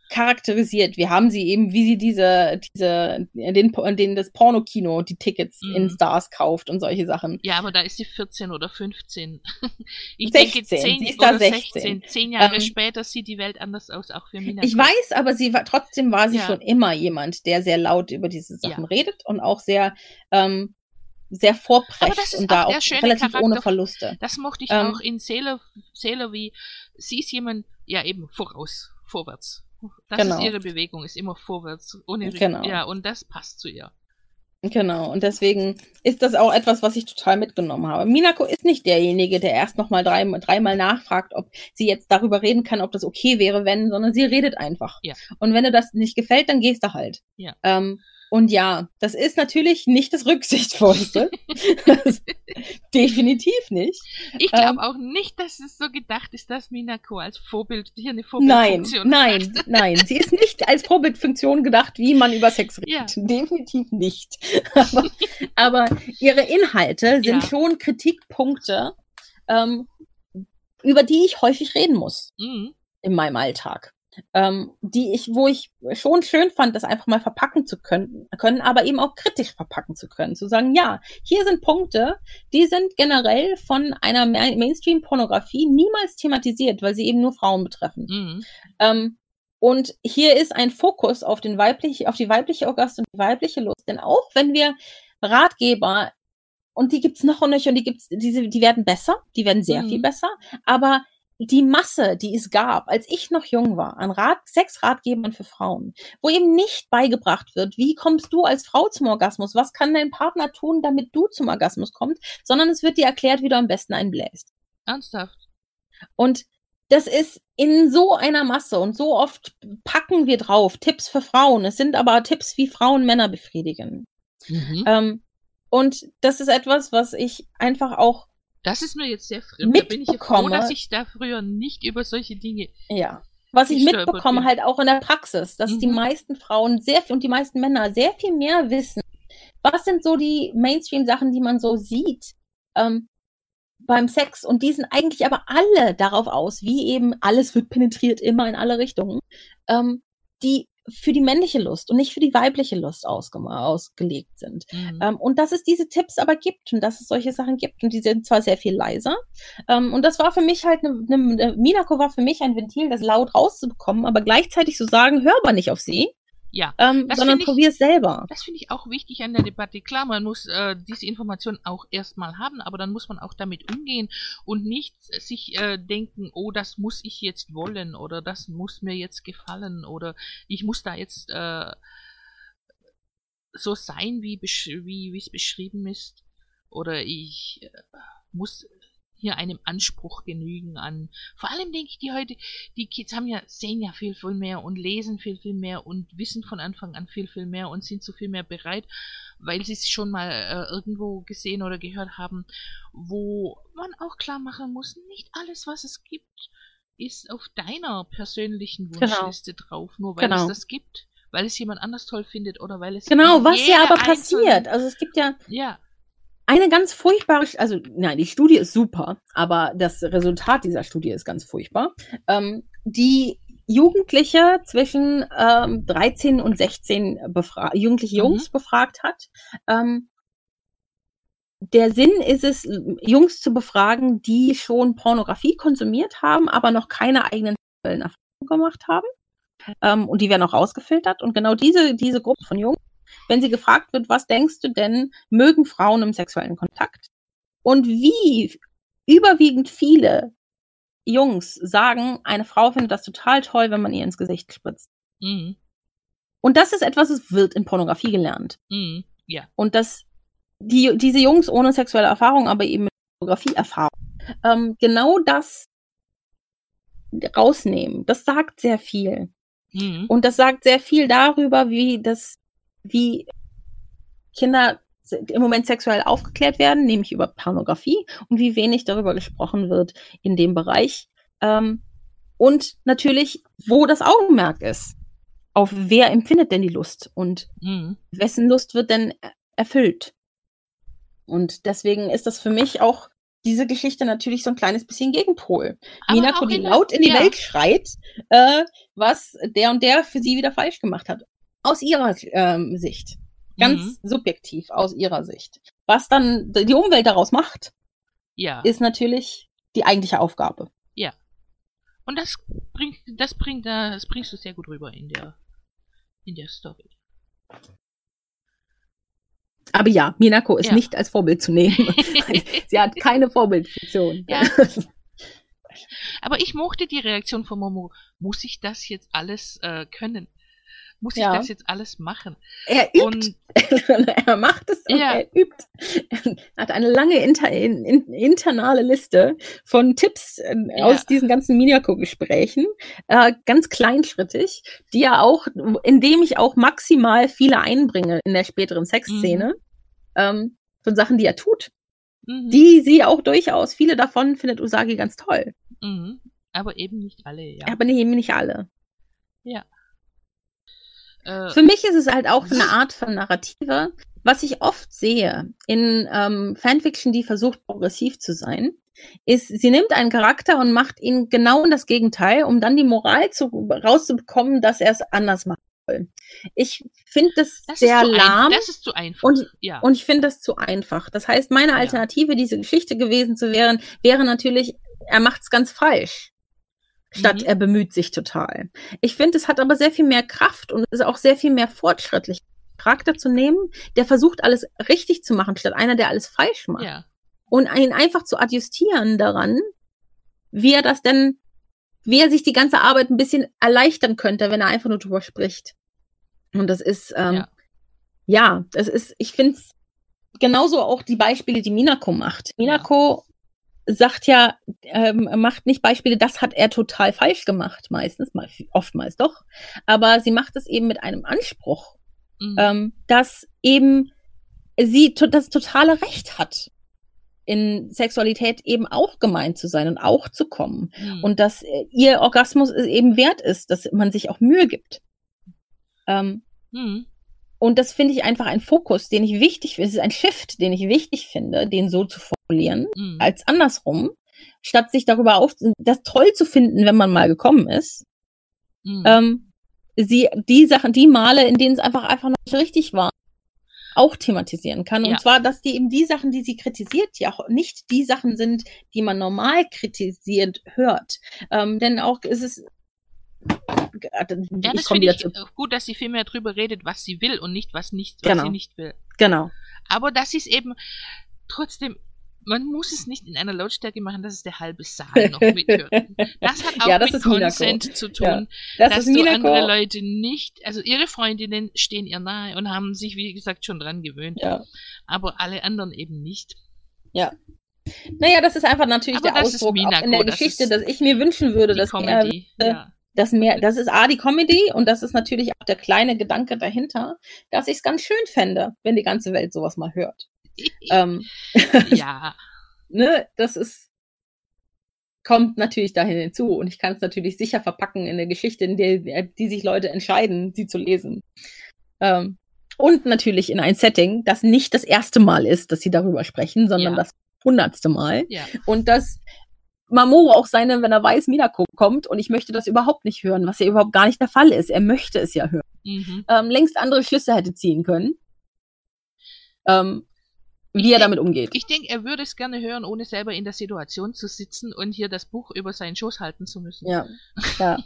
[SPEAKER 3] charakterisiert. Wir haben sie eben, wie sie diese, diese, den, den das Pornokino, die Tickets
[SPEAKER 2] Mhm.
[SPEAKER 3] in Stars kauft und solche Sachen.
[SPEAKER 2] Ja, aber da ist sie vierzehn oder fünfzehn. Ich
[SPEAKER 3] sechzehn,
[SPEAKER 2] denke, zehn
[SPEAKER 3] sie ist da
[SPEAKER 2] oder
[SPEAKER 3] sechzehn.
[SPEAKER 2] sechzehn. Zehn Jahre
[SPEAKER 3] Ähm,
[SPEAKER 2] später sieht die Welt anders aus, auch für Minako.
[SPEAKER 3] Ich weiß, aber sie war, trotzdem war sie
[SPEAKER 2] Ja.
[SPEAKER 3] schon immer jemand, der sehr laut über diese Sachen
[SPEAKER 2] Ja.
[SPEAKER 3] redet und auch sehr, ähm, sehr
[SPEAKER 2] Aber
[SPEAKER 3] vorprescht
[SPEAKER 2] das ist
[SPEAKER 3] und da
[SPEAKER 2] auch der
[SPEAKER 3] auch
[SPEAKER 2] schöne
[SPEAKER 3] relativ
[SPEAKER 2] Charakter.
[SPEAKER 3] ohne Verluste.
[SPEAKER 2] Das mochte ich
[SPEAKER 3] Ähm,
[SPEAKER 2] auch in Sailor, Sailor wie, sie ist jemand, ja eben, voraus, vorwärts. Das
[SPEAKER 3] Genau.
[SPEAKER 2] ist ihre Bewegung, ist immer vorwärts, ohne Rück-
[SPEAKER 3] Genau.
[SPEAKER 2] Ja, und das passt zu ihr.
[SPEAKER 3] Genau, und deswegen ist das auch etwas, was ich total mitgenommen habe. Minako ist nicht derjenige, der erst nochmal drei, dreimal nachfragt, ob sie jetzt darüber reden kann, ob das okay wäre, wenn, sondern sie redet einfach.
[SPEAKER 2] Ja.
[SPEAKER 3] Und wenn dir das nicht gefällt, dann gehst du halt.
[SPEAKER 2] Ja.
[SPEAKER 3] Ähm, und ja, das ist natürlich nicht das Rücksichtsvollste. Das definitiv nicht.
[SPEAKER 2] Ich glaube
[SPEAKER 3] Ähm,
[SPEAKER 2] auch nicht, dass es so gedacht ist, dass Minako als Vorbild hier eine
[SPEAKER 3] Nein,
[SPEAKER 2] Vorbildfunktion
[SPEAKER 3] nein,
[SPEAKER 2] hat.
[SPEAKER 3] nein. Sie ist nicht als Vorbildfunktion gedacht, wie man über Sex redet.
[SPEAKER 2] Ja.
[SPEAKER 3] Definitiv nicht. Aber, aber ihre Inhalte sind
[SPEAKER 2] Ja.
[SPEAKER 3] schon Kritikpunkte, ähm, über die ich häufig reden muss
[SPEAKER 2] Mhm.
[SPEAKER 3] in meinem Alltag. Ähm, die ich, wo ich schon schön fand, das einfach mal verpacken zu können, können, aber eben auch kritisch verpacken zu können. Zu sagen, ja, hier sind Punkte, die sind generell von einer Ma- Mainstream-Pornografie niemals thematisiert, weil sie eben nur Frauen betreffen.
[SPEAKER 2] Mhm.
[SPEAKER 3] Ähm, und hier ist ein Fokus auf den weiblich, auf die weibliche Orgasmus und die weibliche Lust. Denn auch wenn wir Ratgeber, und die gibt's noch und noch, und die gibt's, diese, die werden besser, die werden sehr
[SPEAKER 2] Mhm.
[SPEAKER 3] viel besser, aber die Masse, die es gab, als ich noch jung war, an Rat, Sexratgebern für Frauen, wo eben nicht beigebracht wird, wie kommst du als Frau zum Orgasmus, was kann dein Partner tun, damit du zum Orgasmus kommst, sondern es wird dir erklärt, wie du am besten einen bläst.
[SPEAKER 2] Ernsthaft.
[SPEAKER 3] Und das ist in so einer Masse und so oft packen wir drauf Tipps für Frauen. Es sind aber Tipps, wie Frauen Männer befriedigen.
[SPEAKER 2] Mhm.
[SPEAKER 3] Ähm, und das ist etwas, was ich einfach auch,
[SPEAKER 2] Das ist mir jetzt sehr fremd. Da bin ich ja froh,
[SPEAKER 3] mitbekomme.
[SPEAKER 2] dass ich da früher nicht über solche Dinge.
[SPEAKER 3] ja, was ich
[SPEAKER 2] Gestolpert
[SPEAKER 3] mitbekomme
[SPEAKER 2] bin.
[SPEAKER 3] halt auch in der Praxis, dass
[SPEAKER 2] Mhm.
[SPEAKER 3] die meisten Frauen sehr viel und die meisten Männer sehr viel mehr wissen. Was sind so die Mainstream-Sachen, die man so sieht ähm, beim Sex? Und die sind eigentlich aber alle darauf aus, wie eben alles wird penetriert, immer in alle Richtungen, ähm, die für die männliche Lust und nicht für die weibliche Lust ausge- ausgelegt sind.
[SPEAKER 2] Mhm.
[SPEAKER 3] Ähm, und dass es diese Tipps aber gibt und dass es solche Sachen gibt und die sind zwar sehr viel leiser. Ähm, und das war für mich halt, eine, eine, Minako war für mich ein Ventil, das laut rauszubekommen, aber gleichzeitig zu sagen, hör aber nicht auf sie,
[SPEAKER 2] Ja.
[SPEAKER 3] ähm,
[SPEAKER 2] Das
[SPEAKER 3] sondern
[SPEAKER 2] find ich-
[SPEAKER 3] probier es selber.
[SPEAKER 2] Das finde ich auch wichtig an der Debatte. Klar, man muss äh, diese Information auch erstmal haben, aber dann muss man auch damit umgehen und nicht sich äh, denken, oh, das muss ich jetzt wollen oder das muss mir jetzt gefallen oder ich muss da jetzt äh, so sein, wie besch- wie wie es beschrieben ist oder ich äh, muss hier einem Anspruch genügen an. Vor allem denke ich, die heute, die Kids haben ja, sehen ja viel, viel mehr und lesen viel, viel mehr und wissen von Anfang an viel, viel mehr und sind so viel mehr bereit, weil sie es schon mal äh, irgendwo gesehen oder gehört haben, wo man auch klar machen muss, nicht alles, was es gibt, ist auf deiner persönlichen
[SPEAKER 3] Genau.
[SPEAKER 2] Wunschliste drauf, nur weil
[SPEAKER 3] Genau.
[SPEAKER 2] es das gibt, weil es jemand anders toll findet oder weil es
[SPEAKER 3] Genau, was ja
[SPEAKER 2] jeder
[SPEAKER 3] aber passiert.
[SPEAKER 2] einzelne-
[SPEAKER 3] Also es gibt ja
[SPEAKER 2] Ja,
[SPEAKER 3] eine ganz furchtbare, also nein, die Studie ist super, aber das Resultat dieser Studie ist ganz furchtbar. Ähm, die Jugendliche zwischen ähm, dreizehn und sechzehn befra jugendliche
[SPEAKER 2] Mhm.
[SPEAKER 3] Jungs befragt hat. Ähm, der Sinn ist es, Jungs zu befragen, die schon Pornografie konsumiert haben, aber noch keine eigenen sexuellen Erfahrungen gemacht haben. Ähm, und die werden auch rausgefiltert. Und genau diese, diese Gruppe von Jungs, wenn sie gefragt wird, was denkst du denn, mögen Frauen im sexuellen Kontakt? Und wie überwiegend viele Jungs sagen, eine Frau findet das total toll, wenn man ihr ins Gesicht spritzt.
[SPEAKER 2] mhm.
[SPEAKER 3] Und das ist etwas, es wird in Pornografie gelernt.
[SPEAKER 2] Mhm. Ja,
[SPEAKER 3] Und dass die, diese Jungs ohne sexuelle Erfahrung, aber eben mit Pornografie-Erfahrung, ähm, genau das rausnehmen. Das sagt sehr viel.
[SPEAKER 2] mhm.
[SPEAKER 3] Und das sagt sehr viel darüber, wie das, wie Kinder im Moment sexuell aufgeklärt werden, nämlich über Pornografie und wie wenig darüber gesprochen wird in dem Bereich. Ähm, und natürlich, wo das Augenmerk ist. Auf wer empfindet denn die Lust und
[SPEAKER 2] Mhm.
[SPEAKER 3] wessen Lust wird denn erfüllt. Und deswegen ist das für mich auch diese Geschichte natürlich so ein kleines bisschen Gegenpol.
[SPEAKER 2] Aber
[SPEAKER 3] Minako,
[SPEAKER 2] auch
[SPEAKER 3] die
[SPEAKER 2] in der-
[SPEAKER 3] laut in die
[SPEAKER 2] ja.
[SPEAKER 3] Welt schreit, äh, was der und der für sie wieder falsch gemacht hat. Aus ihrer ähm, Sicht. Ganz
[SPEAKER 2] Mhm.
[SPEAKER 3] subjektiv aus ihrer Sicht. Was dann die Umwelt daraus macht,
[SPEAKER 2] Ja.
[SPEAKER 3] ist natürlich die eigentliche Aufgabe.
[SPEAKER 2] Und das bringt, das bringt, das bringst du sehr gut rüber in der, in der Story.
[SPEAKER 3] Aber ja, Minako ist
[SPEAKER 2] Ja.
[SPEAKER 3] nicht als Vorbild zu nehmen. Sie hat keine Vorbildfunktion.
[SPEAKER 2] Ja. Aber ich mochte die Reaktion von Momo. Muss ich das jetzt alles äh, können? Muss ich
[SPEAKER 3] Ja.
[SPEAKER 2] das jetzt alles machen?
[SPEAKER 3] Er übt.
[SPEAKER 2] Und
[SPEAKER 3] er macht es und
[SPEAKER 2] Ja.
[SPEAKER 3] er übt. Er hat eine lange inter, in, in, internale Liste von Tipps äh,
[SPEAKER 2] Ja.
[SPEAKER 3] aus diesen ganzen Minako-Gesprächen, äh, ganz kleinschrittig, die er auch, indem ich auch maximal viele einbringe in der späteren Sexszene, ähm, von Sachen, die er tut,
[SPEAKER 2] mhm.
[SPEAKER 3] die sie auch durchaus, viele davon findet Usagi ganz toll.
[SPEAKER 2] Mhm. Aber eben nicht alle, ja.
[SPEAKER 3] Aber nee, nicht alle.
[SPEAKER 2] Äh,
[SPEAKER 3] Für mich ist es halt auch eine Art von Narrative, was ich oft sehe in ähm, Fanfiction, die versucht, progressiv zu sein, ist, sie nimmt einen Charakter und macht ihn genau das Gegenteil, um dann die Moral zu, rauszubekommen, dass er es anders machen soll. Ich finde das,
[SPEAKER 2] das
[SPEAKER 3] sehr
[SPEAKER 2] ist zu
[SPEAKER 3] lahm
[SPEAKER 2] ein, das ist zu einfach.
[SPEAKER 3] und,
[SPEAKER 2] ja.
[SPEAKER 3] und ich finde das zu einfach. Das heißt, meine
[SPEAKER 2] Ja.
[SPEAKER 3] Alternative, diese Geschichte gewesen zu wären, wäre natürlich, er macht es ganz falsch. Statt
[SPEAKER 2] Mhm.
[SPEAKER 3] er bemüht sich total. Ich finde, es hat aber sehr viel mehr Kraft und ist auch sehr viel mehr fortschrittlich, Charakter zu nehmen, der versucht, alles richtig zu machen, statt einer, der alles falsch macht.
[SPEAKER 2] ja.
[SPEAKER 3] Und ihn einfach zu adjustieren daran, wie er das denn, wie er sich die ganze Arbeit ein bisschen erleichtern könnte, wenn er einfach nur drüber spricht. Und das ist, ähm,
[SPEAKER 2] Ja.
[SPEAKER 3] ja, das ist, ich finde es genauso auch die Beispiele, die Minako macht. Minako sagt ja, ähm, macht nicht Beispiele, das hat er total falsch gemacht, meistens, mal, oftmals doch. Aber sie macht es eben mit einem Anspruch,
[SPEAKER 2] Mhm.
[SPEAKER 3] ähm, dass eben sie to das totale Recht hat, in Sexualität eben auch gemeint zu sein und auch zu kommen.
[SPEAKER 2] Mhm.
[SPEAKER 3] Und dass äh, ihr Orgasmus es eben wert ist, dass man sich auch Mühe gibt. Ähm,
[SPEAKER 2] Mhm.
[SPEAKER 3] und das finde ich einfach ein Fokus, den ich wichtig finde. Es ist ein Shift, den ich wichtig finde, den so zu formulieren,
[SPEAKER 2] Mhm.
[SPEAKER 3] als andersrum, statt sich darüber auf, das toll zu finden, wenn man mal gekommen ist.
[SPEAKER 2] Mhm.
[SPEAKER 3] Ähm, sie die Sachen, die Male, in denen es einfach einfach noch nicht richtig war, auch thematisieren kann.
[SPEAKER 2] Ja.
[SPEAKER 3] Und zwar, dass die eben die Sachen, die sie kritisiert, ja auch nicht die Sachen sind, die man normal kritisiert hört. Ähm, denn auch ist es
[SPEAKER 2] Ja,
[SPEAKER 3] ich
[SPEAKER 2] das
[SPEAKER 3] komme
[SPEAKER 2] finde
[SPEAKER 3] wieder
[SPEAKER 2] ich
[SPEAKER 3] zu.
[SPEAKER 2] auch gut, dass sie viel mehr drüber redet, was sie will und nicht, was nicht, was
[SPEAKER 3] Genau.
[SPEAKER 2] sie nicht will.
[SPEAKER 3] Genau.
[SPEAKER 2] Aber das ist eben trotzdem, man muss es nicht in einer Lautstärke machen, dass es der halbe Saal noch mithört. Das hat auch
[SPEAKER 3] Ja, das
[SPEAKER 2] mit
[SPEAKER 3] ist Minako.
[SPEAKER 2] Consent zu tun,
[SPEAKER 3] Ja. Das
[SPEAKER 2] dass
[SPEAKER 3] ist
[SPEAKER 2] du
[SPEAKER 3] Minako.
[SPEAKER 2] andere Leute nicht, also ihre Freundinnen stehen ihr nahe und haben sich, wie gesagt, schon dran gewöhnt,
[SPEAKER 3] Ja.
[SPEAKER 2] aber alle anderen eben nicht.
[SPEAKER 3] Ja. Naja, das ist einfach natürlich
[SPEAKER 2] Aber
[SPEAKER 3] der
[SPEAKER 2] das ist
[SPEAKER 3] Ausdruck auch in
[SPEAKER 2] Minako,
[SPEAKER 3] der
[SPEAKER 2] das
[SPEAKER 3] Geschichte,
[SPEAKER 2] ist
[SPEAKER 3] dass ich mir wünschen würde,
[SPEAKER 2] Die
[SPEAKER 3] dass mehr,
[SPEAKER 2] Comedy,
[SPEAKER 3] äh,
[SPEAKER 2] ja.
[SPEAKER 3] dass mehr, das ist A, die Comedy und das ist natürlich auch der kleine Gedanke dahinter, dass ich es ganz schön fände, wenn die ganze Welt sowas mal hört. ähm,
[SPEAKER 2] Ja,
[SPEAKER 3] ne, das ist, kommt natürlich dahin hinzu und ich kann es natürlich sicher verpacken in eine Geschichte, in der die sich Leute entscheiden, sie zu lesen. Ähm, und natürlich in ein Setting, das nicht das erste Mal ist, dass sie darüber sprechen, sondern
[SPEAKER 2] Ja.
[SPEAKER 3] das hundertste Mal.
[SPEAKER 2] ja.
[SPEAKER 3] Und dass Mamoru auch seine, wenn er weiß, Minako kommt und ich möchte das überhaupt nicht hören, was ja überhaupt gar nicht der Fall ist. Er möchte es ja hören.
[SPEAKER 2] Mhm.
[SPEAKER 3] Ähm, längst andere Schlüsse hätte ziehen können, ähm, wie
[SPEAKER 2] Ich
[SPEAKER 3] er
[SPEAKER 2] denk-
[SPEAKER 3] damit umgeht.
[SPEAKER 2] Ich denke, er würde es gerne hören, ohne selber in der Situation zu sitzen und hier das Buch über seinen Schoß halten zu müssen.
[SPEAKER 3] Ja, ja,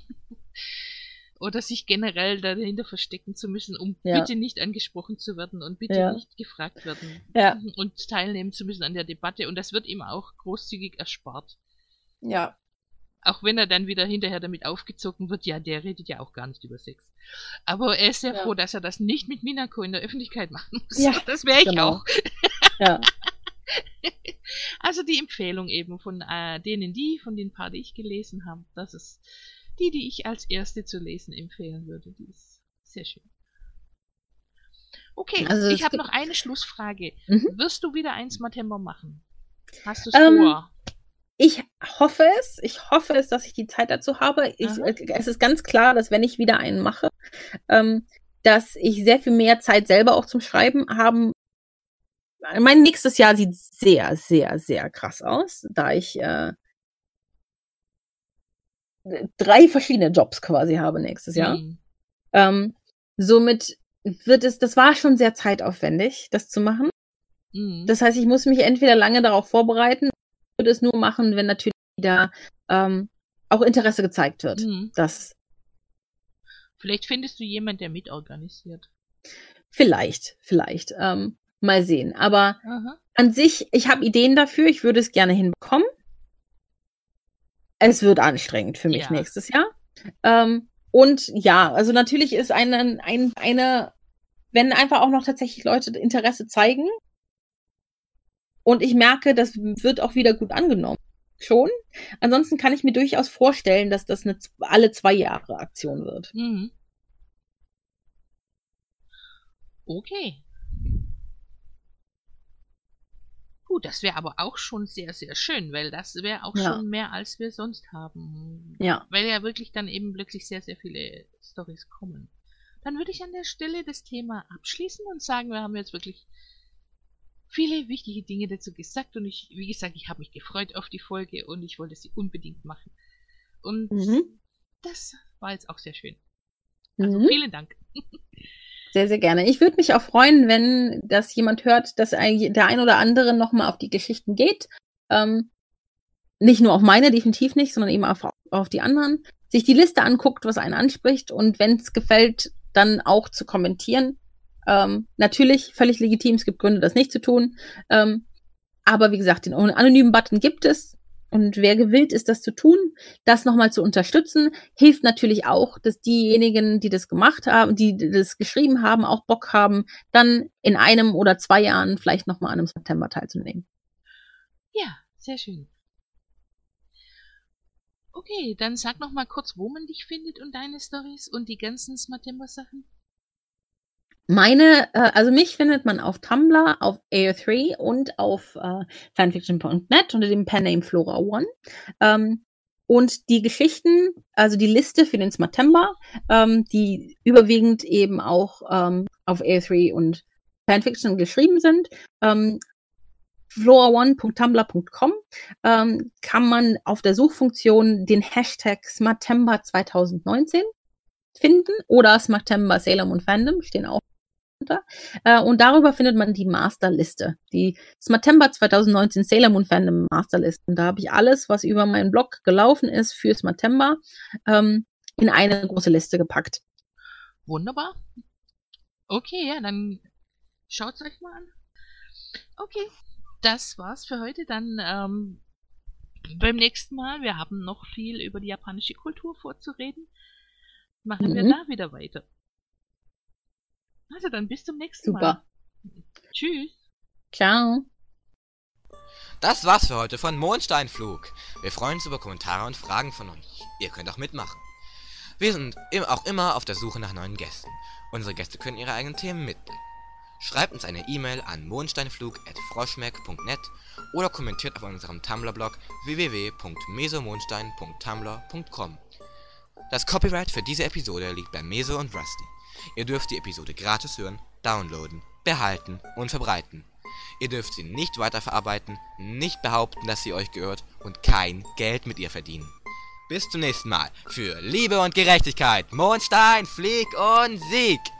[SPEAKER 2] Oder sich generell dahinter verstecken zu müssen, um
[SPEAKER 3] Ja.
[SPEAKER 2] bitte nicht angesprochen zu werden und bitte
[SPEAKER 3] Ja.
[SPEAKER 2] nicht gefragt werden
[SPEAKER 3] ja,
[SPEAKER 2] und teilnehmen zu müssen an der Debatte. Und das wird ihm auch großzügig erspart.
[SPEAKER 3] ja.
[SPEAKER 2] Auch wenn er dann wieder hinterher damit aufgezogen wird, ja, der redet ja auch gar nicht über Sex. Aber er ist sehr
[SPEAKER 3] Ja.
[SPEAKER 2] froh, dass er das nicht mit Minako in der Öffentlichkeit machen muss.
[SPEAKER 3] Ja,
[SPEAKER 2] Das wäre ich
[SPEAKER 3] genau.
[SPEAKER 2] auch.
[SPEAKER 3] Ja,
[SPEAKER 2] Also die Empfehlung eben von äh, denen, die, von den paar, die ich gelesen habe, das ist die, die ich als erste zu lesen empfehlen würde. Die ist sehr schön. Okay,
[SPEAKER 3] Also
[SPEAKER 2] ich
[SPEAKER 3] es
[SPEAKER 2] habe
[SPEAKER 3] gibt-
[SPEAKER 2] noch eine Schlussfrage.
[SPEAKER 3] Mhm.
[SPEAKER 2] Wirst du wieder eins Matemba machen? Hast du es
[SPEAKER 3] Ähm,
[SPEAKER 2] vor?
[SPEAKER 3] ich hoffe es. Ich hoffe es, dass ich die Zeit dazu habe. Ich,
[SPEAKER 2] Aha.
[SPEAKER 3] äh, es ist ganz klar, dass wenn ich wieder einen mache, ähm, dass ich sehr viel mehr Zeit selber auch zum Schreiben haben mein nächstes Jahr sieht sehr, sehr, sehr krass aus, da ich äh, drei verschiedene Jobs quasi habe nächstes Jahr.
[SPEAKER 2] Mhm.
[SPEAKER 3] Ähm, somit wird es, das war schon sehr zeitaufwendig, das zu machen.
[SPEAKER 2] Mhm.
[SPEAKER 3] Das heißt, ich muss mich entweder lange darauf vorbereiten, ich würde es nur machen, wenn natürlich wieder ähm, auch Interesse gezeigt wird.
[SPEAKER 2] Mhm.
[SPEAKER 3] Das
[SPEAKER 2] Vielleicht findest du jemanden, der mitorganisiert.
[SPEAKER 3] vielleicht, vielleicht. Ähm, mal sehen. Aber
[SPEAKER 2] Aha.
[SPEAKER 3] an sich, ich habe Ideen dafür, ich würde es gerne hinbekommen. Es wird anstrengend für mich
[SPEAKER 2] Ja.
[SPEAKER 3] nächstes Jahr. Ähm, und ja, also natürlich ist eine, ein, eine, wenn einfach auch noch tatsächlich Leute Interesse zeigen und ich merke, das wird auch wieder gut angenommen. Schon. Ansonsten kann ich mir durchaus vorstellen, dass das eine z- alle zwei Jahre Aktion wird.
[SPEAKER 2] Mhm. Okay. Gut, das wäre aber auch schon sehr, sehr schön, weil das wäre auch
[SPEAKER 3] Ja.
[SPEAKER 2] schon mehr, als wir sonst haben.
[SPEAKER 3] Ja.
[SPEAKER 2] Weil ja wirklich dann eben wirklich sehr, sehr viele Storys kommen. Dann würde ich an der Stelle das Thema abschließen und sagen, wir haben jetzt wirklich viele wichtige Dinge dazu gesagt und ich, wie gesagt, ich habe mich gefreut auf die Folge und ich wollte sie unbedingt machen. Und
[SPEAKER 3] Mhm.
[SPEAKER 2] das war jetzt auch sehr schön. Also
[SPEAKER 3] Mhm.
[SPEAKER 2] vielen Dank.
[SPEAKER 3] Sehr, sehr gerne. Ich würde mich auch freuen, wenn das jemand hört, dass ein, der ein oder andere nochmal auf die Geschichten geht. Ähm, nicht nur auf meine, definitiv nicht, sondern eben auf, auf die anderen. Sich die Liste anguckt, was einen anspricht und wenn es gefällt, dann auch zu kommentieren. Ähm, natürlich, völlig legitim, es gibt Gründe, das nicht zu tun. Ähm, aber wie gesagt, den anonymen Button gibt es. Und wer gewillt ist, das zu tun, das nochmal zu unterstützen, hilft natürlich auch, dass diejenigen, die das gemacht haben, die das geschrieben haben, auch Bock haben, dann in einem oder zwei Jahren vielleicht nochmal an einem September teilzunehmen.
[SPEAKER 2] Ja, sehr schön. Okay, dann sag noch mal kurz, wo man dich findet und deine Storys und die ganzen Smartember-Sachen.
[SPEAKER 3] Meine, äh, also mich findet man auf Tumblr, auf A O drei und auf äh, fanfiction punkt net unter dem Penname Flora One. Ähm, und die Geschichten, also die Liste für den Smartember, ähm, die überwiegend eben auch ähm, auf A O drei und Fanfiction geschrieben sind, ähm, flora one punkt tumblr punkt com, ähm, kann man auf der Suchfunktion den Hashtag Smartember zwanzig neunzehn finden oder Smartember Sailor Moon Fandom, stehen auch unter. Äh, und darüber findet man die Masterliste, die Smartember zwanzig neunzehn Sailor Moon Fandom Masterliste. Und da habe ich alles, was über meinen Blog gelaufen ist für Smartember, ähm, in eine große Liste gepackt.
[SPEAKER 2] Wunderbar. Okay, ja, dann schaut's euch mal an. Okay, das war's für heute. Dann ähm, beim nächsten Mal, wir haben noch viel über die japanische Kultur vorzureden, machen
[SPEAKER 3] Mhm.
[SPEAKER 2] wir da wieder weiter. Also dann bis zum nächsten
[SPEAKER 3] Super.
[SPEAKER 2] Mal. Tschüss.
[SPEAKER 3] Ciao.
[SPEAKER 1] Das war's für heute von Mondsteinflug. Wir freuen uns über Kommentare und Fragen von euch. Ihr könnt auch mitmachen. Wir sind im- auch immer auf der Suche nach neuen Gästen. Unsere Gäste können ihre eigenen Themen mitbringen. Schreibt uns eine E-Mail an mondsteinflug at froschmeck punkt net oder kommentiert auf unserem Tumblr-Blog w w w punkt mesomondstein punkt tumblr punkt com. Das Copyright für diese Episode liegt bei Meso und Rusty. Ihr dürft die Episode gratis hören, downloaden, behalten und verbreiten. Ihr dürft sie nicht weiterverarbeiten, nicht behaupten, dass sie euch gehört und kein Geld mit ihr verdienen. Bis zum nächsten Mal. Für Liebe und Gerechtigkeit, Mondstein, Flieg und Sieg!